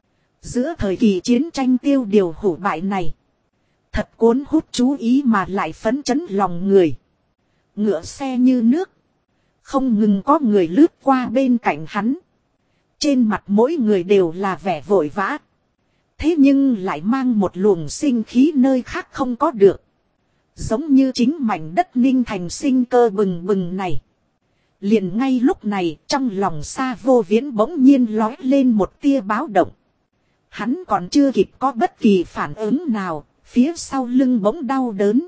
Giữa thời kỳ chiến tranh tiêu điều hủ bại này. Thật cuốn hút chú ý mà lại phấn chấn lòng người. Ngựa xe như nước. Không ngừng có người lướt qua bên cạnh hắn. Trên mặt mỗi người đều là vẻ vội vã. Thế nhưng lại mang một luồng sinh khí nơi khác không có được. Giống như chính mảnh đất Ninh Thành sinh cơ bừng bừng này. Liền ngay lúc này trong lòng Sa Vô Viễn bỗng nhiên lói lên một tia báo động. Hắn còn chưa kịp có bất kỳ phản ứng nào, phía sau lưng bỗng đau đớn.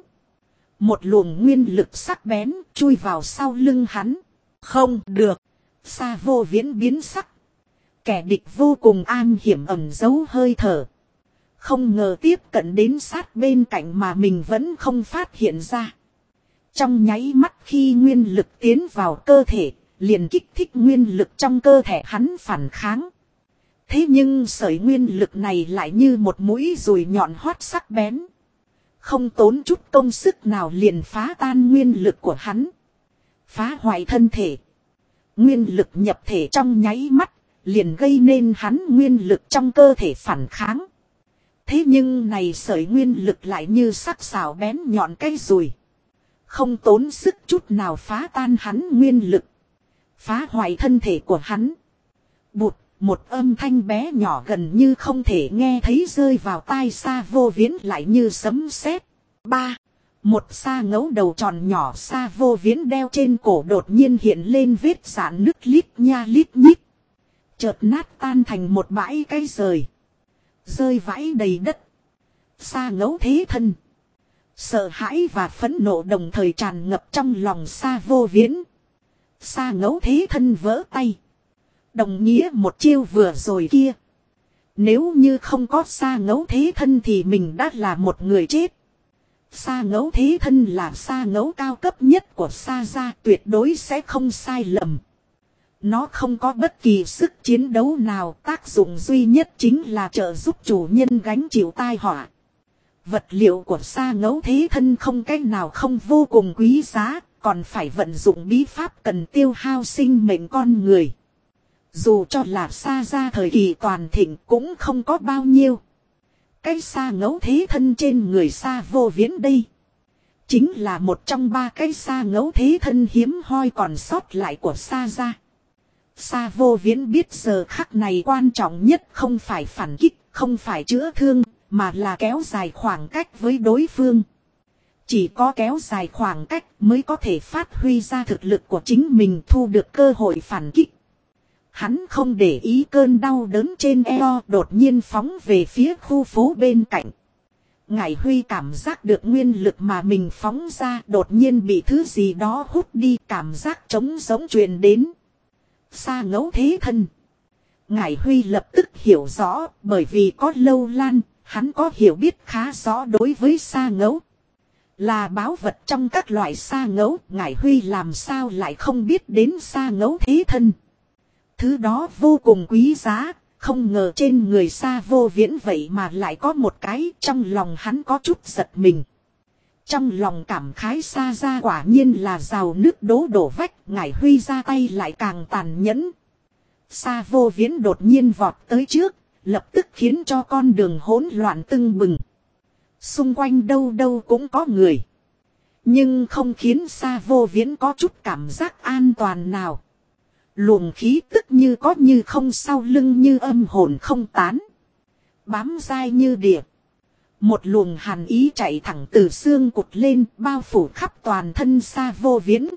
Một luồng nguyên lực sắc bén chui vào sau lưng hắn. Không được. Sa Vô Viễn biến sắc. Kẻ địch vô cùng an hiểm ẩn giấu hơi thở. Không ngờ tiếp cận đến sát bên cạnh mà mình vẫn không phát hiện ra. Trong nháy mắt khi nguyên lực tiến vào cơ thể, liền kích thích nguyên lực trong cơ thể hắn phản kháng. Thế nhưng sợi nguyên lực này lại như một mũi dùi nhọn hoắt sắc bén. Không tốn chút công sức nào liền phá tan nguyên lực của hắn. Phá hoại thân thể. Nguyên lực nhập thể trong nháy mắt, liền gây nên hắn nguyên lực trong cơ thể phản kháng. Thế nhưng này sợi nguyên lực lại như sắc sảo bén nhọn cây dùi. Không tốn sức chút nào phá tan hắn nguyên lực. Phá hoại thân thể của hắn. Bụt, một âm thanh bé nhỏ gần như không thể nghe thấy rơi vào tai Sa Vô Viễn lại như sấm sét. Một sa ngấu đầu tròn nhỏ Sa Vô Viễn đeo trên cổ đột nhiên hiện lên vết rạn nứt lít nha lít nhít. Chợt nát tan thành một bãi cây rời. Rơi vãi đầy đất. Sa ngấu thế thân. Sợ hãi và phẫn nộ đồng thời tràn ngập trong lòng Sa Vô Viễn. Sa ngấu thế thân vỡ tay. Đồng nghĩa một chiêu vừa rồi kia. Nếu như không có Sa ngấu thế thân thì mình đã là một người chết. Sa ngấu thế thân là sa ngấu cao cấp nhất của Sa gia, tuyệt đối sẽ không sai lầm. Nó không có bất kỳ sức chiến đấu nào, tác dụng duy nhất chính là trợ giúp chủ nhân gánh chịu tai họa. Vật liệu của sa ngấu thế thân không cách nào không vô cùng quý giá, còn phải vận dụng bí pháp cần tiêu hao sinh mệnh con người. Dù cho là Sa gia thời kỳ toàn thịnh cũng không có bao nhiêu. Cái sa ngấu thế thân trên người Sa Vô Viễn đây chính là một trong 3 cái sa ngấu thế thân hiếm hoi còn sót lại của Sa gia. Sa Vô Viễn biết giờ khắc này quan trọng nhất không phải phản kích, không phải chữa thương, mà là kéo dài khoảng cách với đối phương. Chỉ có kéo dài khoảng cách mới có thể phát huy ra thực lực của chính mình, thu được cơ hội phản kích. Hắn không để ý cơn đau đớn trên eo, đột nhiên phóng về phía khu phố bên cạnh. Ngải Huy cảm giác được nguyên lực mà mình phóng ra đột nhiên bị thứ gì đó hút đi, cảm giác trống giống truyền đến. Sa ngấu thế thân. Ngải Huy lập tức hiểu rõ, bởi vì có Lâu Lan, hắn có hiểu biết khá rõ đối với sa ngấu. Là báu vật trong các loại sa ngấu, Ngải Huy làm sao lại không biết đến sa ngấu thế thân. Thứ đó vô cùng quý giá, không ngờ trên người Sa Vô Viễn vậy mà lại có một cái, trong lòng hắn có chút giật mình. Trong lòng cảm khái Sa gia quả nhiên là rào nước đổ vách, Ngải Huy ra tay lại càng tàn nhẫn. Sa Vô Viễn đột nhiên vọt tới trước, lập tức khiến cho con đường hỗn loạn tưng bừng. Xung quanh đâu đâu cũng có người. Nhưng không khiến Sa Vô Viễn có chút cảm giác an toàn nào. Luồng khí tức như có như không, sau lưng như âm hồn không tán. Bám dai như địa. Một luồng hàn ý chạy thẳng từ xương cụt lên, bao phủ khắp toàn thân Sa Vô Viễn.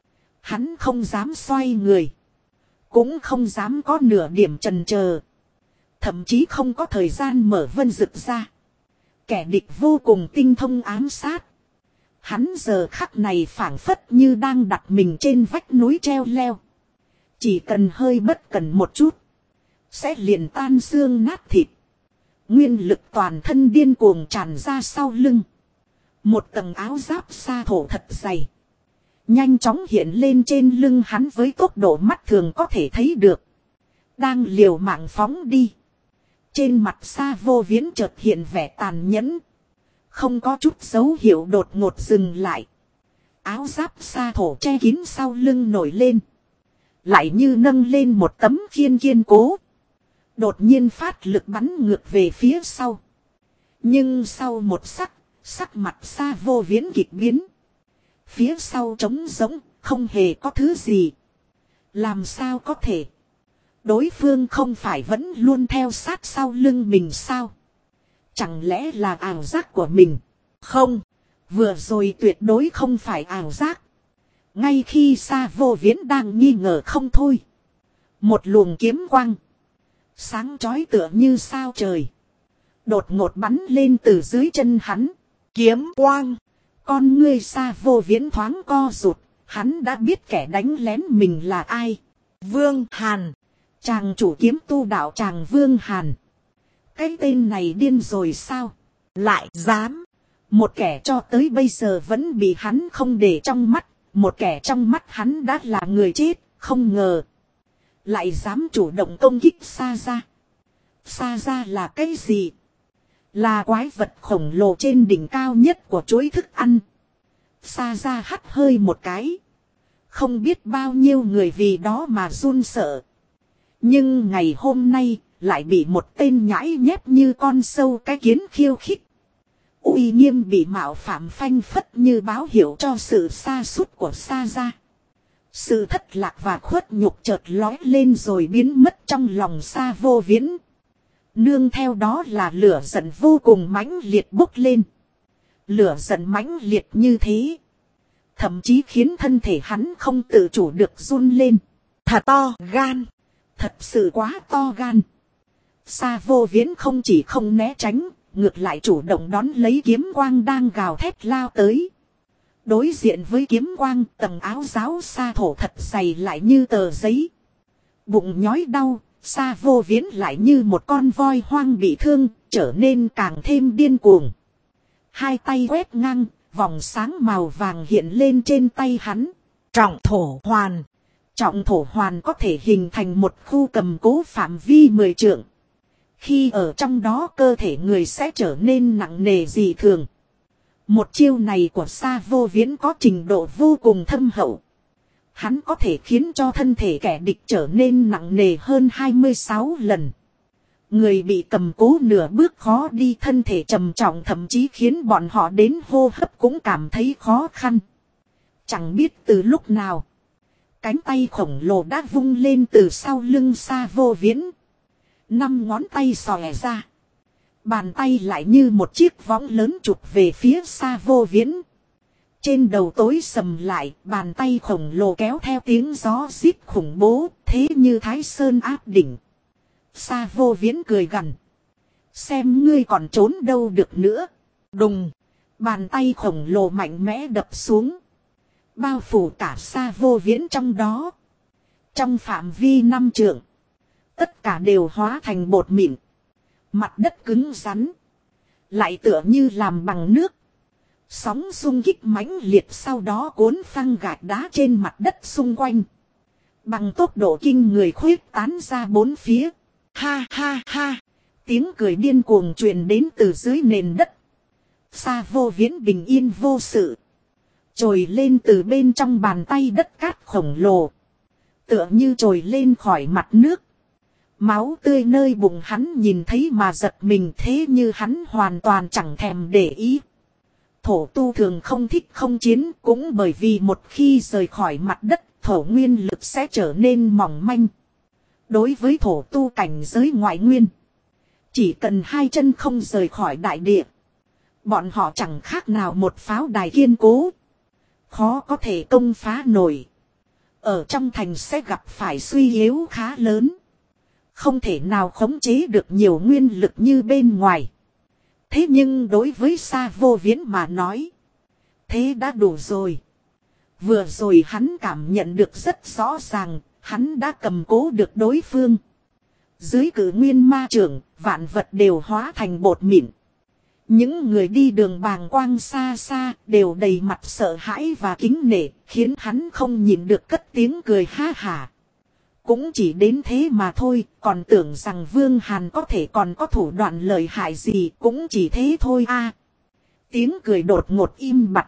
Hắn không dám xoay người. Cũng không dám có nửa điểm chần chờ. Thậm chí không có thời gian mở vân rực ra. Kẻ địch vô cùng tinh thông ám sát. Hắn giờ khắc này phảng phất như đang đặt mình trên vách núi treo leo. Chỉ cần hơi bất cẩn một chút, sẽ liền tan xương nát thịt. Nguyên lực toàn thân điên cuồng tràn ra sau lưng. Một tầng áo giáp sa thổ thật dày nhanh chóng hiện lên trên lưng hắn với tốc độ mắt thường có thể thấy được. Đang liều mạng phóng đi. Trên mặt Sa Vô Viễn chợt hiện vẻ tàn nhẫn. Không có chút dấu hiệu đột ngột dừng lại. Áo giáp sa thổ che kín sau lưng nổi lên. Lại như nâng lên một tấm khiên kiên cố. Đột nhiên phát lực bắn ngược về phía sau. Nhưng sau một sắc mặt Sa Vô Viễn kịch biến. Phía sau trống rỗng, không hề có thứ gì. Làm sao có thể? Đối phương không phải vẫn luôn theo sát sau lưng mình sao? Chẳng lẽ là ảo giác của mình? Không, vừa rồi tuyệt đối không phải ảo giác. Ngay khi Sa Vô Viễn đang nghi ngờ không thôi. Một luồng kiếm quang. Sáng chói tựa như sao trời. Đột ngột bắn lên từ dưới chân hắn. Kiếm quang. Con ngươi Sa Vô Viễn thoáng co rụt. Hắn đã biết kẻ đánh lén mình là ai. Vương Hàn. Chàng chủ kiếm tu đạo tràng Vương Hàn. Cái tên này điên rồi sao? Lại dám. Một kẻ cho tới bây giờ vẫn bị hắn không để trong mắt. Một kẻ trong mắt hắn đã là người chết. không ngờ. Lại dám chủ động công kích Sa Gia. Sa Gia là cái gì? Là quái vật khổng lồ trên đỉnh cao nhất của chuỗi thức ăn. Sa Gia hắt hơi một cái. Không biết bao nhiêu người vì đó mà run sợ. Nhưng ngày hôm nay lại bị một tên nhãi nhép như con sâu cái kiến khiêu khích. Uy nghiêm bị mạo phạm phanh phất như báo hiệu cho sự sa sút của Sa Gia. Sự thất lạc và khuất nhục chợt lói lên rồi biến mất trong lòng Sa Vô Viễn. Nương theo đó là lửa giận vô cùng mãnh liệt bốc lên. Lửa giận mãnh liệt như thế, thậm chí khiến thân thể hắn không tự chủ được run lên. Thật to gan. Thật sự quá to gan. Sa Vô Viễn không chỉ không né tránh, ngược lại chủ động đón lấy kiếm quang đang gào thét lao tới. Đối diện với kiếm quang, tầng áo giáo sa thổ thật dày lại như tờ giấy. Bụng nhói đau, Sa Vô Viễn lại như một con voi hoang bị thương, trở nên càng thêm điên cuồng. Hai tay quét ngang, vòng sáng màu vàng hiện lên trên tay hắn. Trọng thổ hoàn. Trọng thổ hoàn có thể hình thành một khu cầm cố phạm vi 10 trượng. Khi ở trong đó cơ thể người sẽ trở nên nặng nề dị thường. Một chiêu này của Sa Vô Viễn có trình độ vô cùng thâm hậu. Hắn có thể khiến cho thân thể kẻ địch trở nên nặng nề hơn 26 lần. Người bị cầm cố nửa bước khó đi, thân thể trầm trọng thậm chí khiến bọn họ đến hô hấp cũng cảm thấy khó khăn. Chẳng biết từ lúc nào, cánh tay khổng lồ đã vung lên từ sau lưng Sa Vô Viễn. 5 ngón tay xòe ra. Bàn tay lại như một chiếc võng lớn chụp về phía Sa Vô Viễn. Trên đầu tối sầm lại, bàn tay khổng lồ kéo theo tiếng gió rít khủng bố, thế như Thái Sơn áp đỉnh. Sa Vô Viễn cười gằn. Xem ngươi còn trốn đâu được nữa. Đùng. Bàn tay khổng lồ mạnh mẽ đập xuống. Bao phủ cả Sa Vô Viễn trong đó. Trong phạm vi 5 trượng. Tất cả đều hóa thành bột mịn. Mặt đất cứng rắn. Lại tựa như làm bằng nước. Sóng xung kích mãnh liệt sau đó cuốn phăng gạch đá trên mặt đất xung quanh. Bằng tốc độ kinh người khuyết tán ra bốn phía. Ha ha ha. Tiếng cười điên cuồng truyền đến từ dưới nền đất. Sa Vô Viễn bình yên vô sự. Trồi lên từ bên trong bàn tay đất cát khổng lồ. Tựa như trồi lên khỏi mặt nước. Máu tươi nơi bụng hắn nhìn thấy mà giật mình, thế như hắn hoàn toàn chẳng thèm để ý. Thổ tu thường không thích không chiến, cũng bởi vì một khi rời khỏi mặt đất, thổ nguyên lực sẽ trở nên mỏng manh. Đối với thổ tu cảnh giới ngoại nguyên, chỉ cần hai chân không rời khỏi đại địa, bọn họ chẳng khác nào một pháo đài kiên cố, khó có thể công phá nổi. Ở trong thành sẽ gặp phải suy yếu khá lớn, không thể nào khống chế được nhiều nguyên lực như bên ngoài. Thế nhưng đối với Sa Vô Viễn mà nói, thế đã đủ rồi. Vừa rồi hắn cảm nhận được rất rõ ràng, hắn đã cầm cố được đối phương. Dưới cử nguyên ma trưởng, vạn vật đều hóa thành bột mịn. Những người đi đường bàng quang xa xa đều đầy mặt sợ hãi và kính nể, khiến hắn không nhịn được cất tiếng cười ha hả. Cũng chỉ đến thế mà thôi, còn tưởng rằng Vương Hàn có thể còn có thủ đoạn lợi hại gì, cũng chỉ thế thôi a. Tiếng cười đột ngột im bặt.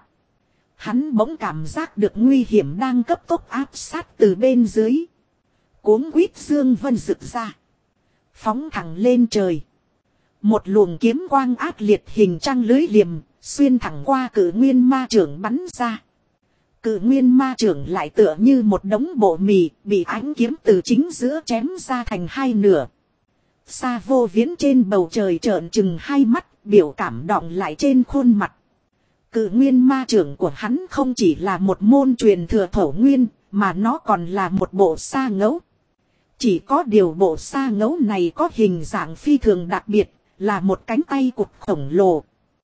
Hắn bỗng cảm giác được nguy hiểm đang cấp tốc áp sát từ bên dưới. Cuống quýt dương vân rực ra. Phóng thẳng lên trời. Một luồng kiếm quang ác liệt hình trăng lưới liềm, xuyên thẳng qua cử nguyên ma trưởng bắn ra. Cự nguyên ma trưởng lại tựa như một đống bộ mì, bị ánh kiếm từ chính giữa chém ra thành hai nửa. Sa Vô Viễn trên bầu trời trợn trừng hai mắt, biểu cảm đọng lại trên khuôn mặt. Cự nguyên ma trưởng của hắn không chỉ là một môn truyền thừa thổ nguyên, mà nó còn là một bộ sa ngẫu. Chỉ có điều bộ sa ngẫu này có hình dạng phi thường đặc biệt, là một cánh tay cụt khổng lồ.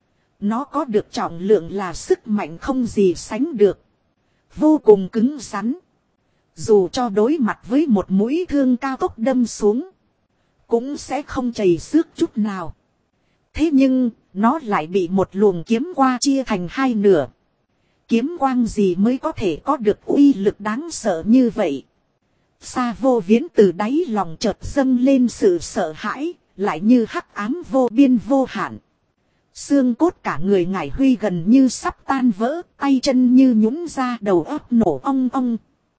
Nó có được trọng lượng là sức mạnh không gì sánh được. Vô cùng cứng rắn. Dù cho đối mặt với một mũi thương cao tốc đâm xuống, cũng sẽ không chảy xước chút nào. Thế nhưng, nó lại bị một luồng kiếm qua chia thành hai nửa. Kiếm quang gì mới có thể có được uy lực đáng sợ như vậy? Sa Vô Viễn từ đáy lòng chợt dâng lên sự sợ hãi, lại như hắc ám vô biên vô hạn. Xương cốt cả người Ngải Huy gần như sắp tan vỡ, tay chân như nhũn ra, đầu óc nổ ong ong.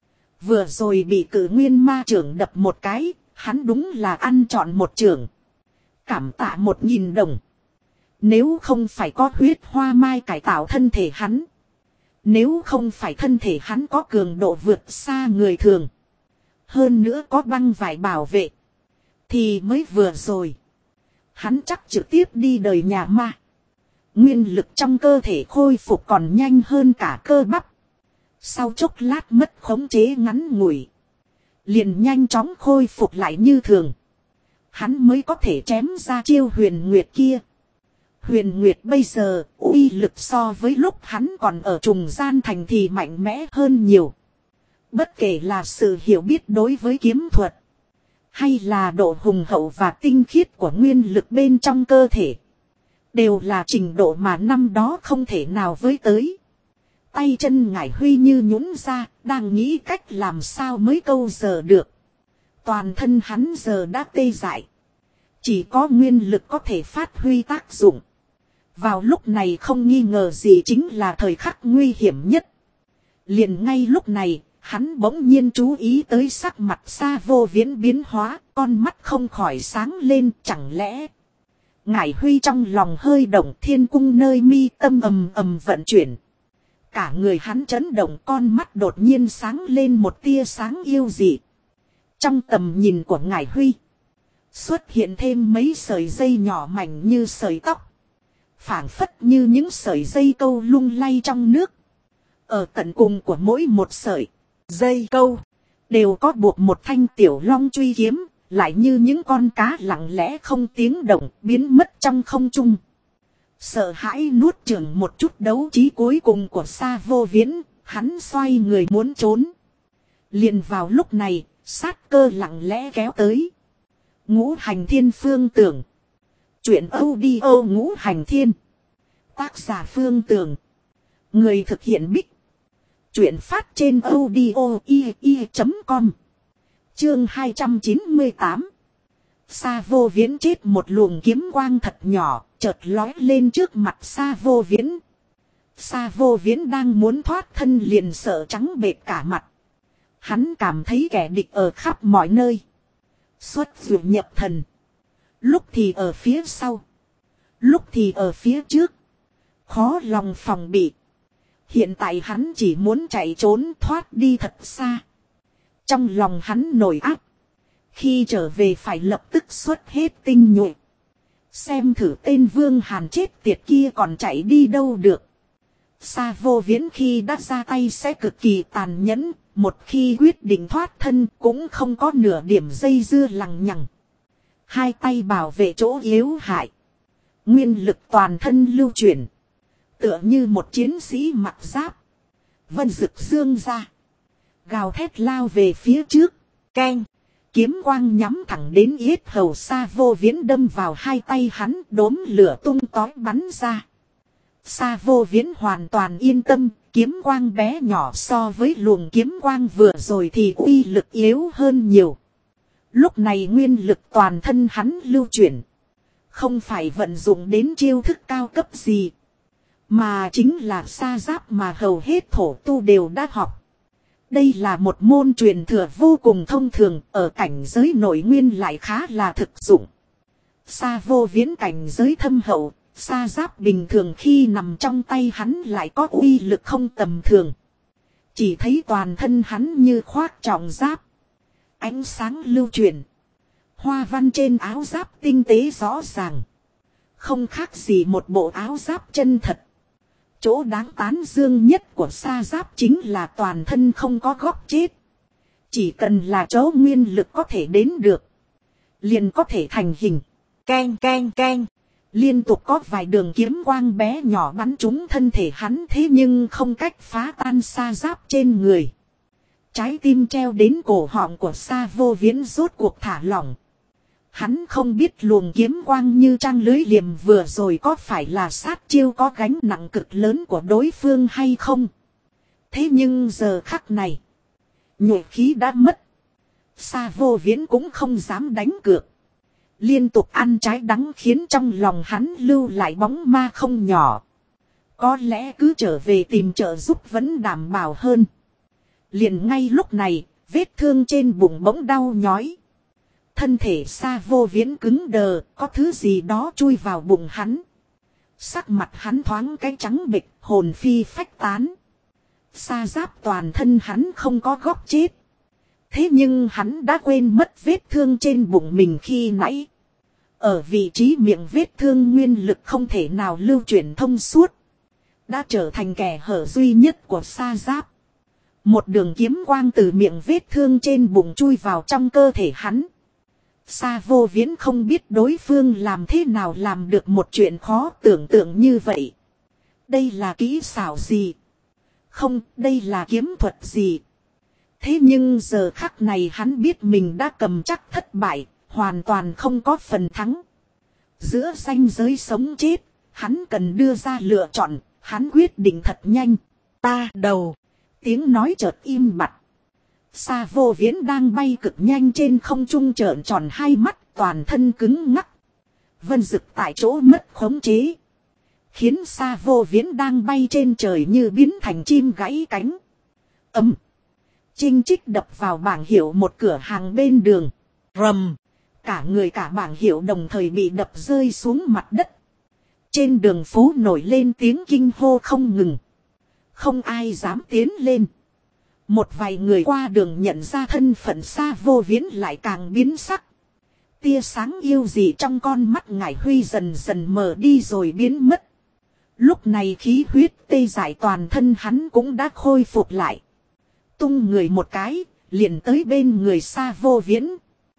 Vừa rồi bị Cử Nguyên Ma Chưởng đập một cái, hắn đúng là ăn trọn một chưởng. Cảm tạ 1000 đồng. Nếu không phải có huyết hoa mai cải tạo thân thể hắn, nếu không phải thân thể hắn có cường độ vượt xa người thường, hơn nữa có băng vải bảo vệ, thì mới vừa rồi hắn chắc trực tiếp đi đời nhà ma. Nguyên lực trong cơ thể khôi phục còn nhanh hơn cả cơ bắp. Sau chốc lát mất khống chế ngắn ngủi, liền nhanh chóng khôi phục lại như thường. Hắn mới có thể chém ra chiêu Huyền Nguyệt kia. Huyền Nguyệt bây giờ uy lực so với lúc hắn còn ở Trùng Gian Thành thì mạnh mẽ hơn nhiều. Bất kể là sự hiểu biết đối với kiếm thuật, hay là độ hùng hậu và tinh khiết của nguyên lực bên trong cơ thể, đều là trình độ mà năm đó không thể nào với tới. Tay chân Ngải Huy như nhũn ra, đang nghĩ cách làm sao mới câu giờ được. Toàn thân hắn giờ đã tê dại, chỉ có nguyên lực có thể phát huy tác dụng. Vào lúc này không nghi ngờ gì chính là thời khắc nguy hiểm nhất. Liền ngay lúc này, hắn bỗng nhiên chú ý tới sắc mặt Sa Vô Viễn biến hóa, con mắt không khỏi sáng lên. Chẳng lẽ Ngải Huy trong lòng hơi động, thiên cung nơi mi tâm ầm ầm vận chuyển. Cả người hắn chấn động, con mắt đột nhiên sáng lên một tia sáng yêu dị. Trong tầm nhìn của Ngải Huy xuất hiện thêm mấy sợi dây nhỏ mảnh như sợi tóc, phảng phất như những sợi dây câu lung lay trong nước. Ở tận cùng của mỗi một sợi dây câu đều có buộc một thanh tiểu long truy kiếm, lại như những con cá lặng lẽ không tiếng động biến mất trong không trung. Sợ hãi nuốt chửng một chút đấu trí cuối cùng của Sa Vô Viễn, hắn xoay người muốn trốn. Liền vào lúc này, sát cơ lặng lẽ kéo tới. Ngũ Hành Thiên Phương Tưởng. Chuyện audio Ngũ Hành Thiên. Tác giả Phương Tưởng. Người thực hiện Bích. Chuyện phát trên audio.com. Chương 298. Sa Vô Viễn chết một luồng kiếm quang thật nhỏ, chợt lói lên trước mặt Sa Vô Viễn. Sa Vô Viễn đang muốn thoát thân liền sợ trắng bệch cả mặt. Hắn cảm thấy kẻ địch ở khắp mọi nơi. Xuất dụ nhập thần. Lúc thì ở phía sau, lúc thì ở phía trước. Khó lòng phòng bị. Hiện tại hắn chỉ muốn chạy trốn thoát đi thật xa. Trong lòng hắn nổi áp. Khi trở về phải lập tức xuất hết tinh nhuệ. Xem thử tên Vương Hàn chết tiệt kia còn chạy đi đâu được. Sa Vô Viễn khi đã ra tay sẽ cực kỳ tàn nhẫn. Một khi quyết định thoát thân cũng không có nửa điểm dây dưa lằng nhằng. Hai tay bảo vệ chỗ yếu hại. Nguyên lực toàn thân lưu chuyển. Tựa như một chiến sĩ mặc giáp. Vân rực dương ra. Gào thét lao về phía trước. Keng. Kiếm quang nhắm thẳng đến yết hầu Sa Vô Viễn đâm vào hai tay hắn, đốm lửa tung tói bắn ra. Sa Vô Viễn hoàn toàn yên tâm, kiếm quang bé nhỏ so với luồng kiếm quang vừa rồi thì uy lực yếu hơn nhiều. Lúc này nguyên lực toàn thân hắn lưu chuyển. Không phải vận dụng đến chiêu thức cao cấp gì, mà chính là sa giáp mà hầu hết thổ tu đều đã học. Đây là một môn truyền thừa vô cùng thông thường, ở cảnh giới nội nguyên lại khá là thực dụng. Sa Vô Viễn cảnh giới thâm hậu, sa giáp bình thường khi nằm trong tay hắn lại có uy lực không tầm thường. Chỉ thấy toàn thân hắn như khoác trọng giáp. Ánh sáng lưu chuyển. Hoa văn trên áo giáp tinh tế rõ ràng. Không khác gì một bộ áo giáp chân thật. Chỗ đáng tán dương nhất của sa giáp chính là toàn thân không có góc chết. Chỉ cần là chỗ nguyên lực có thể đến được, liền có thể thành hình. Keng keng keng. Liên tục có vài đường kiếm quang bé nhỏ bắn trúng thân thể hắn, thế nhưng không cách phá tan sa giáp trên người. Trái tim treo đến cổ họng của Sa Vô Viễn rốt cuộc thả lỏng. Hắn không biết luồng kiếm quang như trăng lưới liềm vừa rồi có phải là sát chiêu có gánh nặng cực lớn của đối phương hay không. Thế nhưng giờ khắc này, nhuệ khí đã mất. Sa Vô Viễn cũng không dám đánh cược. Liên tục ăn trái đắng khiến trong lòng hắn lưu lại bóng ma không nhỏ. Có lẽ cứ trở về tìm trợ giúp vẫn đảm bảo hơn. Liền ngay lúc này, vết thương trên bụng bỗng đau nhói. Thân thể Sa Vô Viễn cứng đờ, có thứ gì đó chui vào bụng hắn. Sắc mặt hắn thoáng cái trắng bệch, hồn phi phách tán. Sa Giáp toàn thân hắn không có góc chết. Thế nhưng hắn đã quên mất vết thương trên bụng mình khi nãy. Ở vị trí miệng vết thương nguyên lực không thể nào lưu chuyển thông suốt. Đã trở thành kẻ hở duy nhất của Sa Giáp. Một đường kiếm quang từ miệng vết thương trên bụng chui vào trong cơ thể hắn. Sa Vô Viễn không biết đối phương làm thế nào làm được một chuyện khó tưởng tượng như vậy. Đây là kỹ xảo gì? Không, đây là kiếm thuật gì? Thế nhưng giờ khắc này hắn biết mình đã cầm chắc thất bại, hoàn toàn không có phần thắng. Giữa ranh giới sống chết, hắn cần đưa ra lựa chọn, hắn quyết định thật nhanh. Ta đầu, tiếng nói chợt im bặt. Sa Vô Viễn đang bay cực nhanh trên không trung trợn tròn hai mắt, toàn thân cứng ngắc. Vân Dực tại chỗ mất khống chế. Khiến Sa Vô Viễn đang bay trên trời như biến thành chim gãy cánh. Ầm. Chinh chích đập vào bảng hiệu một cửa hàng bên đường. Rầm. Cả người cả bảng hiệu đồng thời bị đập rơi xuống mặt đất. Trên đường phố nổi lên tiếng kinh hô không ngừng. Không ai dám tiến lên. Một vài người qua đường nhận ra thân phận Sa Vô Viễn lại càng biến sắc. Tia sáng yêu dị trong con mắt Ngải Huy dần dần mờ đi rồi biến mất. Lúc này khí huyết tê dại toàn thân hắn cũng đã khôi phục lại. Tung người một cái, liền tới bên người Sa Vô Viễn.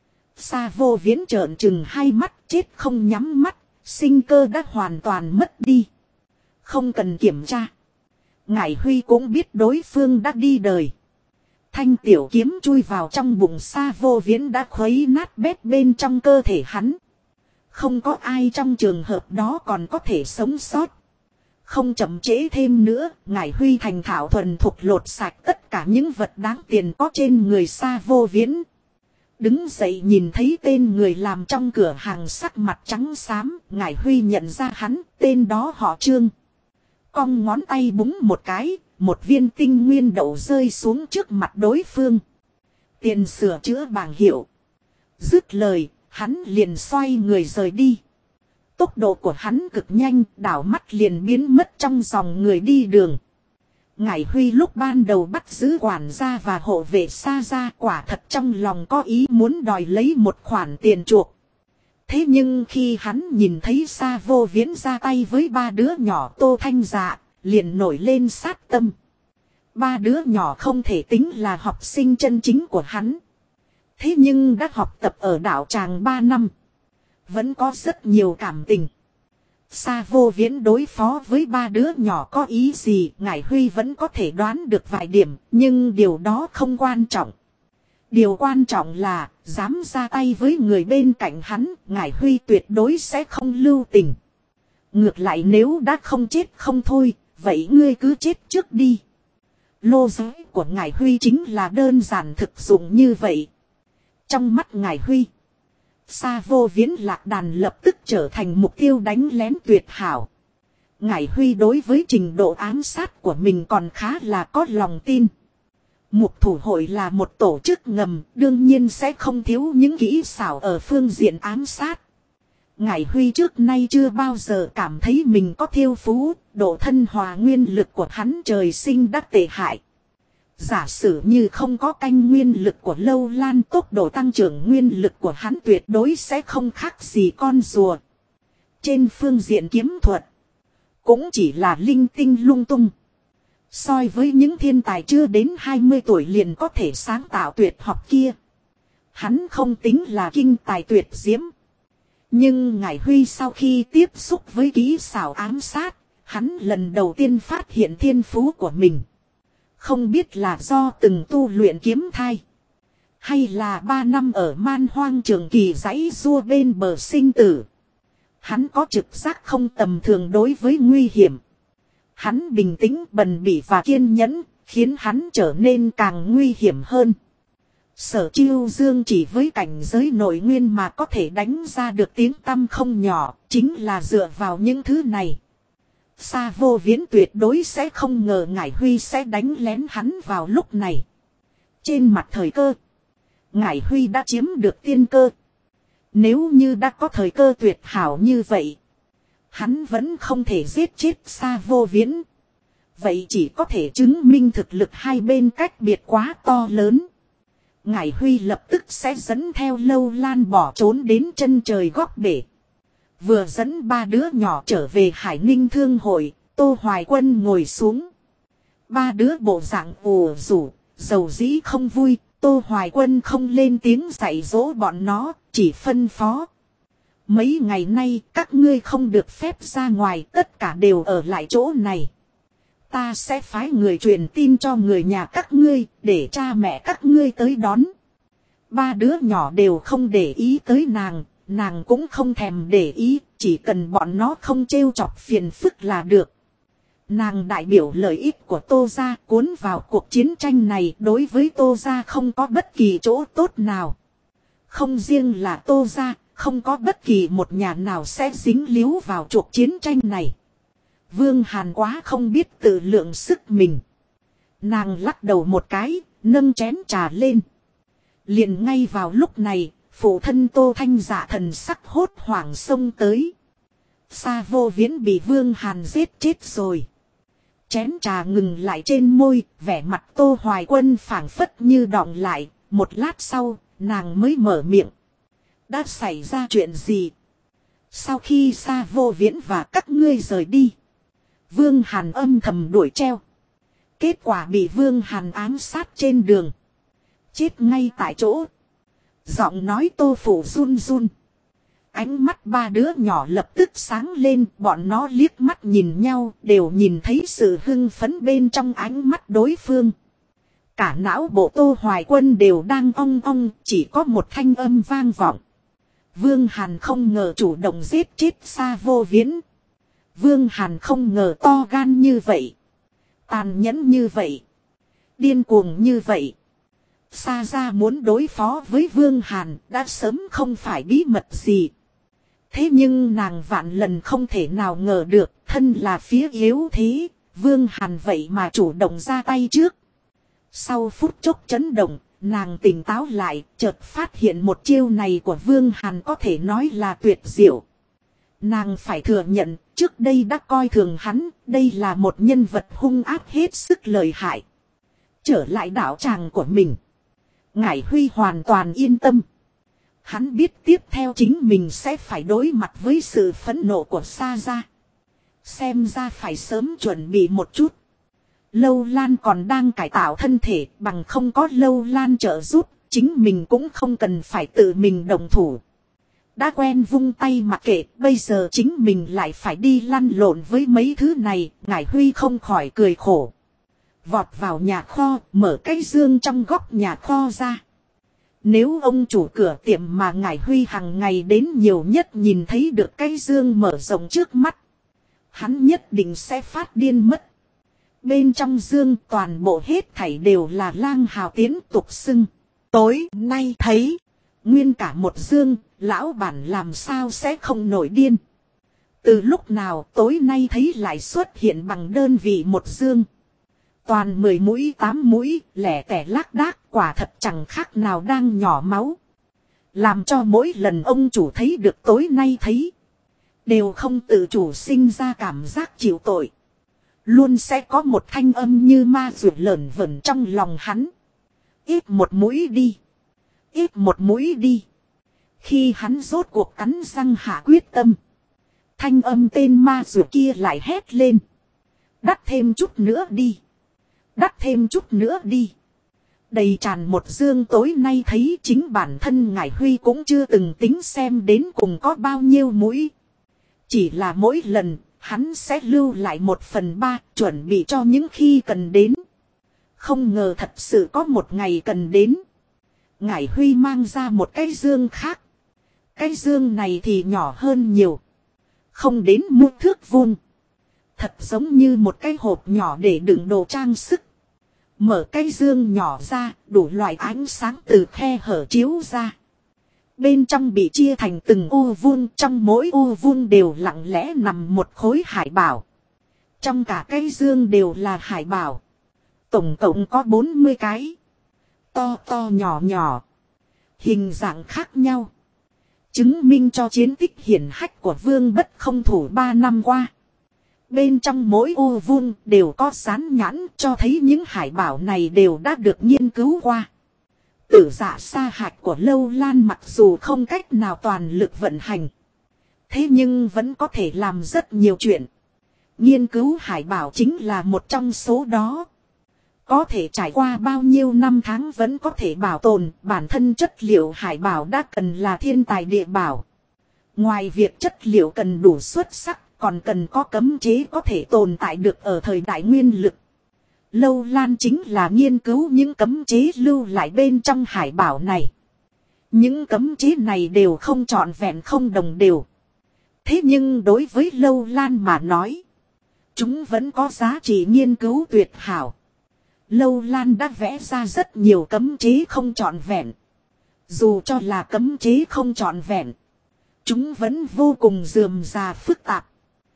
Sa Vô Viễn trợn trừng hai mắt, chết không nhắm mắt, sinh cơ đã hoàn toàn mất đi. Không cần kiểm tra. Ngải Huy cũng biết đối phương đã đi đời. Thanh tiểu kiếm chui vào trong bụng Sa Vô Viễn đã khuấy nát bét bên trong cơ thể hắn. Không có ai trong trường hợp đó còn có thể sống sót. Không chậm trễ thêm nữa, Ngải Huy thành thạo thuần thục lột sạch tất cả những vật đáng tiền có trên người Sa Vô Viễn. Đứng dậy nhìn thấy tên người làm trong cửa hàng sắc mặt trắng xám, Ngải Huy nhận ra hắn, tên đó họ Trương. Cong ngón tay búng một cái, một viên tinh nguyên đậu rơi xuống trước mặt đối phương. Tiền sửa chữa bảng hiệu. Dứt lời, hắn liền xoay người rời đi. Tốc độ của hắn cực nhanh, đảo mắt liền biến mất trong dòng người đi đường. Ngải Huy lúc ban đầu bắt giữ quản gia và hộ vệ Sa gia, quả thật trong lòng có ý muốn đòi lấy một khoản tiền chuộc. Thế nhưng khi hắn nhìn thấy Sa Vô Viễn ra tay với ba đứa nhỏ Tô Thanh Dạ, liền nổi lên sát tâm. Ba đứa nhỏ không thể tính là học sinh chân chính của hắn. Thế nhưng đã học tập ở đạo tràng 3 năm. Vẫn có rất nhiều cảm tình. Sa Vô Viễn đối phó với ba đứa nhỏ có ý gì, Ngải Huy vẫn có thể đoán được vài điểm, nhưng điều đó không quan trọng. Điều quan trọng là, dám ra tay với người bên cạnh hắn, Ngải Huy tuyệt đối sẽ không lưu tình. Ngược lại nếu đã không chết không thôi, vậy ngươi cứ chết trước đi. Lô giới của Ngải Huy chính là đơn giản thực dụng như vậy. Trong mắt Ngải Huy, Sa Vô Viễn lạc đàn lập tức trở thành mục tiêu đánh lén tuyệt hảo. Ngải Huy đối với trình độ ám sát của mình còn khá là có lòng tin. Mục thủ hội là một tổ chức ngầm, đương nhiên sẽ không thiếu những kỹ xảo ở phương diện ám sát. Ngải Huy trước nay chưa bao giờ cảm thấy mình có thiên phú, độ thân hòa nguyên lực của hắn trời sinh đã tệ hại. Giả sử như không có canh nguyên lực của Lâu Lan, tốc độ tăng trưởng nguyên lực của hắn tuyệt đối sẽ không khác gì con rùa. Trên phương diện kiếm thuật, cũng chỉ là linh tinh lung tung. So với những thiên tài chưa đến 20 tuổi liền có thể sáng tạo tuyệt học kia, hắn không tính là kinh tài tuyệt diễm. Nhưng Ngải Huy sau khi tiếp xúc với kỹ xảo ám sát, hắn lần đầu tiên phát hiện thiên phú của mình. Không biết là do từng tu luyện kiếm thai, hay là 3 năm ở man hoang trường kỳ giãy giụa bên bờ sinh tử. Hắn có trực giác không tầm thường đối với nguy hiểm. Hắn bình tĩnh, bền bỉ và kiên nhẫn, khiến hắn trở nên càng nguy hiểm hơn. Sở Chiêu Dương chỉ với cảnh giới nội nguyên mà có thể đánh ra được tiếng tăm không nhỏ, chính là dựa vào những thứ này. Sa Vô Viễn tuyệt đối sẽ không ngờ Ngải Huy sẽ đánh lén hắn vào lúc này. Trên mặt thời cơ, Ngải Huy đã chiếm được tiên cơ. Nếu như đã có thời cơ tuyệt hảo như vậy, hắn vẫn không thể giết chết Sa Vô Viễn. Vậy chỉ có thể chứng minh thực lực hai bên cách biệt quá to lớn. Ngải Huy lập tức sẽ dẫn theo Lâu Lan bỏ trốn đến chân trời góc bể. Vừa dẫn ba đứa nhỏ trở về Hải Ninh Thương hội, Tô Hoài Quân ngồi xuống. Ba đứa bộ dạng ủ rủ, dầu dĩ không vui, Tô Hoài Quân không lên tiếng dạy dỗ bọn nó, chỉ phân phó. Mấy ngày nay các ngươi không được phép ra ngoài, tất cả đều ở lại chỗ này. Ta sẽ phái người truyền tin cho người nhà các ngươi, để cha mẹ các ngươi tới đón. Ba đứa nhỏ đều không để ý tới nàng cũng không thèm để ý, chỉ cần bọn nó không trêu chọc phiền phức là được. Nàng đại biểu lợi ích của Tô gia cuốn vào cuộc chiến tranh này, đối với Tô gia không có bất kỳ chỗ tốt nào. Không riêng là Tô gia, không có bất kỳ một nhà nào sẽ dính líu vào cuộc chiến tranh này. Vương Hàn quá không biết tự lượng sức mình. Nàng lắc đầu một cái, nâng chén trà lên. Liền ngay vào lúc này, phụ thân Tô Thanh Dạ thần sắc hốt hoảng xông tới. Sa Vô Viễn bị Vương Hàn giết chết rồi. Chén trà ngừng lại trên môi, vẻ mặt Tô Hoài Quân phảng phất như đọng lại. Một lát sau, nàng mới mở miệng. Đã xảy ra chuyện gì? Sau khi Sa Vô Viễn và các ngươi rời đi, Vương Hàn âm thầm đuổi treo. Kết quả bị Vương Hàn ám sát trên đường. Chết ngay tại chỗ. Giọng nói Tô Phủ run run. Ánh mắt ba đứa nhỏ lập tức sáng lên. Bọn nó liếc mắt nhìn nhau, đều nhìn thấy sự hưng phấn bên trong ánh mắt đối phương. Cả não bộ Tô Hoài Quân đều đang ong ong, chỉ có một thanh âm vang vọng. Vương Hàn không ngờ chủ động giết chết Sa Vô Viễn. Vương Hàn không ngờ to gan như vậy. Tàn nhẫn như vậy. Điên cuồng như vậy. Sa gia muốn đối phó với Vương Hàn đã sớm không phải bí mật gì. Thế nhưng nàng vạn lần không thể nào ngờ được, thân là phía yếu thế, Vương Hàn vậy mà chủ động ra tay trước. Sau phút chốc chấn động, nàng tỉnh táo lại, chợt phát hiện một chiêu này của Vương Hàn có thể nói là tuyệt diệu. Nàng phải thừa nhận, trước đây đã coi thường hắn, đây là một nhân vật hung ác hết sức lợi hại. Trở lại đạo tràng của mình, Ngải Huy hoàn toàn yên tâm. Hắn biết tiếp theo chính mình sẽ phải đối mặt với sự phẫn nộ của Sa gia. Xem ra phải sớm chuẩn bị một chút. Lâu Lan còn đang cải tạo thân thể, bằng không có Lâu Lan trợ giúp, chính mình cũng không cần phải tự mình động thủ. Đã quen vung tay mặc kệ, bây giờ chính mình lại phải đi lăn lộn với mấy thứ này, Ngải Huy không khỏi cười khổ. Vọt vào nhà kho, mở cái dương trong góc nhà kho ra. Nếu ông chủ cửa tiệm mà Ngải Huy hàng ngày đến nhiều nhất nhìn thấy được cái dương mở rộng trước mắt, hắn nhất định sẽ phát điên mất. Bên trong dương toàn bộ hết thảy đều là lang hào tiến tục xưng. Tối nay thấy, nguyên cả một dương, lão bản làm sao sẽ không nổi điên. Từ lúc nào tối nay thấy lại xuất hiện bằng đơn vị một dương. Toàn 10 mũi 8 mũi, lẻ tẻ lác đác, quả thật chẳng khác nào đang nhỏ máu. Làm cho mỗi lần ông chủ thấy được tối nay thấy, đều không tự chủ sinh ra cảm giác chịu tội. Luôn sẽ có một thanh âm như ma ruột lởn vởn trong lòng hắn. Ít một mũi đi. Ít một mũi đi. Khi hắn rốt cuộc cắn răng hạ quyết tâm, thanh âm tên ma ruột kia lại hét lên. Đắt thêm chút nữa đi. Đắt thêm chút nữa đi. Đầy tràn một dương tối nay thấy chính bản thân Ngải Huy cũng chưa từng tính xem đến cùng có bao nhiêu mũi. Chỉ là mỗi lần hắn sẽ lưu lại 1/3 chuẩn bị cho những khi cần đến. Không ngờ thật sự có một ngày cần đến. Ngải Huy mang ra một cái dương khác. Cái dương này thì nhỏ hơn nhiều. Không đến 1 thước vuông. Thật giống như một cái hộp nhỏ để đựng đồ trang sức. Mở cái dương nhỏ ra, đủ loại ánh sáng từ khe hở chiếu ra. Bên trong bị chia thành từng ô vuông, trong mỗi ô vuông đều lặng lẽ nằm một khối hải bảo. Trong cả cái dương đều là hải bảo. Tổng cộng có 40 cái. To to nhỏ nhỏ. Hình dạng khác nhau. Chứng minh cho chiến tích hiển hách của Vương Bất Không Thủ 3 năm qua. Bên trong mỗi ô vuông đều có dán nhãn cho thấy những hải bảo này đều đã được nghiên cứu qua. Tử dạ sa hạch của Lâu Lan mặc dù không cách nào toàn lực vận hành. Thế nhưng vẫn có thể làm rất nhiều chuyện. Nghiên cứu hải bảo chính là một trong số đó. Có thể trải qua bao nhiêu năm tháng vẫn có thể bảo tồn, bản thân chất liệu hải bảo đã cần là thiên tài địa bảo. Ngoài việc chất liệu cần đủ xuất sắc, còn cần có cấm chế có thể tồn tại được ở thời đại nguyên lực. Lâu Lan chính là nghiên cứu những cấm chế lưu lại bên trong hải bảo này. Những cấm chế này đều không trọn vẹn không đồng đều. Thế nhưng đối với Lâu Lan mà nói, chúng vẫn có giá trị nghiên cứu tuyệt hảo. Lâu Lan đã vẽ ra rất nhiều cấm chế không trọn vẹn. Dù cho là cấm chế không trọn vẹn, chúng vẫn vô cùng rườm rà phức tạp.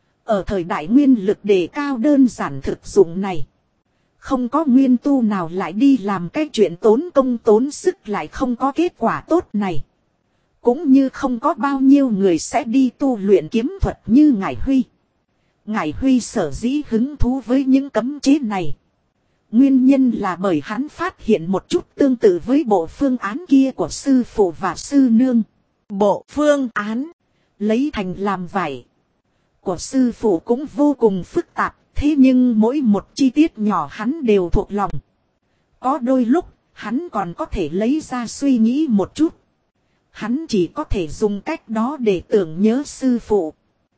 Ở thời đại nguyên lực đề cao đơn giản thực dụng này, không có nguyên tu nào lại đi làm cái chuyện tốn công tốn sức lại không có kết quả tốt này. Cũng như không có bao nhiêu người sẽ đi tu luyện kiếm thuật như Ngải Huy. Ngải Huy sở dĩ hứng thú với những cấm chế này. Nguyên nhân là bởi hắn phát hiện một chút tương tự với bộ phương án kia của sư phụ và sư nương. Bộ phương án lấy thành làm vải của sư phụ cũng vô cùng phức tạp, thế nhưng mỗi một chi tiết nhỏ hắn đều thuộc lòng. Có đôi lúc, hắn còn có thể lấy ra suy nghĩ một chút. Hắn chỉ có thể dùng cách đó để tưởng nhớ sư phụ.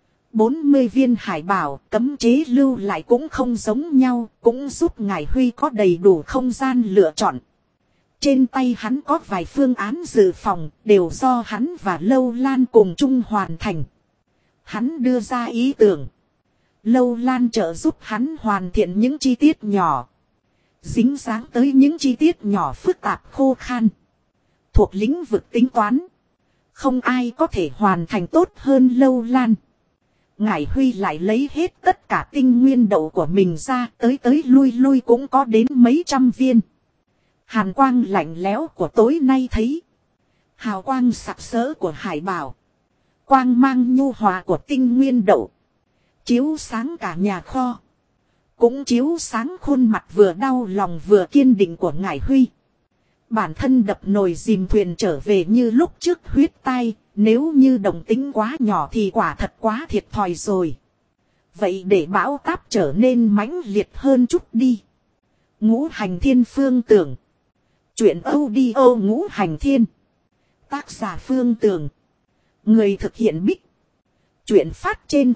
40 viên hải bảo cấm chế lưu lại cũng không giống nhau, cũng giúp Ngải Huy có đầy đủ không gian lựa chọn. Trên tay hắn có vài phương án dự phòng, đều do hắn và Lâu Lan cùng chung hoàn thành. Hắn đưa ra ý tưởng. Lâu Lan trợ giúp hắn hoàn thiện những chi tiết nhỏ. Dính dáng tới những chi tiết nhỏ phức tạp khô khan. Thuộc lĩnh vực tính toán. Không ai có thể hoàn thành tốt hơn Lâu Lan. Ngải Huy lại lấy hết tất cả tinh nguyên đậu của mình ra, tới lui cũng có đến mấy trăm viên. Hàn quang lạnh lẽo của tối nay thấy. Hào quang sặc sỡ của hải bảo. Quang mang nhu hòa của tinh nguyên đậu. Chiếu sáng cả nhà kho. Cũng chiếu sáng khuôn mặt vừa đau lòng vừa kiên định của Ngải Huy. Bản thân đập nồi dìm thuyền trở về như lúc trước huyết tai. Nếu như động tính quá nhỏ thì quả thật quá thiệt thòi rồi. Vậy để bão táp trở nên mãnh liệt hơn chút đi. Ngũ Hành Thiên Phương Tưởng. Chuyện audio Ngũ Hành Thiên. Tác giả Phương Tưởng. Người thực hiện Bích. Chuyện phát trên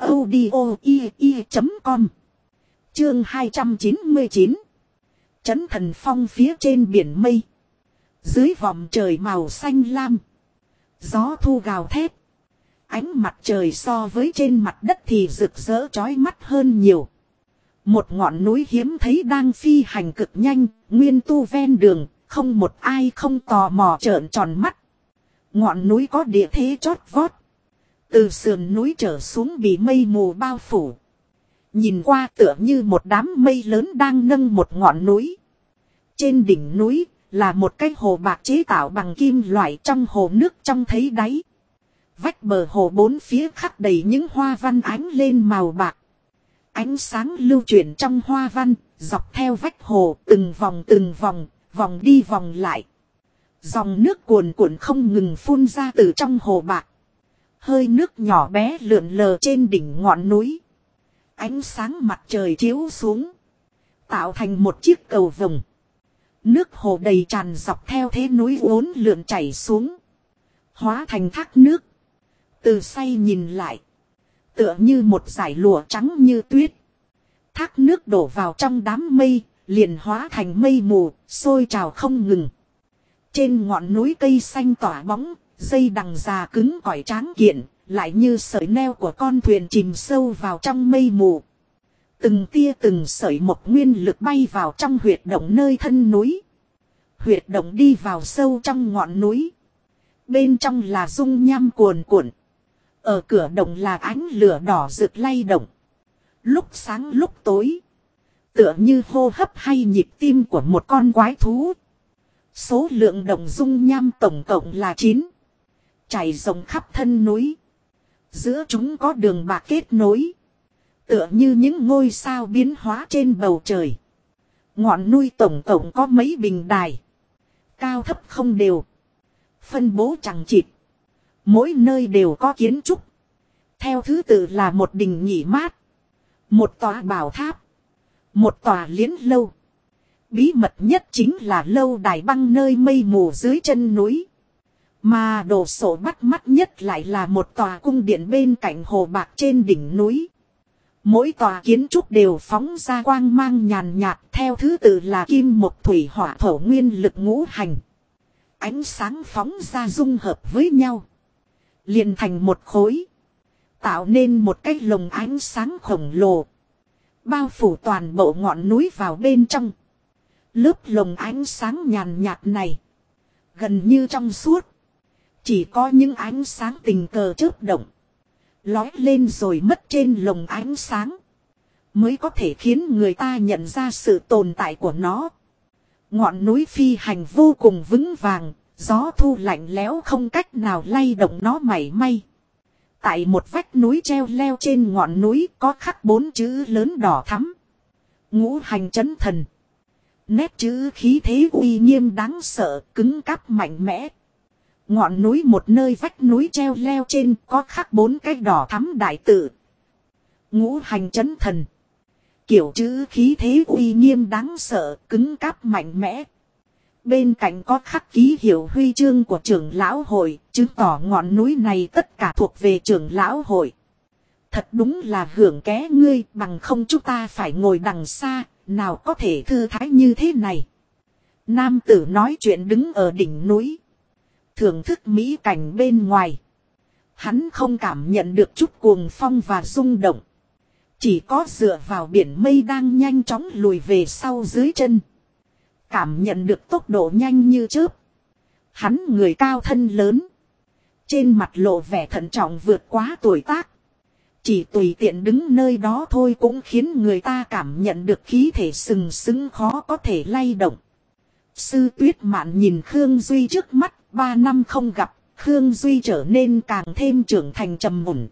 audio.com. Chương 299. Trấn Thần Phong phía trên biển mây. Dưới vòm trời màu xanh lam. Gió thu gào thét. Ánh mặt trời so với trên mặt đất thì rực rỡ chói mắt hơn nhiều. Một ngọn núi hiếm thấy đang phi hành cực nhanh, nguyên tu ven đường, không một ai không tò mò trợn tròn mắt. Ngọn núi có địa thế chót vót. Từ sườn núi trở xuống bị mây mù bao phủ. Nhìn qua tựa như một đám mây lớn đang nâng một ngọn núi. Trên đỉnh núi là một cái hồ bạc chế tạo bằng kim loại, trong hồ nước trong thấy đáy. Vách bờ hồ bốn phía khắc đầy những hoa văn ánh lên màu bạc. Ánh sáng lưu chuyển trong hoa văn, dọc theo vách hồ từng vòng, vòng đi vòng lại. Dòng nước cuồn cuộn không ngừng phun ra từ trong hồ bạc. Hơi nước nhỏ bé lượn lờ trên đỉnh ngọn núi. Ánh sáng mặt trời chiếu xuống, tạo thành một chiếc cầu vồng. Nước hồ đầy tràn dọc theo thế núi uốn lượn chảy xuống. Hóa thành thác nước. Từ say nhìn lại. Tựa như một dải lụa trắng như tuyết. Thác nước đổ vào trong đám mây. Liền hóa thành mây mù, sôi trào không ngừng. Trên ngọn núi cây xanh tỏa bóng. Dây đằng già cứng cỏi tráng kiện. Lại như sợi neo của con thuyền chìm sâu vào trong mây mù. Từng tia từng sợi một nguyên lực bay vào trong huyệt động nơi thân núi. Huyệt động đi vào sâu trong ngọn núi. Bên trong là dung nham cuồn cuộn. Ở cửa động là ánh lửa đỏ rực lay động. Lúc sáng lúc tối. Tựa như hô hấp hay nhịp tim của một con quái thú. Số lượng động dung nham tổng cộng là 9. Chảy rộng khắp thân núi. Giữa chúng có đường bạc kết nối. Tựa như những ngôi sao biến hóa trên bầu trời. Ngọn núi tổng cộng có mấy bình đài. Cao thấp không đều. Phân bố chằng chịt. Mỗi nơi đều có kiến trúc. Theo thứ tự là một đình nghỉ mát. Một tòa bảo tháp. Một tòa liễn lâu. Bí mật nhất chính là lâu đài băng nơi mây mù dưới chân núi. Mà đồ sộ bắt mắt nhất lại là một tòa cung điện bên cạnh hồ bạc trên đỉnh núi. Mỗi tòa kiến trúc đều phóng ra quang mang nhàn nhạt theo thứ tự là kim mộc thủy hỏa thổ nguyên lực ngũ hành. Ánh sáng phóng ra dung hợp với nhau. Liền thành một khối. Tạo nên một cái lồng ánh sáng khổng lồ. Bao phủ toàn bộ ngọn núi vào bên trong. Lớp lồng ánh sáng nhàn nhạt này. Gần như trong suốt. Chỉ có những ánh sáng tình cờ chớp động. Lói lên rồi mất trên lồng ánh sáng. Mới có thể khiến người ta nhận ra sự tồn tại của nó. Ngọn núi phi hành vô cùng vững vàng. Gió thu lạnh lẽo không cách nào lay động nó mảy may. Tại một vách núi treo leo trên ngọn núi có khắc 4 chữ lớn đỏ thắm. Ngũ hành chấn thần. Nét chữ khí thế uy nghiêm đáng sợ, cứng cáp mạnh mẽ. Ngọn núi một nơi vách núi treo leo trên có khắc 4 cái đỏ thắm đại tự. Ngũ hành chấn thần. Kiểu chữ khí thế uy nghiêm đáng sợ, cứng cáp mạnh mẽ. Bên cạnh có khắc ký hiệu huy chương của trưởng lão hội, chứng tỏ ngọn núi này tất cả thuộc về trưởng lão hội. Thật đúng là hưởng ké ngươi, bằng không chúng ta phải ngồi đằng xa, nào có thể thư thái như thế này. Nam tử nói chuyện đứng ở đỉnh núi. Thưởng thức mỹ cảnh bên ngoài. Hắn không cảm nhận được chút cuồng phong và rung động. Chỉ có dựa vào biển mây đang nhanh chóng lùi về sau dưới chân. Cảm nhận được tốc độ nhanh như chớp. Hắn người cao thân lớn. Trên mặt lộ vẻ thận trọng vượt quá tuổi tác. Chỉ tùy tiện đứng nơi đó thôi cũng khiến người ta cảm nhận được khí thể sừng sững khó có thể lay động. Sư Tuyết Mạn nhìn Khương Duy trước mắt, 3 năm không gặp, Khương Duy trở nên càng thêm trưởng thành trầm mùn.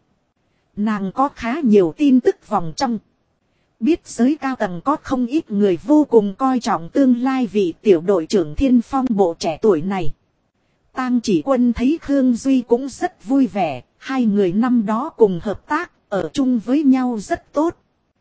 Nàng có khá nhiều tin tức vòng trong. Biết giới cao tầng có không ít người vô cùng coi trọng tương lai vị tiểu đội trưởng Thiên Phong bộ trẻ tuổi này. Tang Chỉ Quân thấy Khương Duy cũng rất vui vẻ, hai người năm đó cùng hợp tác, ở chung với nhau rất tốt.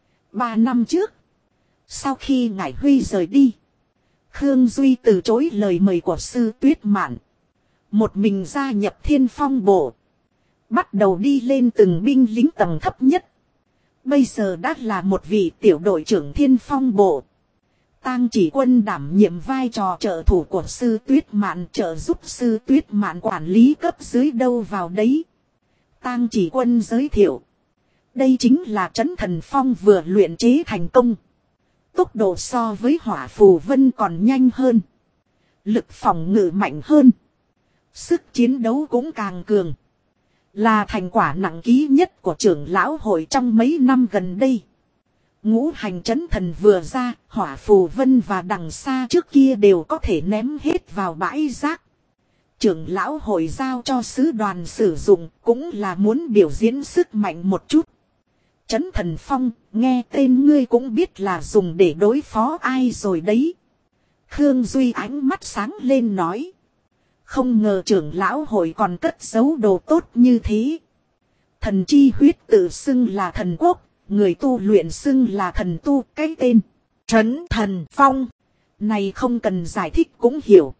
3 năm trước, sau khi Ngải Huy rời đi, Khương Duy từ chối lời mời của Sư Tuyết Mạn. Một mình gia nhập Thiên Phong bộ. Bắt đầu đi lên từng binh lính tầng thấp nhất. Bây giờ đã là một vị tiểu đội trưởng Thiên Phong bộ. Tang Chỉ Quân đảm nhiệm vai trò trợ thủ của Sư Tuyết Mạn, trợ giúp Sư Tuyết Mạn quản lý cấp dưới đâu vào đấy. Tang Chỉ Quân giới thiệu. Đây chính là Trấn Thần Phong vừa luyện chế thành công. Tốc độ so với Hỏa Phù Vân còn nhanh hơn. Lực phòng ngự mạnh hơn. Sức chiến đấu cũng càng cường. Là thành quả nặng ký nhất của trưởng lão hội trong mấy năm gần đây. Ngũ hành chấn thần vừa ra, Hỏa Phù Vân và đằng xa trước kia đều có thể ném hết vào bãi rác. Trưởng lão hội giao cho sứ đoàn sử dụng cũng là muốn biểu diễn sức mạnh một chút. Chấn Thần Phong, nghe tên ngươi cũng biết là dùng để đối phó ai rồi đấy. Khương Duy ánh mắt sáng lên nói. Không ngờ trưởng lão hội còn cất giấu đồ tốt như thế. Thần chi huyết tự xưng là thần quốc, người tu luyện xưng là thần tu, cái tên Trấn Thần Phong này không cần giải thích cũng hiểu.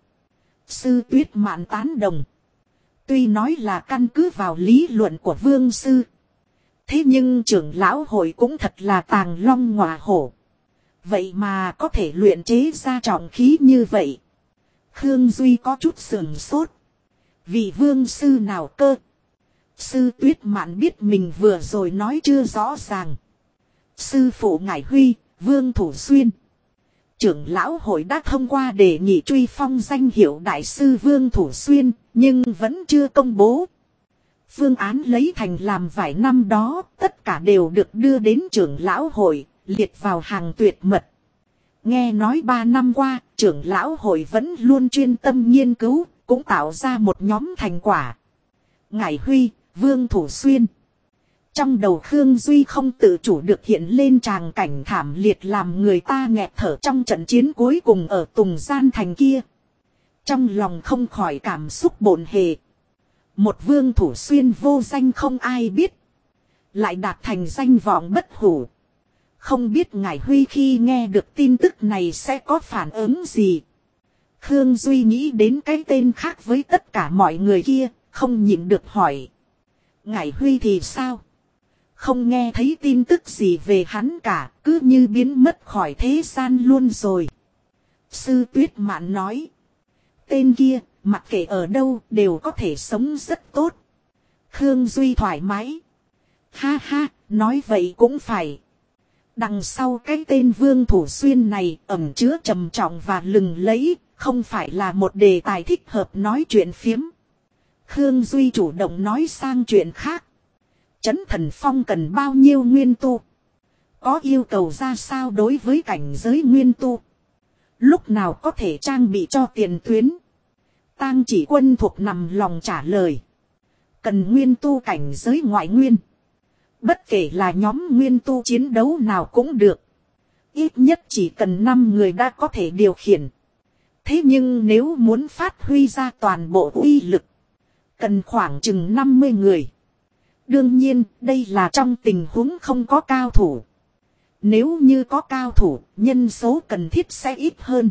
Sư Tuyết Mạn tán đồng. Tuy nói là căn cứ vào lý luận của Vương Sư. Thế nhưng trưởng lão hội cũng thật là tàng long ngọa hổ. Vậy mà có thể luyện chế ra trọng khí như vậy. Khương Duy có chút sườn sốt. Vị Vương Sư nào cơ? Sư Tuyết Mạn biết mình vừa rồi nói chưa rõ ràng. Sư phụ Ngải Huy, Vương Thủ Xuyên. Trưởng lão hội đã thông qua đề nghị truy phong danh hiệu Đại sư Vương Thủ Xuyên, nhưng vẫn chưa công bố. Phương án lấy thành làm vài năm đó, tất cả đều được đưa đến trưởng lão hội, liệt vào hàng tuyệt mật. Nghe nói 3 năm qua, trưởng lão hội vẫn luôn chuyên tâm nghiên cứu, cũng tạo ra một nhóm thành quả. Ngải Huy, Vương Thủ Xuyên. Trong đầu Khương Duy không tự chủ được hiện lên tràng cảnh thảm liệt làm người ta nghẹt thở trong trận chiến cuối cùng ở Tùng Gian Thành kia. Trong lòng không khỏi cảm xúc bộn hề. Một Vương Thủ Xuyên vô danh không ai biết. Lại đạt thành danh vọng bất hủ. Không biết Ngải Huy khi nghe được tin tức này sẽ có phản ứng gì. Khương Duy nghĩ đến cái tên khác với tất cả mọi người kia, không nhịn được hỏi. Ngải Huy thì sao? Không nghe thấy tin tức gì về hắn cả, cứ như biến mất khỏi thế gian luôn rồi. Sư Tuyết Mạn nói. Tên kia, mặc kệ ở đâu, đều có thể sống rất tốt. Khương Duy thoải mái. Ha ha, nói vậy cũng phải. Đằng sau cái tên Vương Thủ Xuyên này ẩn chứa trầm trọng và lừng lẫy, không phải là một đề tài thích hợp nói chuyện phiếm. Khương Duy chủ động nói sang chuyện khác. Trấn Thần Phong cần bao nhiêu nguyên tu? Có yêu cầu ra sao đối với cảnh giới nguyên tu? Lúc nào có thể trang bị cho tiền tuyến? Tang Chỉ Quân thuộc nằm lòng trả lời. Cần nguyên tu cảnh giới ngoại nguyên. Bất kể là nhóm nguyên tu chiến đấu nào cũng được. Ít nhất chỉ cần 5 người đã có thể điều khiển. Thế nhưng nếu muốn phát huy ra toàn bộ uy lực, cần khoảng chừng 50 người. Đương nhiên, đây là trong tình huống không có cao thủ. Nếu như có cao thủ, nhân số cần thiết sẽ ít hơn.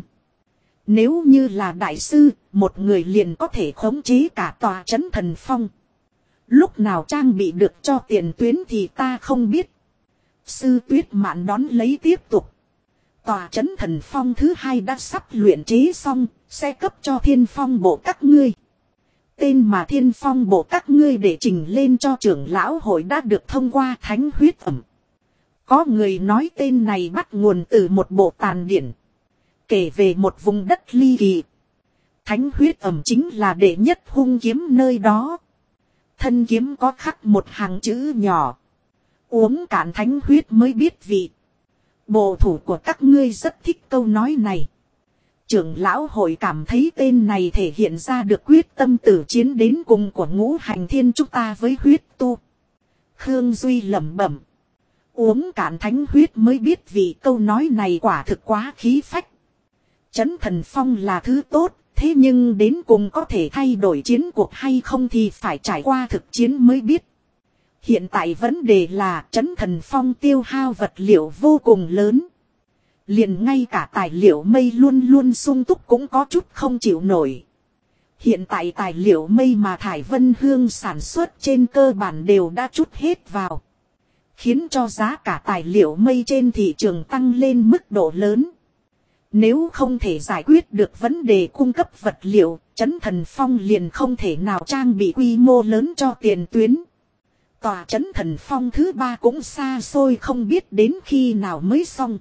Nếu như là đại sư, một người liền có thể khống chế cả tòa Trấn Thần Phong. Lúc nào trang bị được cho tiền tuyến thì ta không biết. Sư Tuyết Mạn đón lấy tiếp tục. Tòa Trấn Thần Phong thứ 2 đã sắp luyện chế xong, sẽ cấp cho Thiên Phong bộ các ngươi. Tên mà Thiên Phong bộ các ngươi để trình lên cho trưởng lão hội đã được thông qua thánh huyết ẩm. Có người nói tên này bắt nguồn từ một bộ tàn điển. Kể về một vùng đất ly kỳ. Thánh huyết ẩm chính là đệ nhất hung kiếm nơi đó. Thân kiếm có khắc một hàng chữ nhỏ. Uống cạn thánh huyết mới biết vị. Bộ thủ của các ngươi rất thích câu nói này. Trưởng lão hội cảm thấy tên này thể hiện ra được quyết tâm tử chiến đến cùng của ngũ hành thiên chúng ta với huyết tu. Khương Duy lẩm bẩm. Uống cạn thánh huyết mới biết vì câu nói này quả thực quá khí phách. Trấn Thần Phong là thứ tốt, thế nhưng đến cùng có thể thay đổi chiến cuộc hay không thì phải trải qua thực chiến mới biết. Hiện tại vấn đề là Trấn Thần Phong tiêu hao vật liệu vô cùng lớn. Liền ngay cả tài liệu mây luôn luôn sung túc cũng có chút không chịu nổi. Hiện tại tài liệu mây mà Thải Vân Hương sản xuất trên cơ bản đều đã trút hết vào. Khiến cho giá cả tài liệu mây trên thị trường tăng lên mức độ lớn. Nếu không thể giải quyết được vấn đề cung cấp vật liệu, Trấn Thần Phong liền không thể nào trang bị quy mô lớn cho tiền tuyến. Tòa Trấn Thần Phong thứ 3 cũng xa xôi không biết đến khi nào mới xong.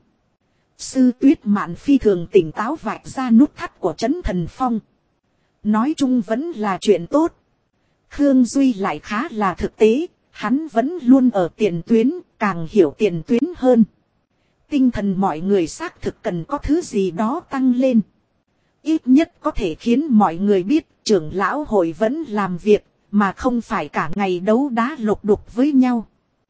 Sư Tuyết Mạn phi thường tỉnh táo vạch ra nút thắt của Trấn Thần Phong. Nói chung vẫn là chuyện tốt. Khương Duy lại khá là thực tế, hắn vẫn luôn ở tiền tuyến, càng hiểu tiền tuyến hơn. Tinh thần mọi người xác thực cần có thứ gì đó tăng lên. Ít nhất có thể khiến mọi người biết trưởng lão hội vẫn làm việc, mà không phải cả ngày đấu đá lục đục với nhau.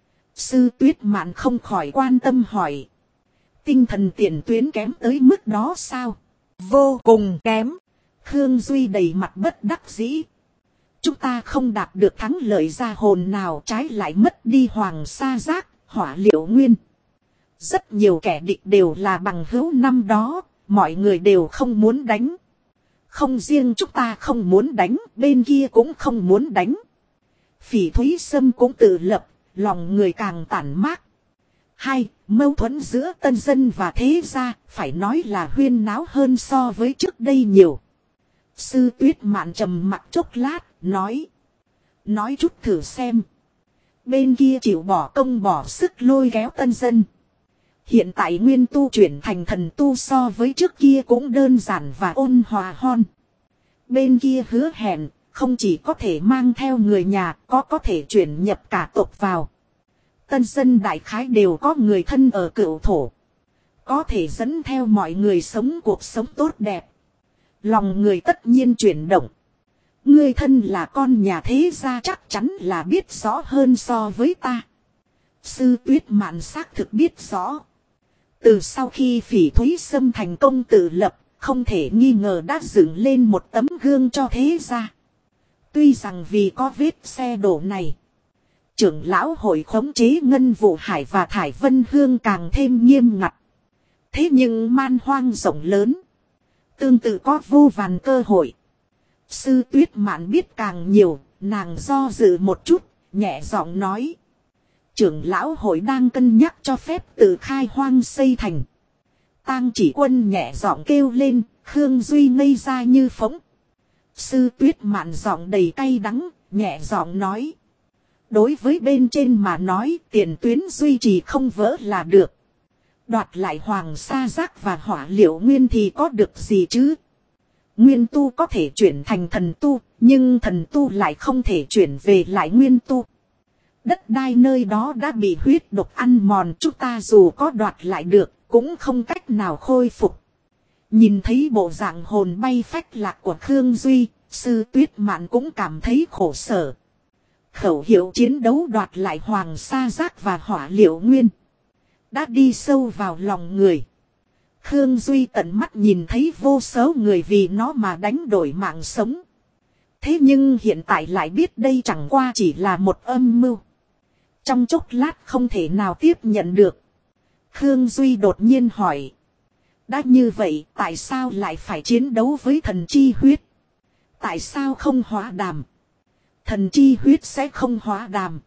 Sư Tuyết Mạn không khỏi quan tâm hỏi. Tinh thần tiền tuyến kém tới mức đó sao? Vô cùng kém. Khương Duy đầy mặt bất đắc dĩ. Chúng ta không đạt được thắng lợi ra hồn nào, trái lại mất đi Hoàng Sa Giác, Hỏa Liệu Nguyên. Rất nhiều kẻ địch đều là bằng hữu năm đó, mọi người đều không muốn đánh. Không riêng chúng ta không muốn đánh, bên kia cũng không muốn đánh. Phỉ Thúy Sâm cũng tự lập, lòng người càng tản mát. Mâu thuẫn giữa tân dân và thế gia, phải nói là huyên náo hơn so với trước đây nhiều. Sư Tuyết Mạn trầm mặc chốc lát, nói. Nói chút thử xem. Bên kia chịu bỏ công bỏ sức lôi kéo tân dân. Hiện tại nguyên tu chuyển thành thần tu so với trước kia cũng đơn giản và ôn hòa hơn. Bên kia hứa hẹn, không chỉ có thể mang theo người nhà, có thể chuyển nhập cả tộc vào. Tân dân đại khái đều có người thân ở cửu thổ. Có thể dẫn theo mọi người sống cuộc sống tốt đẹp. Lòng người tất nhiên chuyển động. Người thân là con nhà thế gia chắc chắn là biết rõ hơn so với ta. Sư Tuyết Mạn xác thực biết rõ. Từ sau khi Phỉ Thúy Sâm thành công tự lập, không thể nghi ngờ đã dựng lên một tấm gương cho thế gia. Tuy rằng vì có vết xe đổ này, trưởng lão hội khống chế Ngân Vũ Hải và Thải Vân Hương càng thêm nghiêm ngặt. Thế nhưng man hoang rộng lớn, tương tự có vô vàn cơ hội. Sư Tuyết Mạn biết càng nhiều, nàng do dự một chút, nhẹ giọng nói. Trưởng lão hội đang cân nhắc cho phép tự khai hoang xây thành. Tang Chỉ Quân nhẹ giọng kêu lên, Khương Duy ngây ra như phỗng. Sư Tuyết Mạn giọng đầy cay đắng, nhẹ giọng nói. Đối với bên trên mà nói, tiền tuyến duy trì không vỡ là được. Đoạt lại Hoàng Sa Giác và Hỏa Liệu Nguyên thì có được gì chứ? Nguyên tu có thể chuyển thành thần tu, nhưng thần tu lại không thể chuyển về lại nguyên tu. Đất đai nơi đó đã bị huyết độc ăn mòn, chúng ta dù có đoạt lại được, cũng không cách nào khôi phục. Nhìn thấy bộ dạng hồn bay phách lạc của Khương Duy, Sư Tuyết Mạn cũng cảm thấy khổ sở. Khẩu hiệu chiến đấu đoạt lại Hoàng Sa Giác và Hỏa Liệu Nguyên đã đi sâu vào lòng người. Khương Duy tận mắt nhìn thấy vô số người vì nó mà đánh đổi mạng sống. Thế nhưng hiện tại lại biết đây chẳng qua chỉ là một âm mưu. Trong chốc lát không thể nào tiếp nhận được. Khương Duy đột nhiên hỏi. Đã như vậy tại sao lại phải chiến đấu với thần chi huyết? Tại sao không hóa đàm? Thần chi huyết sẽ không hóa đàm.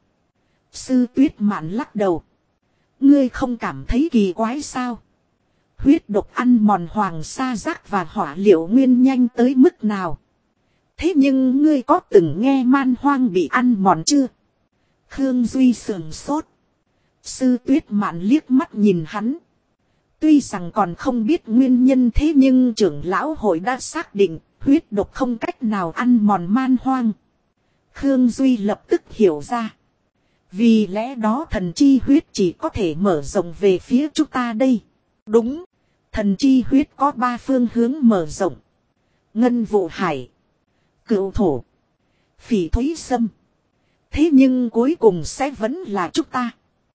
Sư Tuyết Mạn lắc đầu. Ngươi không cảm thấy kỳ quái sao? Huyết độc ăn mòn Hoàng Sa Giác và Hỏa Liệu Nguyên nhanh tới mức nào? Thế nhưng ngươi có từng nghe man hoang bị ăn mòn chưa? Khương Duy sườn sốt. Sư Tuyết Mạn liếc mắt nhìn hắn. Tuy rằng còn không biết nguyên nhân, thế nhưng trưởng lão hội đã xác định huyết độc không cách nào ăn mòn man hoang. Khương Duy lập tức hiểu ra. Vì lẽ đó thần chi huyết chỉ có thể mở rộng về phía chúng ta đây. Đúng, thần chi huyết có 3 phương hướng mở rộng. Ngân Vũ Hải, Cửu Thổ, Phỉ Thúy Sâm. Thế nhưng cuối cùng sẽ vẫn là chúng ta.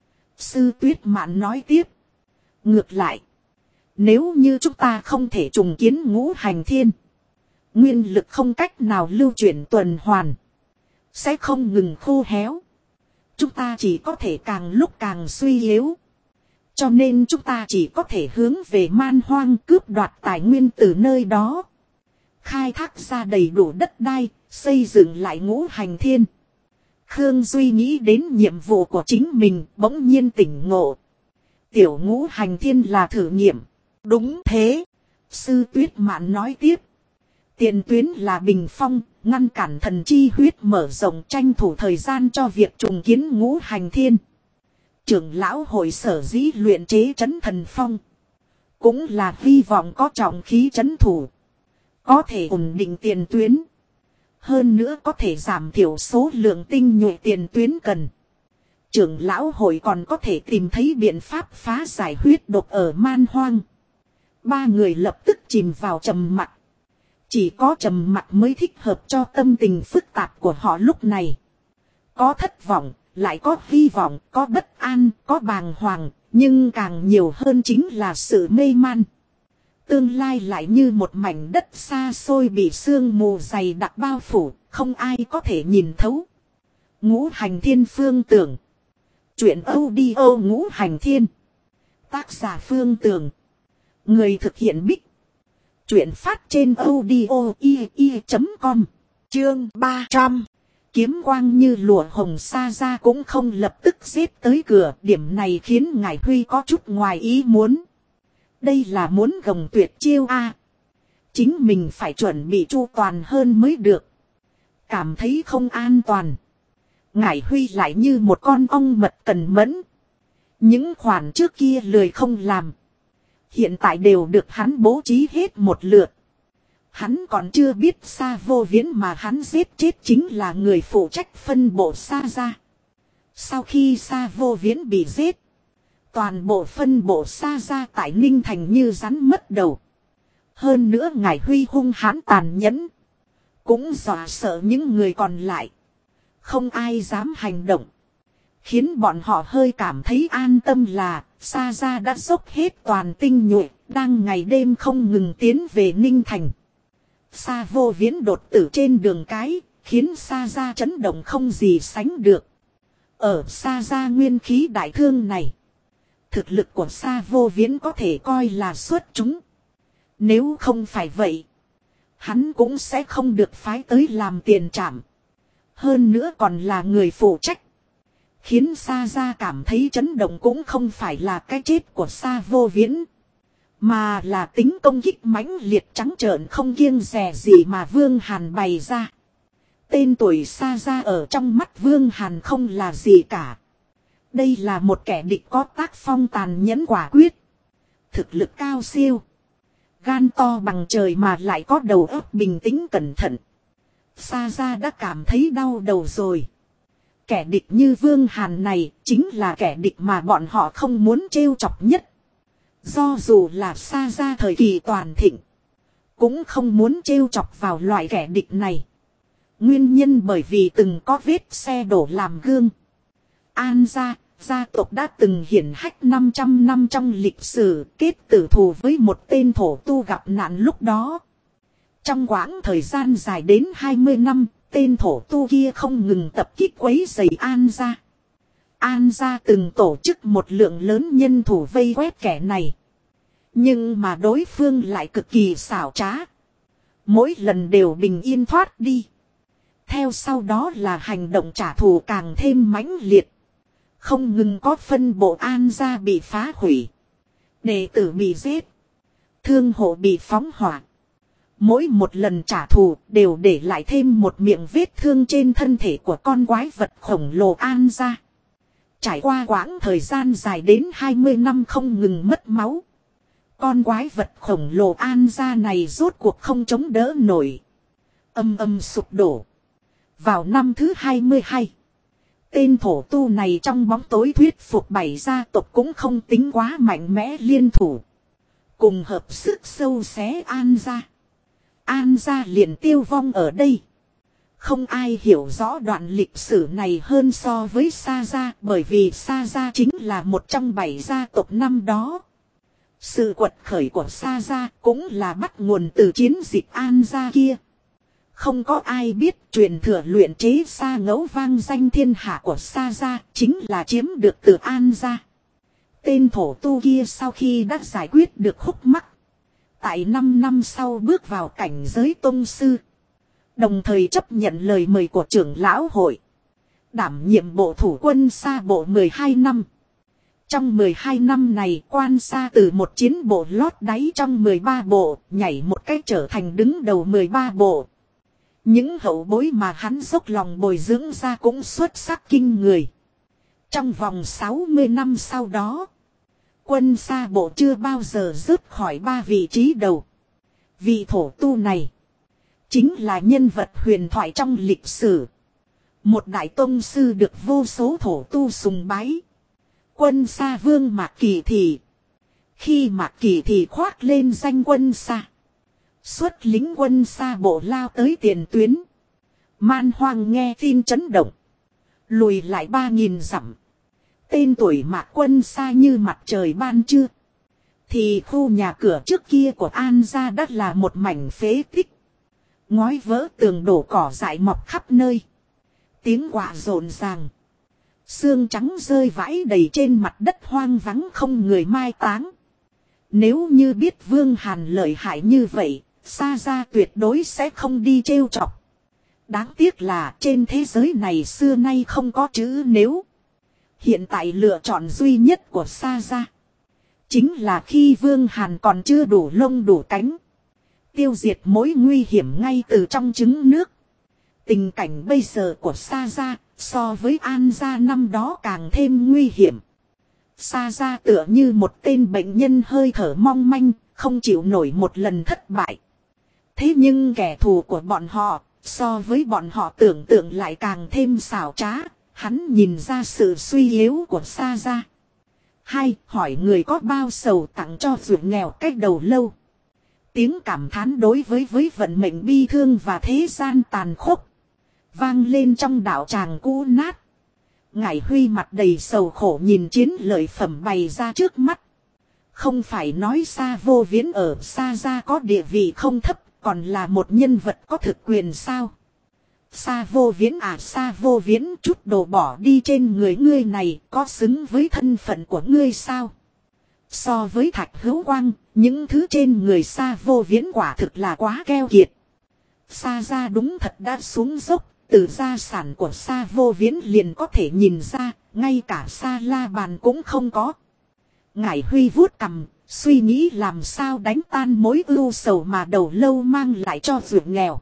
Sư Tuyết Mạn nói tiếp. Ngược lại, nếu như chúng ta không thể trùng kiến ngũ hành thiên, nguyên lực không cách nào lưu chuyển tuần hoàn, sẽ không ngừng khô héo. Chúng ta chỉ có thể càng lúc càng suy yếu. Cho nên chúng ta chỉ có thể hướng về man hoang cướp đoạt tài nguyên từ nơi đó. Khai thác ra đầy đủ đất đai, xây dựng lại ngũ hành thiên. Khương Duy nghĩ đến nhiệm vụ của chính mình, bỗng nhiên tỉnh ngộ. Tiểu ngũ hành thiên là thử nghiệm. Đúng thế. Sư Tuyết Mạn nói tiếp. Tiền tuyến là bình phong, ngăn cản thần chi huyết mở rộng, tranh thủ thời gian cho việc trùng kiến ngũ hành thiên. Trưởng lão hội sở dĩ luyện chế trấn thần phong, cũng là hy vọng có trọng khí trấn thủ, có thể ổn định tiền tuyến. Hơn nữa có thể giảm thiểu số lượng tinh nhuệ tiền tuyến cần. Trưởng lão hội còn có thể tìm thấy biện pháp phá giải huyết độc ở man hoang. 3 người lập tức chìm vào trầm mặc. Chỉ có trầm mặc mới thích hợp cho tâm tình phức tạp của họ lúc này. Có thất vọng, lại có hy vọng, có bất an, có bàng hoàng, nhưng càng nhiều hơn chính là sự mê man. Tương lai lại như một mảnh đất xa xôi bị sương mù dày đặc bao phủ, không ai có thể nhìn thấu. Ngũ hành thiên Phương Tưởng. Chuyện audio Ngũ hành thiên. Tác giả Phương Tưởng. Người thực hiện Bích. Chuyện phát trên audio.com. Chương 300. Kiếm quang như lụa hồng xa ra cũng không lập tức xếp tới cửa. Điểm này khiến Ngải Huy có chút ngoài ý muốn. Đây là muốn gồng tuyệt chiêu a. Chính mình phải chuẩn bị chu toàn hơn mới được. Cảm thấy không an toàn. Ngải Huy lại như một con ong mật cần mẫn. Những khoản trước kia lười không làm. Hiện tại đều được hắn bố trí hết một lượt. Hắn còn chưa biết Sa Vô Viễn mà hắn giết chết chính là người phụ trách phân bộ Sa gia. Sau khi Sa Vô Viễn bị giết, toàn bộ phân bộ Sa gia tại Ninh Thành như rắn mất đầu. Hơn nữa ngài Huy hung hãn tàn nhẫn, cũng dọa sợ những người còn lại. Không ai dám hành động. Khiến bọn họ hơi cảm thấy an tâm là Sa gia đã dốc hết toàn tinh nhuệ, đang ngày đêm không ngừng tiến về Ninh Thành. Sa Vô Viễn đột tử trên đường cái, khiến Sa gia chấn động không gì sánh được. Ở Sa gia nguyên khí đại thương này, thực lực của Sa Vô Viễn có thể coi là xuất chúng. Nếu không phải vậy, hắn cũng sẽ không được phái tới làm tiền trảm. Hơn nữa còn là người phụ trách. Khiến Sa gia cảm thấy chấn động cũng không phải là cái chết của Sa Vô Viễn, mà là tính công kích mãnh liệt trắng trợn không kiêng dè gì mà Vương Hàn bày ra. Tên tuổi Sa gia ở trong mắt Vương Hàn không là gì cả. Đây là một kẻ địch có tác phong tàn nhẫn quả quyết, thực lực cao siêu, gan to bằng trời mà lại có đầu óc bình tĩnh cẩn thận. Sa gia đã cảm thấy đau đầu rồi. Kẻ địch như Vương Hàn này chính là kẻ địch mà bọn họ không muốn trêu chọc nhất. Do dù là Sa gia thời kỳ toàn thịnh, cũng không muốn trêu chọc vào loại kẻ địch này. Nguyên nhân bởi vì từng có vết xe đổ làm gương. An gia, gia tộc đã từng hiển hách 500 năm trong lịch sử, kết tử thù với một tên thổ tu gặp nạn lúc đó. Trong quãng thời gian dài đến 20 năm, tên thổ tu kia không ngừng tập kích quấy rầy An gia. An gia từng tổ chức một lượng lớn nhân thủ vây quét kẻ này. Nhưng mà đối phương lại cực kỳ xảo trá. Mỗi lần đều bình yên thoát đi. Theo sau đó là hành động trả thù càng thêm mãnh liệt. Không ngừng có phân bộ An gia bị phá hủy, đệ tử bị giết, thương hộ bị phóng hỏa. Mỗi một lần trả thù đều để lại thêm một miệng vết thương trên thân thể của con quái vật khổng lồ An gia. Trải qua quãng thời gian dài đến 20 năm không ngừng mất máu, con quái vật khổng lồ An gia này rốt cuộc không chống đỡ nổi, âm âm sụp đổ. Vào năm thứ 22, tên thổ tu này trong bóng tối thuyết phục 7 gia tộc cũng không tính quá mạnh mẽ liên thủ, cùng hợp sức sâu xé An gia. An gia liền tiêu vong ở đây. Không ai hiểu rõ đoạn lịch sử này hơn so với Sa gia, bởi vì Sa gia chính là một trong 7 gia tộc năm đó. Sự quật khởi của Sa gia cũng là bắt nguồn từ chiến dịch An gia kia. Không có ai biết truyền thừa luyện chế sa ngẫu vang danh thiên hạ của Sa gia chính là chiếm được từ An gia. Tên thổ tu kia sau khi đã giải quyết được khúc mắc, tại 5 năm sau bước vào cảnh giới tông sư. Đồng thời chấp nhận lời mời của trưởng lão hội, đảm nhiệm bộ thủ quân Sa bộ 12 năm. Trong 12 năm này quan Sa từ một chiến bộ lót đáy trong 13 bộ, nhảy một cách trở thành đứng đầu 13 bộ. Những hậu bối mà hắn dốc lòng bồi dưỡng ra cũng xuất sắc kinh người. Trong vòng 60 năm sau đó, quân Sa bộ chưa bao giờ rớt khỏi 3 vị trí đầu. Vị thổ tu này chính là nhân vật huyền thoại trong lịch sử. Một đại tông sư được vô số thổ tu sùng bái. Quân Sa vương Mạc Kỳ Thị. Khi Mạc Kỳ Thị khoác lên danh quân Sa, xuất lính quân Sa bộ lao tới tiền tuyến. Man Hoang nghe tin chấn động, lùi lại 3000 dặm. Tên tuổi Mạc quân Sa như mặt trời ban trưa. Thì khu nhà cửa trước kia của An gia đã là một mảnh phế tích. Ngói vỡ tường đổ, cỏ dại mọc khắp nơi. Tiếng quạ rộn ràng. Xương trắng rơi vãi đầy trên mặt đất hoang vắng không người mai táng. Nếu như biết Vương Hàn lợi hại như vậy, Sa gia tuyệt đối sẽ không đi trêu chọc. Đáng tiếc là trên thế giới này xưa nay không có chữ nếu. Hiện tại lựa chọn duy nhất của Sa gia chính là khi Vương Hàn còn chưa đủ lông đủ cánh, tiêu diệt mối nguy hiểm ngay từ trong trứng nước. Tình cảnh bây giờ của Sa gia so với An gia năm đó càng thêm nguy hiểm. Sa ra tựa như một tên bệnh nhân hơi thở mong manh, không chịu nổi một lần thất bại. Thế nhưng kẻ thù của bọn họ, so với bọn họ tưởng tượng lại càng thêm xảo trá, hắn nhìn ra sự suy yếu của Sa ra. Hai, hỏi người có bao sầu tặng cho ruột nghèo cách đầu lâu. Tiếng cảm thán đối với vận mệnh bi thương và thế gian tàn khốc vang lên trong đạo tràng cũ nát. Ngải Huy mặt đầy sầu khổ nhìn chiến lợi phẩm bày ra trước mắt. Không phải nói Sa Vô Viễn ở Sa ra có địa vị không thấp, còn là một nhân vật có thực quyền sao? Sa Vô Viễn à, Sa Vô Viễn, chút đồ bỏ đi trên người ngươi này có xứng với thân phận của ngươi sao? So với Thạch Hữu Quang, những thứ trên người Sa Vô Viễn quả thực là quá keo kiệt. Sa ra đúng thật đã xuống dốc, từ gia sản của Sa Vô Viễn liền có thể nhìn ra, ngay cả Sa La Bàn cũng không có. Ngải Huy vuốt cằm, suy nghĩ làm sao đánh tan mối ưu sầu mà đầu lâu mang lại cho ruột nghèo.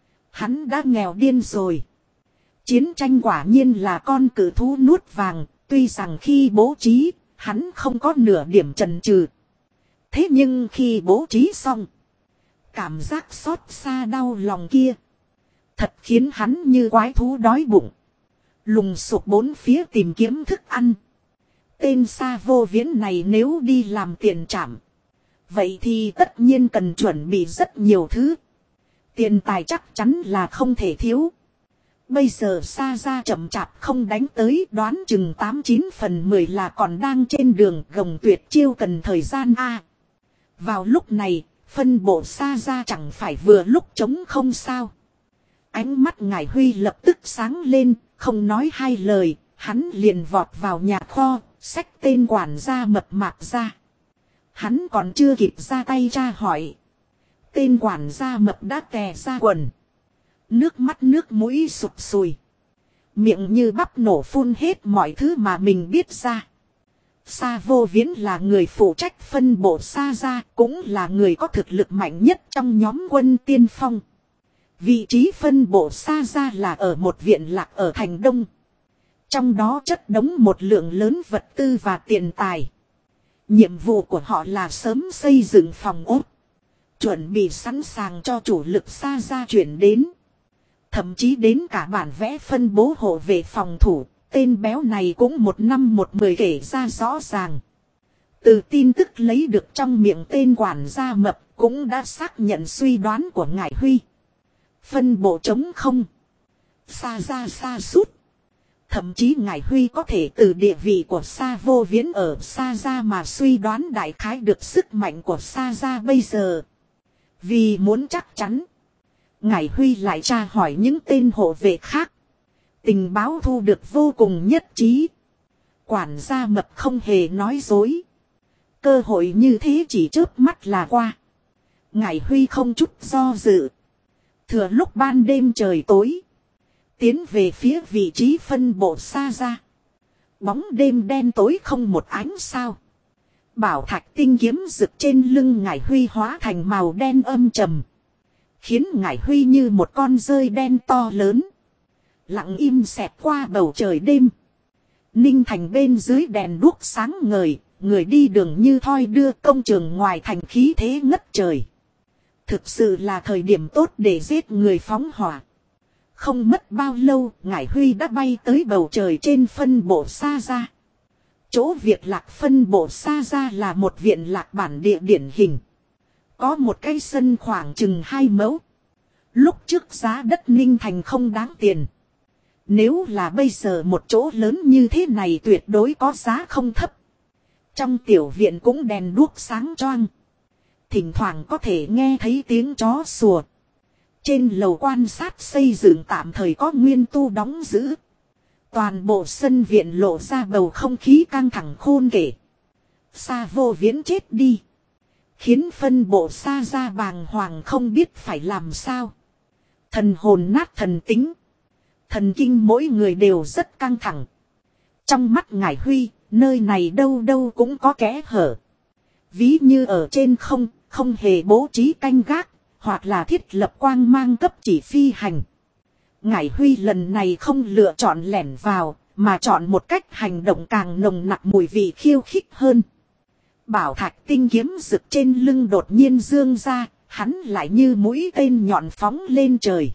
Hắn đã nghèo điên rồi. Chiến tranh quả nhiên là con cự thú nuốt vàng, tuy rằng khi bố trí, hắn không có nửa điểm chần chừ. Thế nhưng khi bố trí xong, cảm giác xót xa đau lòng kia thật khiến hắn như quái thú đói bụng, lùng sục bốn phía tìm kiếm thức ăn. Tên Sa Vô Viễn này nếu đi làm tiền trảm, vậy thì tất nhiên cần chuẩn bị rất nhiều thứ. Tiền tài chắc chắn là không thể thiếu. Bây giờ Sa ra chậm chạp không đánh tới, đoán chừng 89 phần 10 là còn đang trên đường gồng tuyệt chiêu cần thời gian a. Vào lúc này, phân bộ Sa ra chẳng phải vừa lúc trống không sao. Ánh mắt Ngải Huy lập tức sáng lên, không nói hai lời, hắn liền vọt vào nhà kho, xách tên quản gia mập mạp ra. Hắn còn chưa kịp ra tay tra hỏi, tên quản gia mập đã tè ra quần. Nước mắt nước mũi sụp sùi, miệng như bắp nổ phun hết mọi thứ mà mình biết ra. Sa Vô Viễn là người phụ trách phân bộ Sa ra, cũng là người có thực lực mạnh nhất trong nhóm quân tiên phong. Vị trí phân bộ Sa ra là ở một viện lạc ở thành Đông. Trong đó chất đống một lượng lớn vật tư và tiền tài. Nhiệm vụ của họ là sớm xây dựng phòng ốt, chuẩn bị sẵn sàng cho chủ lực Sa ra chuyển đến. Thậm chí đến cả bản vẽ phân bố hộ vệ phòng thủ, tên béo này cũng một năm một mười kể ra rõ ràng. Từ tin tức lấy được trong miệng tên quản gia mập cũng đã xác nhận suy đoán của Ngải Huy. Phân bộ trống không, Sa ra sa sút. Thậm chí Ngải Huy có thể từ địa vị của Sa Vô Viễn ở Sa ra mà suy đoán đại khái được sức mạnh của Sa ra bây giờ. Vì muốn chắc chắn, Ngải Huy lại tra hỏi những tên hộ vệ khác. Tình báo thu được vô cùng nhất trí. Quản gia mập không hề nói dối. Cơ hội như thế chỉ chớp mắt là qua. Ngải Huy không chút do dự, thừa lúc ban đêm trời tối, tiến về phía vị trí phân bộ Sa ra. Bóng đêm đen tối không một ánh sao. Bảo thạch tinh kiếm rực trên lưng Ngải Huy hóa thành màu đen âm trầm, khiến Ngải Huy như một con dơi đen to lớn, lặng im xẹt qua bầu trời đêm. Ninh thành bên dưới đèn đuốc sáng ngời, người đi đường như thoi đưa, công trường ngoài thành khí thế ngất trời. Thực sự là thời điểm tốt để giết người phóng hỏa. Không mất bao lâu, Ngải Huy đã bay tới bầu trời trên phân bộ Sa ra. Chỗ việc lạc phân bộ Sa ra là một viện lạc bản địa điển hình. Có một cái sân khoảng chừng 2 mẫu. Lúc trước giá đất Ninh thành không đáng tiền. Nếu là bây giờ một chỗ lớn như thế này tuyệt đối có giá không thấp. Trong tiểu viện cũng đèn đuốc sáng choang. Thỉnh thoảng có thể nghe thấy tiếng chó sủa. Trên lầu quan sát xây dựng tạm thời có nguyên tu đóng giữ. Toàn bộ sân viện lộ ra bầu không khí căng thẳng khôn kể. Sa Vô Viễn chết đi, khiến phân bộ Sa ra bàng hoàng không biết phải làm sao. Thần hồn nát thần tính, thần kinh mỗi người đều rất căng thẳng. Trong mắt Ngải Huy, nơi này đâu đâu cũng có kẽ hở. Ví như ở trên không hề bố trí canh gác, hoặc là thiết lập quang mang cấp chỉ phi hành. Ngải Huy lần này không lựa chọn lẻn vào, mà chọn một cách hành động càng nồng nặc mùi vị khiêu khích hơn. Bảo thạch tinh kiếm rực trên lưng đột nhiên dương ra, hắn lại như mũi tên nhọn phóng lên trời.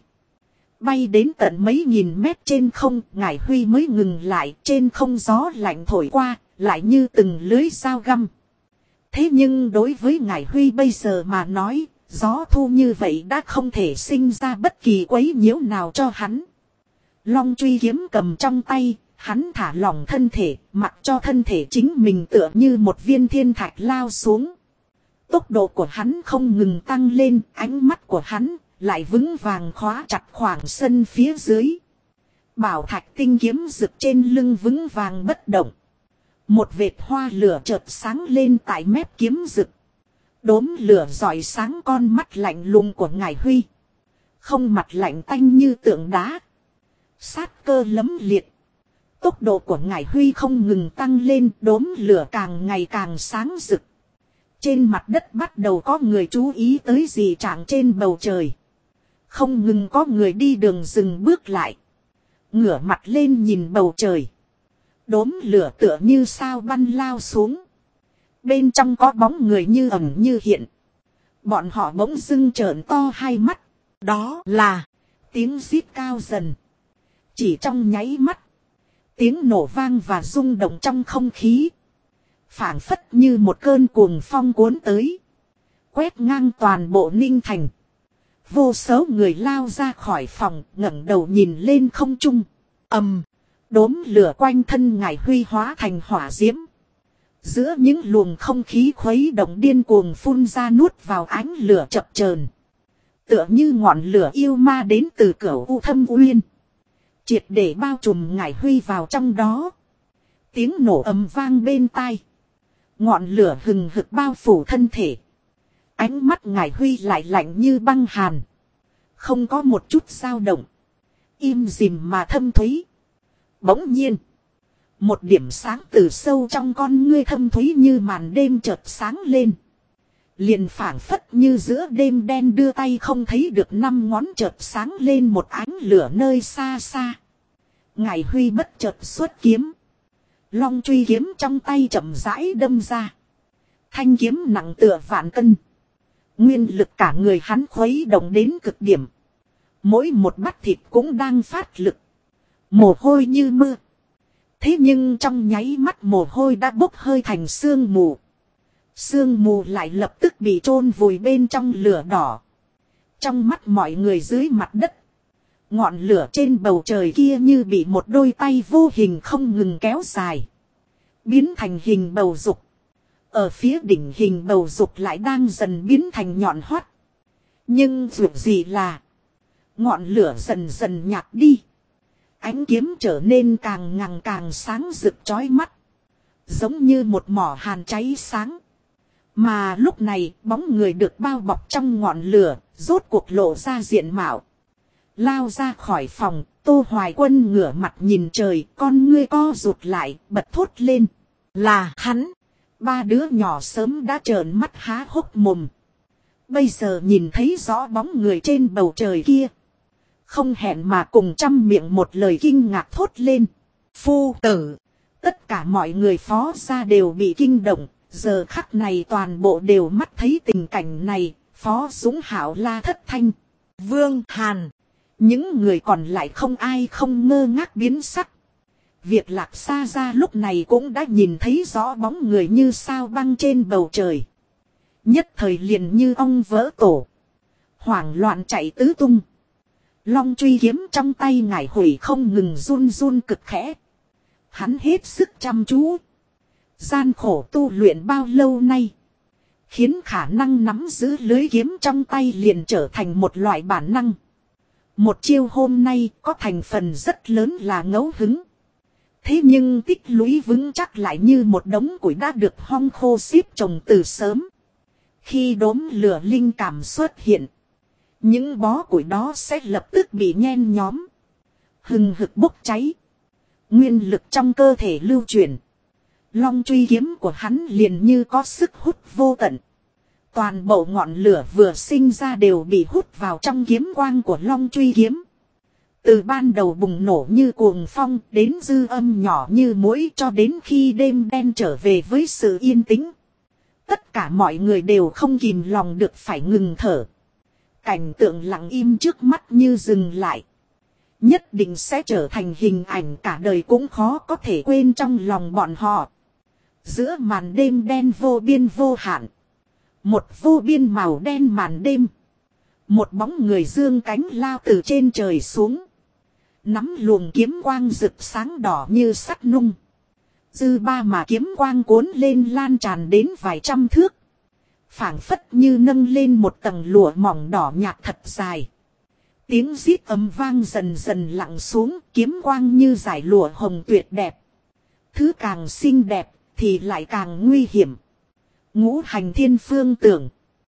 Bay đến tận mấy nghìn mét trên không, Ngải Huy mới ngừng lại, trên không gió lạnh thổi qua, lại như từng lưới dao găm. Thế nhưng đối với Ngải Huy bây giờ mà nói, gió thu như vậy đã không thể sinh ra bất kỳ quấy nhiễu nào cho hắn. Long truy kiếm cầm trong tay, hắn thả lỏng thân thể, mặc cho thân thể chính mình tựa như một viên thiên thạch lao xuống. Tốc độ của hắn không ngừng tăng lên, ánh mắt của hắn lại vững vàng khóa chặt khoảng sân phía dưới. Bảo thạch tinh kiếm rực trên lưng vững vàng bất động. Một vệt hoa lửa chợt sáng lên tại mép kiếm rực. Đốm lửa rọi sáng con mắt lạnh lùng của Ngải Huy. Không mặt lạnh tanh như tượng đá. Sát cơ lấm liệt. Tốc độ của Ngải Huy không ngừng tăng lên, đốm lửa càng ngày càng sáng rực. Trên mặt đất bắt đầu có người chú ý tới dị trạng trên bầu trời. Không ngừng có người đi đường dừng bước lại. Ngửa mặt lên nhìn bầu trời. Đốm lửa tựa như sao băng lao xuống. Bên trong có bóng người như ẩn như hiện. Bọn họ bỗng dưng trợn to hai mắt. Đó là tiếng rít cao dần. Chỉ trong nháy mắt. Tiếng nổ vang và rung động trong không khí. Phảng phất như một cơn cuồng phong cuốn tới. Quét ngang toàn bộ Ninh Thành. Vô số người lao ra khỏi phòng, ngẩng đầu nhìn lên không trung. Ầm, đốm lửa quanh thân Ngải Huy hóa thành hỏa diễm. Giữa những luồng không khí khuấy động điên cuồng phun ra nuốt vào ánh lửa chập chờn. Tựa như ngọn lửa yêu ma đến từ Cửu U Thâm Uyên. Triệt để bao trùm Ngải Huy vào trong đó. Tiếng nổ ầm vang bên tai. Ngọn lửa hừng hực bao phủ thân thể. Ánh mắt Ngải Huy lại lạnh như băng hàn. Không có một chút dao động. Im rìm mà thâm thúy. Bỗng nhiên. Một điểm sáng từ sâu trong con ngươi thâm thúy như màn đêm chợt sáng lên. Liền phảng phất như giữa đêm đen đưa tay không thấy được năm ngón chợt sáng lên một ánh lửa nơi xa xa. Ngải Huy bất chợt xuất kiếm. Long truy kiếm trong tay chậm rãi đâm ra. Thanh kiếm nặng tựa vạn cân. Nguyên lực cả người hắn khuấy động đến cực điểm. Mỗi một bắp thịt cũng đang phát lực. Mồ hôi như mưa. Thế nhưng trong nháy mắt mồ hôi đã bốc hơi thành sương mù. Sương mù lại lập tức bị chôn vùi bên trong lửa đỏ. Trong mắt mọi người dưới mặt đất. Ngọn lửa trên bầu trời kia như bị một đôi tay vô hình không ngừng kéo dài. Biến thành hình bầu dục. Ở phía đỉnh hình bầu dục lại đang dần biến thành nhọn hoắt. Nhưng dù gì là. Ngọn lửa dần dần nhạt đi. Ánh kiếm trở nên càng ngằng càng sáng rực chói mắt. Giống như một mỏ hàn cháy sáng. Mà lúc này bóng người được bao bọc trong ngọn lửa. Rốt cuộc lộ ra diện mạo. Lao ra khỏi phòng. Tô Hoài Quân ngửa mặt nhìn trời. Con ngươi co rụt lại bật thốt lên. Là hắn. Ba đứa nhỏ sớm đã trợn mắt há hốc mồm. Bây giờ nhìn thấy rõ bóng người trên bầu trời kia. Không hẹn mà cùng trăm miệng một lời kinh ngạc thốt lên. Phu tử. Tất cả mọi người phó gia đều bị kinh động. Giờ khắc này toàn bộ đều mắt thấy tình cảnh này. Phó Dũng Hảo la thất thanh. Vương Hàn. Những người còn lại không ai không ngơ ngác biến sắc. Việc Lạc Sa ra lúc này cũng đã nhìn thấy rõ bóng người như sao băng trên bầu trời. Nhất thời liền như ong vỡ tổ. Hoảng loạn chạy tứ tung. Long truy kiếm trong tay Ngải Huy không ngừng run run cực khẽ. Hắn hết sức chăm chú. Gian khổ tu luyện bao lâu nay. Khiến khả năng nắm giữ lưới kiếm trong tay liền trở thành một loại bản năng. Một chiêu hôm nay có thành phần rất lớn là ngẫu hứng. Thế nhưng tích lũy vững chắc lại như một đống củi đã được hong khô xếp trồng từ sớm. Khi đốm lửa linh cảm xuất hiện. Những bó củi đó sẽ lập tức bị nhen nhóm. Hừng hực bốc cháy. Nguyên lực trong cơ thể lưu chuyển. Long truy kiếm của hắn liền như có sức hút vô tận. Toàn bộ ngọn lửa vừa sinh ra đều bị hút vào trong kiếm quang của long truy kiếm. Từ ban đầu bùng nổ như cuồng phong đến dư âm nhỏ như muỗi cho đến khi đêm đen trở về với sự yên tĩnh. Tất cả mọi người đều không kìm lòng được phải ngừng thở. Cảnh tượng lặng im trước mắt như dừng lại. Nhất định sẽ trở thành hình ảnh cả đời cũng khó có thể quên trong lòng bọn họ. Giữa màn đêm đen vô biên vô hạn. Một vô biên màu đen màn đêm. Một bóng người dương cánh lao từ trên trời xuống. Nắm luồng kiếm quang rực sáng đỏ như sắt nung. Dư ba mà kiếm quang cuốn lên lan tràn đến vài trăm thước. Phảng phất như nâng lên một tầng lụa mỏng đỏ nhạt thật dài. Tiếng rít ầm vang dần dần lặng xuống, kiếm quang như dải lụa hồng tuyệt đẹp. Thứ càng xinh đẹp thì lại càng nguy hiểm. Ngũ hành thiên phương tưởng.